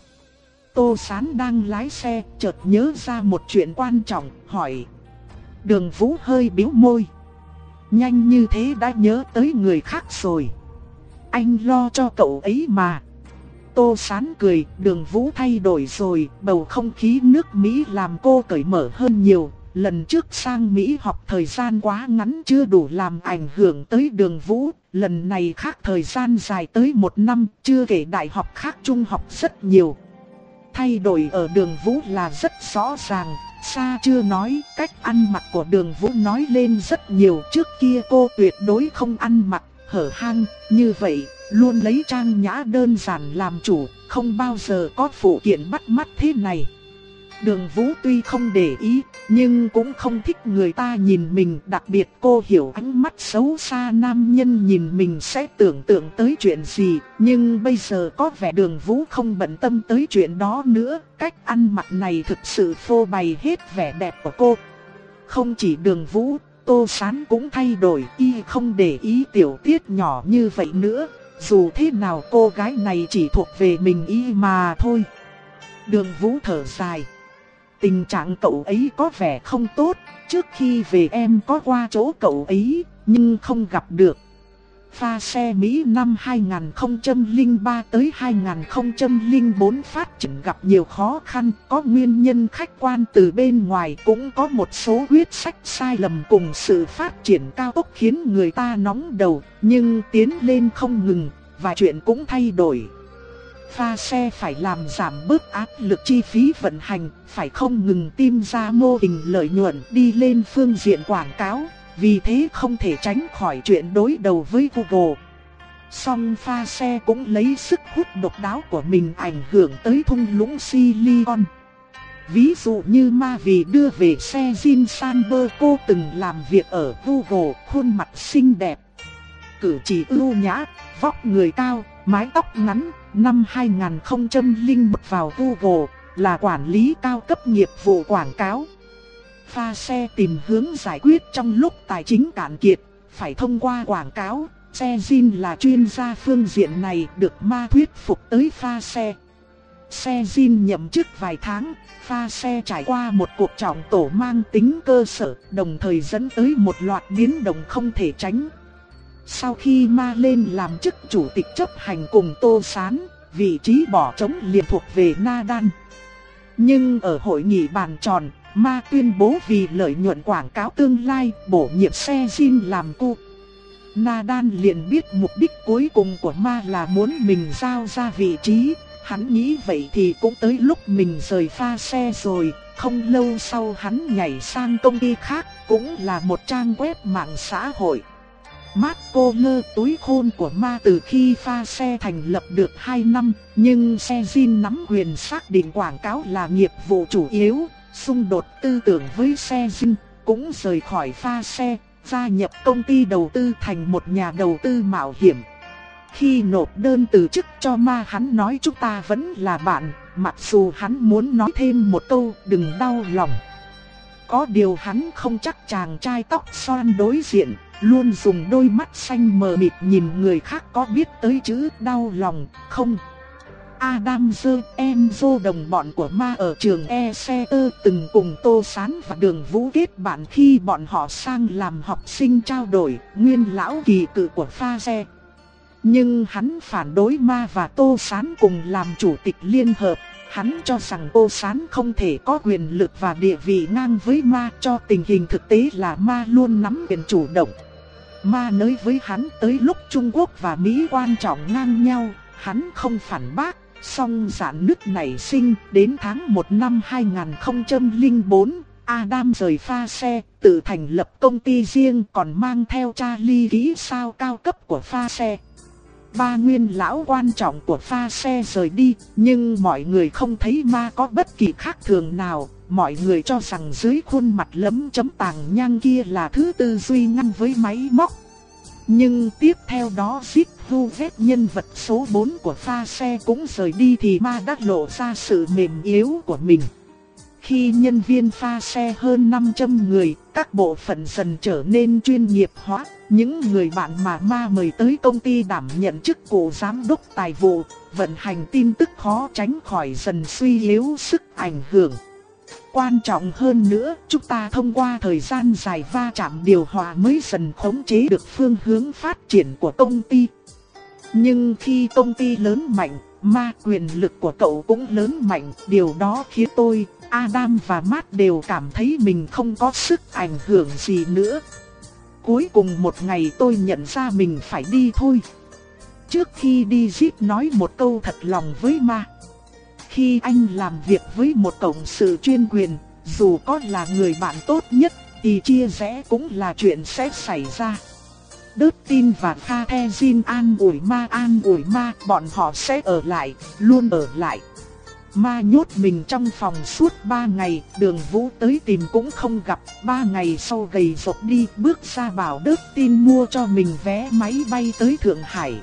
Tô Sán đang lái xe, chợt nhớ ra một chuyện quan trọng, hỏi. Đường Vũ hơi bĩu môi. Nhanh như thế đã nhớ tới người khác rồi. Anh lo cho cậu ấy mà. Tô Sán cười, Đường Vũ thay đổi rồi, bầu không khí nước Mỹ làm cô cởi mở hơn nhiều. Lần trước sang Mỹ học thời gian quá ngắn chưa đủ làm ảnh hưởng tới Đường Vũ, lần này khác thời gian dài tới một năm, chưa kể đại học khác trung học rất nhiều. Thay đổi ở Đường Vũ là rất rõ ràng, xa chưa nói, cách ăn mặc của Đường Vũ nói lên rất nhiều. Trước kia cô tuyệt đối không ăn mặc hở hang như vậy, luôn lấy trang nhã đơn giản làm chủ, không bao giờ có phụ kiện bắt mắt thế này. Đường Vũ tuy không để ý, nhưng cũng không thích người ta nhìn mình, đặc biệt cô hiểu ánh mắt xấu xa nam nhân nhìn mình sẽ tưởng tượng tới chuyện gì, nhưng bây giờ có vẻ Đường Vũ không bận tâm tới chuyện đó nữa, cách ăn mặc này thực sự phô bày hết vẻ đẹp của cô. Không chỉ Đường Vũ, Tô Sán cũng thay đổi, y không để ý tiểu tiết nhỏ như vậy nữa, dù thế nào cô gái này chỉ thuộc về mình y mà thôi. Đường Vũ thở dài. Tình trạng cậu ấy có vẻ không tốt, trước khi về em có qua chỗ cậu ấy, nhưng không gặp được. Pha xe Mỹ năm hai nghìn không trăm lẻ ba tới hai nghìn không trăm lẻ bốn phát triển gặp nhiều khó khăn, có nguyên nhân khách quan từ bên ngoài, cũng có một số quyết sách sai lầm cùng sự phát triển cao tốc khiến người ta nóng đầu, nhưng tiến lên không ngừng, và chuyện cũng thay đổi. Pha xe phải làm giảm bớt áp lực chi phí vận hành, phải không ngừng tìm ra mô hình lợi nhuận đi lên phương diện quảng cáo, vì thế không thể tránh khỏi chuyện đối đầu với Google. Song pha xe cũng lấy sức hút độc đáo của mình ảnh hưởng tới thung lũng Silicon. Ví dụ như Ma vì đưa về xe Jin Samber, cô từng làm việc ở Google, khuôn mặt xinh đẹp, cử chỉ ưu nhã, vóc người cao, mái tóc ngắn. Năm hai nghìn không trăm lẻ một vào Google, là quản lý cao cấp nghiệp vụ quảng cáo. Pha xe tìm hướng giải quyết trong lúc tài chính cạn kiệt, phải thông qua quảng cáo. Xe Jin là chuyên gia phương diện này, được Ma thuyết phục tới pha xe. Xe Jin nhậm chức vài tháng, pha xe trải qua một cuộc trọng tổ mang tính cơ sở, đồng thời dẫn tới một loạt biến động không thể tránh. Sau khi Ma lên làm chức chủ tịch chấp hành cùng Tô Sán, vị trí bỏ trống liền thuộc về Nadan. Nhưng ở hội nghị bàn tròn, Ma tuyên bố vì lợi nhuận quảng cáo tương lai bổ nhiệm xe Jin làm cu. Nadan liền biết mục đích cuối cùng của Ma là muốn mình giao ra vị trí. Hắn nghĩ vậy thì cũng tới lúc mình rời pha xe rồi. Không lâu sau hắn nhảy sang công ty khác, cũng là một trang web mạng xã hội. Marco Lơ, túi khôn của Ma từ khi pha xe thành lập được hai năm, nhưng xe Jin nắm quyền xác định quảng cáo là nghiệp vụ chủ yếu, xung đột tư tưởng với xe Jin, cũng rời khỏi pha xe, gia nhập công ty đầu tư thành một nhà đầu tư mạo hiểm. Khi nộp đơn từ chức cho Ma, hắn nói chúng ta vẫn là bạn, mặc dù hắn muốn nói thêm một câu đừng đau lòng. Có điều hắn không chắc chàng trai tóc xoăn đối diện, luôn dùng đôi mắt xanh mờ mịt nhìn người khác có biết tới chữ đau lòng không. Adam Dơ, Enzo đồng bọn của Ma ở trường E C E từng cùng Tô Sán và Đường Vũ kết bạn khi bọn họ sang làm học sinh trao đổi, nguyên lão kỳ cựu của pha xe. Nhưng hắn phản đối Ma và Tô Sán cùng làm chủ tịch liên hợp. Hắn cho rằng Tô Sán không thể có quyền lực và địa vị ngang với Ma, cho tình hình thực tế là Ma luôn nắm quyền chủ động. Ma nói với hắn tới lúc Trung Quốc và Mỹ quan trọng ngang nhau, hắn không phản bác, song rạn nứt nảy sinh. Đến tháng một năm hai nghìn không trăm lẻ bốn, Adam rời pha xe, tự thành lập công ty riêng, còn mang theo Charlie kỹ sao cao cấp của pha xe. Ba nguyên lão quan trọng của pha xe rời đi, nhưng mọi người không thấy Ma có bất kỳ khác thường nào. Mọi người cho rằng dưới khuôn mặt lấm chấm tàng nhang kia là thứ tư duy ngăn với máy móc. Nhưng tiếp theo đó Zip Hu ghét nhân vật số bốn của pha xe cũng rời đi thì Ma đã lộ ra sự mềm yếu của mình. Khi nhân viên pha xe hơn năm trăm người, các bộ phận dần trở nên chuyên nghiệp hóa. Những người bạn mà Ma mời tới công ty đảm nhận chức vụ giám đốc tài vụ, vận hành tin tức khó tránh khỏi dần suy yếu sức ảnh hưởng. Quan trọng hơn nữa, chúng ta thông qua thời gian dài va chạm điều hòa mới dần khống chế được phương hướng phát triển của công ty. Nhưng khi công ty lớn mạnh, ma quyền lực của cậu cũng lớn mạnh. Điều đó khiến tôi, Adam và Matt đều cảm thấy mình không có sức ảnh hưởng gì nữa. Cuối cùng một ngày tôi nhận ra mình phải đi thôi. Trước khi đi Zip nói một câu thật lòng với Ma. Khi anh làm việc với một cộng sự chuyên quyền, dù có là người bạn tốt nhất, thì chia rẽ cũng là chuyện sẽ xảy ra. Dustin và Catherine an ủi Ma an ủi Ma, bọn họ sẽ ở lại, luôn ở lại. Ma nhốt mình trong phòng suốt ba ngày, Đường Vũ tới tìm cũng không gặp. Ba ngày sau gầy rộc đi, bước ra bảo Dustin mua cho mình vé máy bay tới Thượng Hải.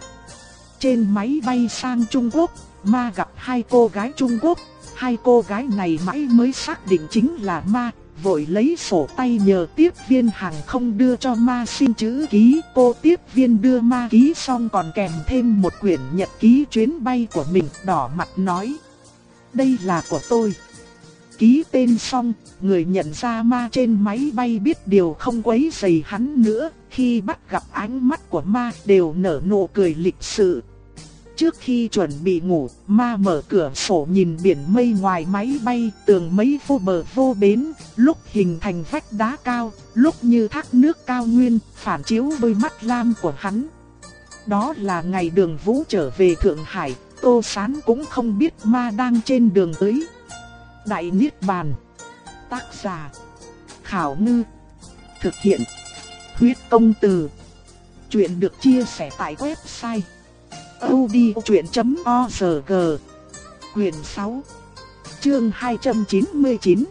Trên máy bay sang Trung Quốc, Ma gặp hai cô gái Trung Quốc. Hai cô gái này mãi mới xác định chính là Ma, vội lấy sổ tay nhờ tiếp viên hàng không đưa cho Ma xin chữ ký. Cô tiếp viên đưa Ma ký xong còn kèm thêm một quyển nhật ký chuyến bay của mình, đỏ mặt nói: đây là của tôi. Ký tên xong, người nhận ra Ma trên máy bay biết điều không quấy rầy hắn nữa. Khi bắt gặp ánh mắt của Ma đều nở nụ cười lịch sự. Trước khi chuẩn bị ngủ, Ma mở cửa sổ nhìn biển mây ngoài máy bay, tường mấy vô bờ vô bến, lúc hình thành vách đá cao, lúc như thác nước cao nguyên, phản chiếu đôi mắt lam của hắn. Đó là ngày Đường Vũ trở về Thượng Hải, Tô Sán cũng không biết Ma đang trên đường tới. Đại Niết Bàn. Tác giả: Khảo Ngư. Thực hiện: Huyết Công Từ. Chuyện được chia sẻ tại website audiochuyện chấm org. Quyền sáu, chương hai trăm chín mươi chín.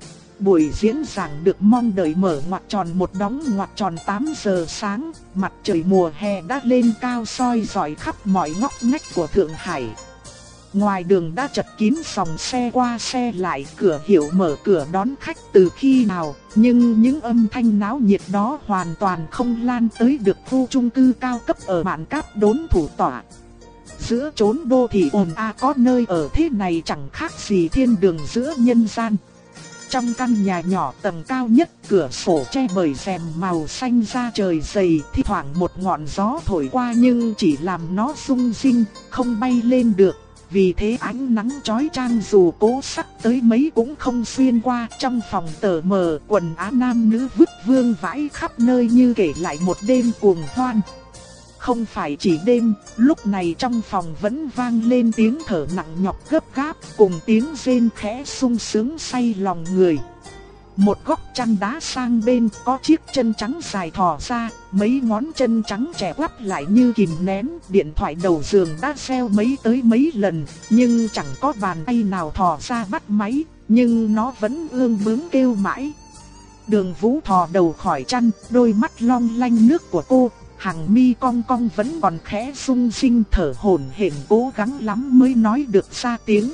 Buổi diễn giảng được mong đợi mở ngoặc tròn một đóng ngoặc tròn tám giờ sáng, mặt trời mùa hè đã lên cao soi rọi khắp mọi ngóc ngách của Thượng Hải. Ngoài đường đã chật kín dòng xe qua xe lại, cửa hiệu mở cửa đón khách từ khi nào, nhưng những âm thanh náo nhiệt đó hoàn toàn không lan tới được khu chung cư cao cấp ở Mạn Cáp Đốn thủ tọa. Giữa chốn đô thị ồn ào có nơi ở thế này chẳng khác gì thiên đường giữa nhân gian. Trong căn nhà nhỏ tầng cao nhất, cửa sổ che bởi rèm màu xanh da trời dày, thi thoảng một ngọn gió thổi qua nhưng chỉ làm nó rung rinh, không bay lên được. Vì thế ánh nắng chói chang dù cố sắc tới mấy cũng không xuyên qua. Trong phòng tờ mờ, quần áo nam nữ vứt vương vãi khắp nơi như kể lại một đêm cuồng hoan. Không phải chỉ đêm, lúc này trong phòng vẫn vang lên tiếng thở nặng nhọc gấp gáp, cùng tiếng rên khẽ sung sướng say lòng người. Một góc chăn đá sang bên có chiếc chân trắng dài thò ra, mấy ngón chân trắng trẻ quắp lại như kìm nén. Điện thoại đầu giường đã reo mấy tới mấy lần, nhưng chẳng có bàn tay nào thò ra bắt máy, nhưng nó vẫn ương bướng kêu mãi. Đường Vũ thò đầu khỏi chăn, đôi mắt long lanh nước của cô, hàng mi cong cong vẫn còn khẽ rung rinh, thở hổn hển cố gắng lắm mới nói được ra tiếng.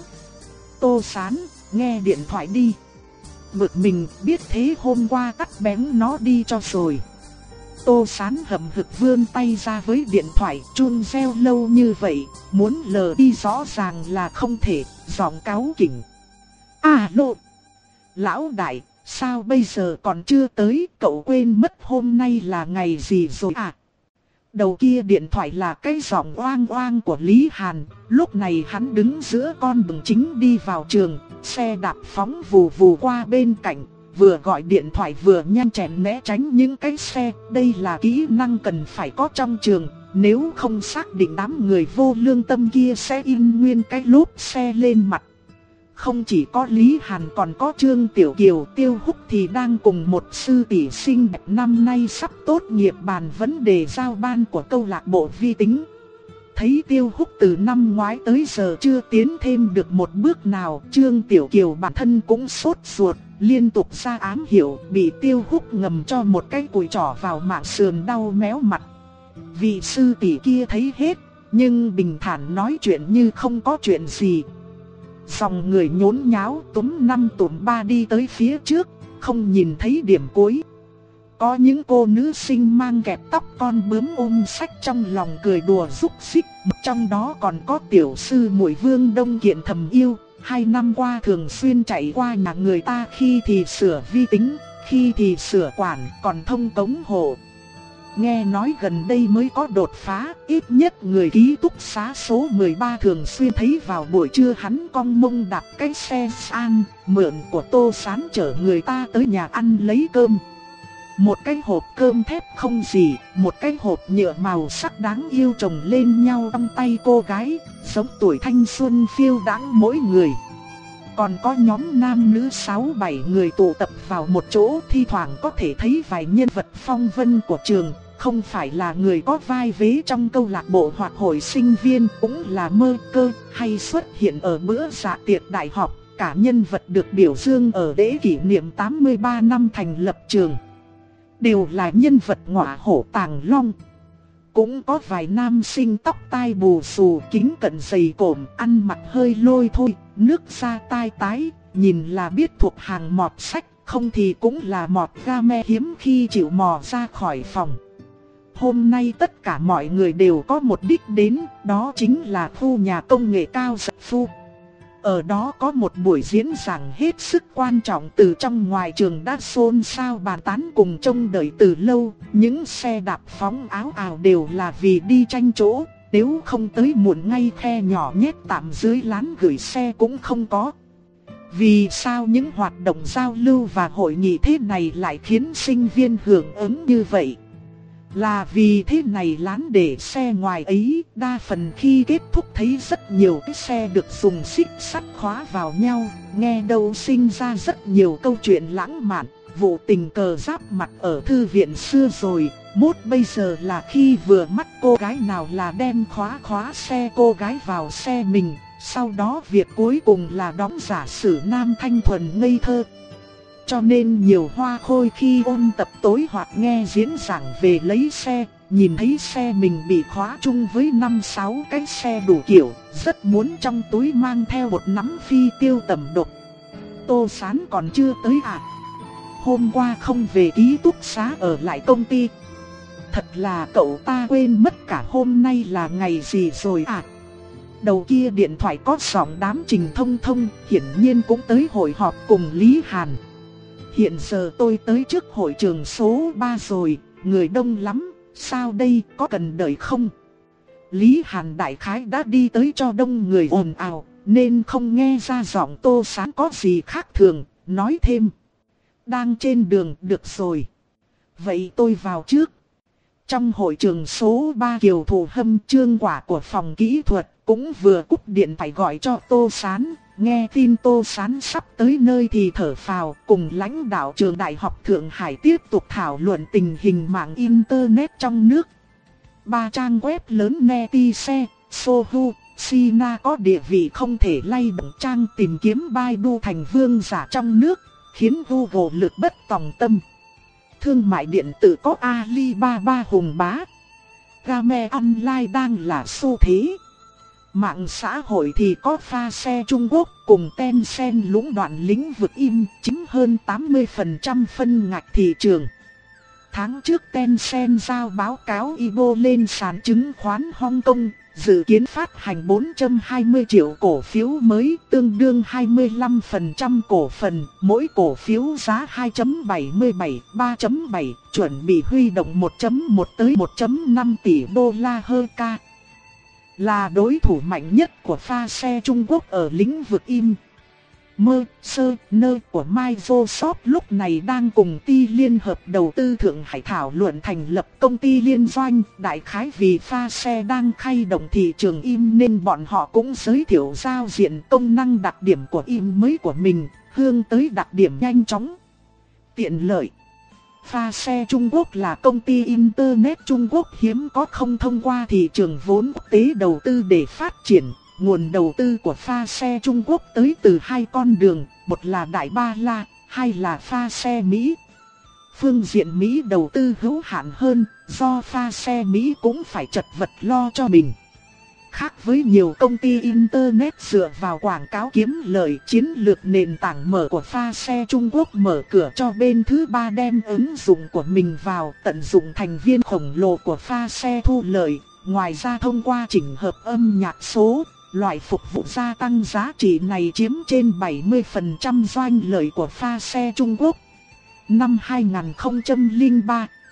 Tô Sán, nghe điện thoại đi. Bực mình, biết thế hôm qua tắt bén nó đi cho rồi. Tô Sán hậm hực vươn tay ra với điện thoại, chuông reo lâu như vậy, muốn lờ đi rõ ràng là không thể, giọng cáu kỉnh. Alo, lão đại, sao bây giờ còn chưa tới, cậu quên mất hôm nay là ngày gì rồi à? Đầu kia điện thoại là cái giọng oang oang của Lý Hàn. Lúc này hắn đứng giữa con đường chính đi vào trường, xe đạp phóng vù vù qua bên cạnh, vừa gọi điện thoại vừa nhanh chóng né tránh những cái xe. Đây là kỹ năng cần phải có trong trường, nếu không xác định đám người vô lương tâm kia sẽ in nguyên cái lốp xe lên mặt. Không chỉ có Lý Hàn còn có Trương Tiểu Kiều, Tiêu Húc thì đang cùng một sư tỷ xinh đẹp năm nay sắp tốt nghiệp bàn vấn đề giao ban của câu lạc bộ vi tính. Thấy Tiêu Húc từ năm ngoái tới giờ chưa tiến thêm được một bước nào, Trương Tiểu Kiều bản thân cũng sốt ruột, liên tục ra ám hiệu, bị Tiêu Húc ngầm cho một cái cùi trỏ vào mạng sườn đau méo mặt. Vị sư tỷ kia thấy hết, nhưng bình thản nói chuyện như không có chuyện gì. Dòng người nhốn nháo túm năm túm ba đi tới phía trước, không nhìn thấy điểm cuối. Có những cô nữ sinh mang kẹp tóc con bướm ôm sách trong lòng cười đùa rúc xích. Trong đó còn có tiểu sư muội Vương Đông Kiện thầm yêu. Hai năm qua thường xuyên chạy qua nhà người ta, khi thì sửa vi tính, khi thì sửa quản, còn thông cống hộ. nghe nói gần đây mới có đột phá, ít nhất người ký túc xá số mười ba thường xuyên thấy vào buổi trưa hắn cong mông đạp cái xe sang, mượn của Tô Sán chở người ta tới nhà ăn lấy cơm. Một cái hộp cơm thép không gì, một cái hộp nhựa màu sắc đáng yêu chồng lên nhau trong tay cô gái, giống tuổi thanh xuân phiêu đãng mỗi người. Còn có nhóm nam nữ sáu bảy người tụ tập vào một chỗ, thi thoảng có thể thấy vài nhân vật phong vân của trường, không phải là người có vai vế trong câu lạc bộ hoặc hội sinh viên, cũng là mơ cơ hay xuất hiện ở bữa dạ tiệc đại học, cả nhân vật được biểu dương ở lễ kỷ niệm tám mươi ba năm thành lập trường. Đều là nhân vật ngọa hổ tàng long. Cũng có vài nam sinh tóc tai bù xù, kính cận dày cộm, ăn mặc hơi lôi thôi, nước da tai tái, nhìn là biết thuộc hàng mọt sách, không thì cũng là mọt game hiếm khi chịu mò ra khỏi phòng. Hôm nay tất cả mọi người đều có một đích đến, đó chính là khu nhà công nghệ cao Dật Phu. Ở đó có một buổi diễn giảng hết sức quan trọng, từ trong ngoài trường đã xôn xao bàn tán cùng trông đợi từ lâu. Những xe đạp phóng áo ào đều là vì đi tranh chỗ, nếu không tới muộn ngay khe nhỏ nhét tạm dưới lán gửi xe cũng không có. Vì sao những hoạt động giao lưu và hội nghị thế này lại khiến sinh viên hưởng ứng như vậy? Là vì thế này lán để xe ngoài ấy, đa phần khi kết thúc thấy rất nhiều cái xe được dùng xích sắt khóa vào nhau, nghe đâu sinh ra rất nhiều câu chuyện lãng mạn, vụ tình cờ giáp mặt ở thư viện xưa rồi, mốt bây giờ là khi vừa mắt cô gái nào là đem khóa khóa xe cô gái vào xe mình, sau đó việc cuối cùng là đóng giả sử nam thanh thuần ngây thơ. Cho nên nhiều hoa khôi khi ôn tập tối hoặc nghe diễn giảng về lấy xe, nhìn thấy xe mình bị khóa chung với năm sáu cái xe đủ kiểu, rất muốn trong túi mang theo một nắm phi tiêu tầm độc. Tô Sán còn chưa tới à? Hôm qua không về ký túc xá ở lại công ty. Thật là cậu ta quên mất cả hôm nay là ngày gì rồi à? Đầu kia điện thoại có giọng đám Trình Thông Thông, hiển nhiên cũng tới hội họp cùng Lý Hàn. Hiện giờ tôi tới trước hội trường số ba rồi, người đông lắm, sao đây, có cần đợi không? Lý Hàn đại khái đã đi tới cho đông người ồn ào, nên không nghe ra giọng Tô Sán có gì khác thường, nói thêm. Đang trên đường, được rồi. Vậy tôi vào trước. Trong hội trường số ba, Kiều Thụ Hâm, Trương Quả của phòng kỹ thuật, cũng vừa cúp điện thoại gọi cho Tô Sán. Nghe tin Tô Sán sắp tới nơi thì thở phào, cùng lãnh đạo trường Đại học Thượng Hải tiếp tục thảo luận tình hình mạng Internet trong nước. Ba trang web lớn Netizen, Sohu, Sina có địa vị không thể lay động, trang tìm kiếm Baidu thành vương giả trong nước, khiến Google lực bất tòng tâm. Thương mại điện tử có Alibaba hùng bá, Game Online đang là xu thế. Mạng xã hội thì có pha xe Trung Quốc cùng Tencent lũng đoạn lĩnh vực im, chiếm hơn tám mươi phần trăm phân ngạch thị trường. Tháng trước Tencent giao báo cáo i bê o lên sàn chứng khoán Hong Kong, dự kiến phát hành bốn phẩy hai mươi triệu cổ phiếu mới, tương đương hai mươi lăm phần trăm cổ phần, mỗi cổ phiếu giá hai phẩy bảy mươi bảy, ba phẩy bảy, chuẩn bị huy động một phẩy một tới một phẩy năm tỷ đô la hơn ca. Là đối thủ mạnh nhất của pha xe Trung Quốc ở lĩnh vực im. Mơ, sơ, nơ của Microsoft lúc này đang cùng ty liên hợp đầu tư Thượng Hải thảo luận thành lập công ty liên doanh. Đại khái vì pha xe đang khay động thị trường im nên bọn họ cũng giới thiệu giao diện công năng đặc điểm của im mới của mình, hướng tới đặc điểm nhanh chóng, tiện lợi. Pha xe Trung Quốc là công ty Internet Trung Quốc hiếm có không thông qua thị trường vốn quốc tế đầu tư để phát triển. Nguồn đầu tư của pha xe Trung Quốc tới từ hai con đường, một là Đại Ba La, hai là pha xe Mỹ. Phương diện Mỹ đầu tư hữu hạn hơn, do pha xe Mỹ cũng phải chật vật lo cho mình. Khác với nhiều công ty Internet dựa vào quảng cáo kiếm lợi, chiến lược nền tảng mở của pha xe Trung Quốc mở cửa cho bên thứ ba đem ứng dụng của mình vào, tận dụng thành viên khổng lồ của pha xe thu lợi. Ngoài ra thông qua chỉnh hợp âm nhạc số, loại phục vụ gia tăng giá trị này chiếm trên bảy mươi phần trăm doanh lợi của pha xe Trung Quốc. Năm hai nghìn không trăm lẻ ba,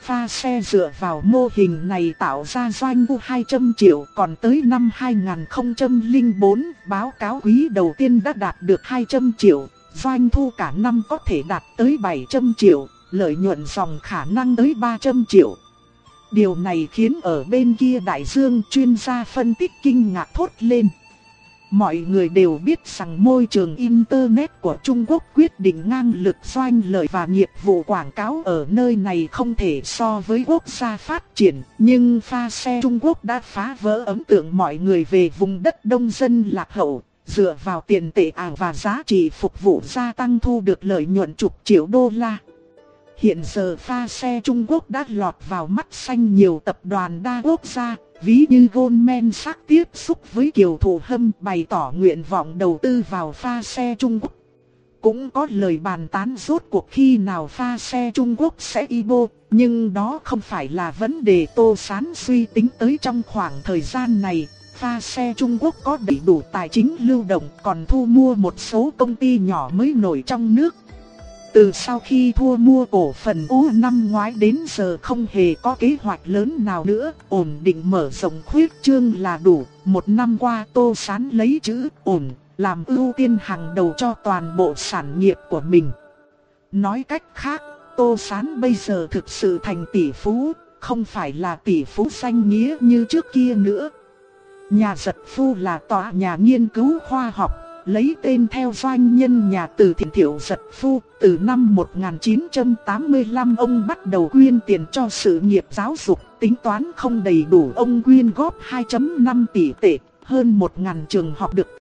Pha xe dựa vào mô hình này tạo ra doanh thu hai trăm triệu, còn tới năm hai nghìn không trăm lẻ bốn, báo cáo quý đầu tiên đã đạt được hai trăm triệu, doanh thu cả năm có thể đạt tới bảy trăm triệu, lợi nhuận dòng khả năng tới ba trăm triệu. Điều này khiến ở bên kia đại dương chuyên gia phân tích kinh ngạc thốt lên. Mọi người đều biết rằng môi trường Internet của Trung Quốc quyết định ngang lực doanh lợi và nghiệp vụ quảng cáo ở nơi này không thể so với quốc gia phát triển. Nhưng pha xe Trung Quốc đã phá vỡ ấn tượng mọi người về vùng đất đông dân lạc hậu, dựa vào tiền tệ ảo và giá trị phục vụ gia tăng thu được lợi nhuận chục triệu đô la. Hiện giờ pha xe Trung Quốc đã lọt vào mắt xanh nhiều tập đoàn đa quốc gia, ví như Goldman Sachs tiếp xúc với Kiều Thụ Hâm bày tỏ nguyện vọng đầu tư vào pha xe Trung Quốc. Cũng có lời bàn tán rốt cuộc khi nào pha xe Trung Quốc sẽ i pê o, nhưng đó không phải là vấn đề Tô Sán suy tính tới trong khoảng thời gian này. Pha xe Trung Quốc có đầy đủ tài chính lưu động, còn thu mua một số công ty nhỏ mới nổi trong nước. Từ sau khi thua mua cổ phần U năm ngoái đến giờ không hề có kế hoạch lớn nào nữa, ổn định mở rộng khuyết trương là đủ. Một năm qua Tô Sán lấy chữ ổn làm ưu tiên hàng đầu cho toàn bộ sản nghiệp của mình. Nói cách khác, Tô Sán bây giờ thực sự thành tỷ phú, không phải là tỷ phú danh nghĩa như trước kia nữa. Nhà Giật Phu là tòa nhà nghiên cứu khoa học, lấy tên theo doanh nhân nhà Từ Thiện Thiệu Giật Phu. Từ năm một nghìn chín trăm tám mươi lăm ông bắt đầu quyên tiền cho sự nghiệp giáo dục, tính toán không đầy đủ ông quyên góp hai phẩy năm tỷ tệ, hơn một nghìn trường học được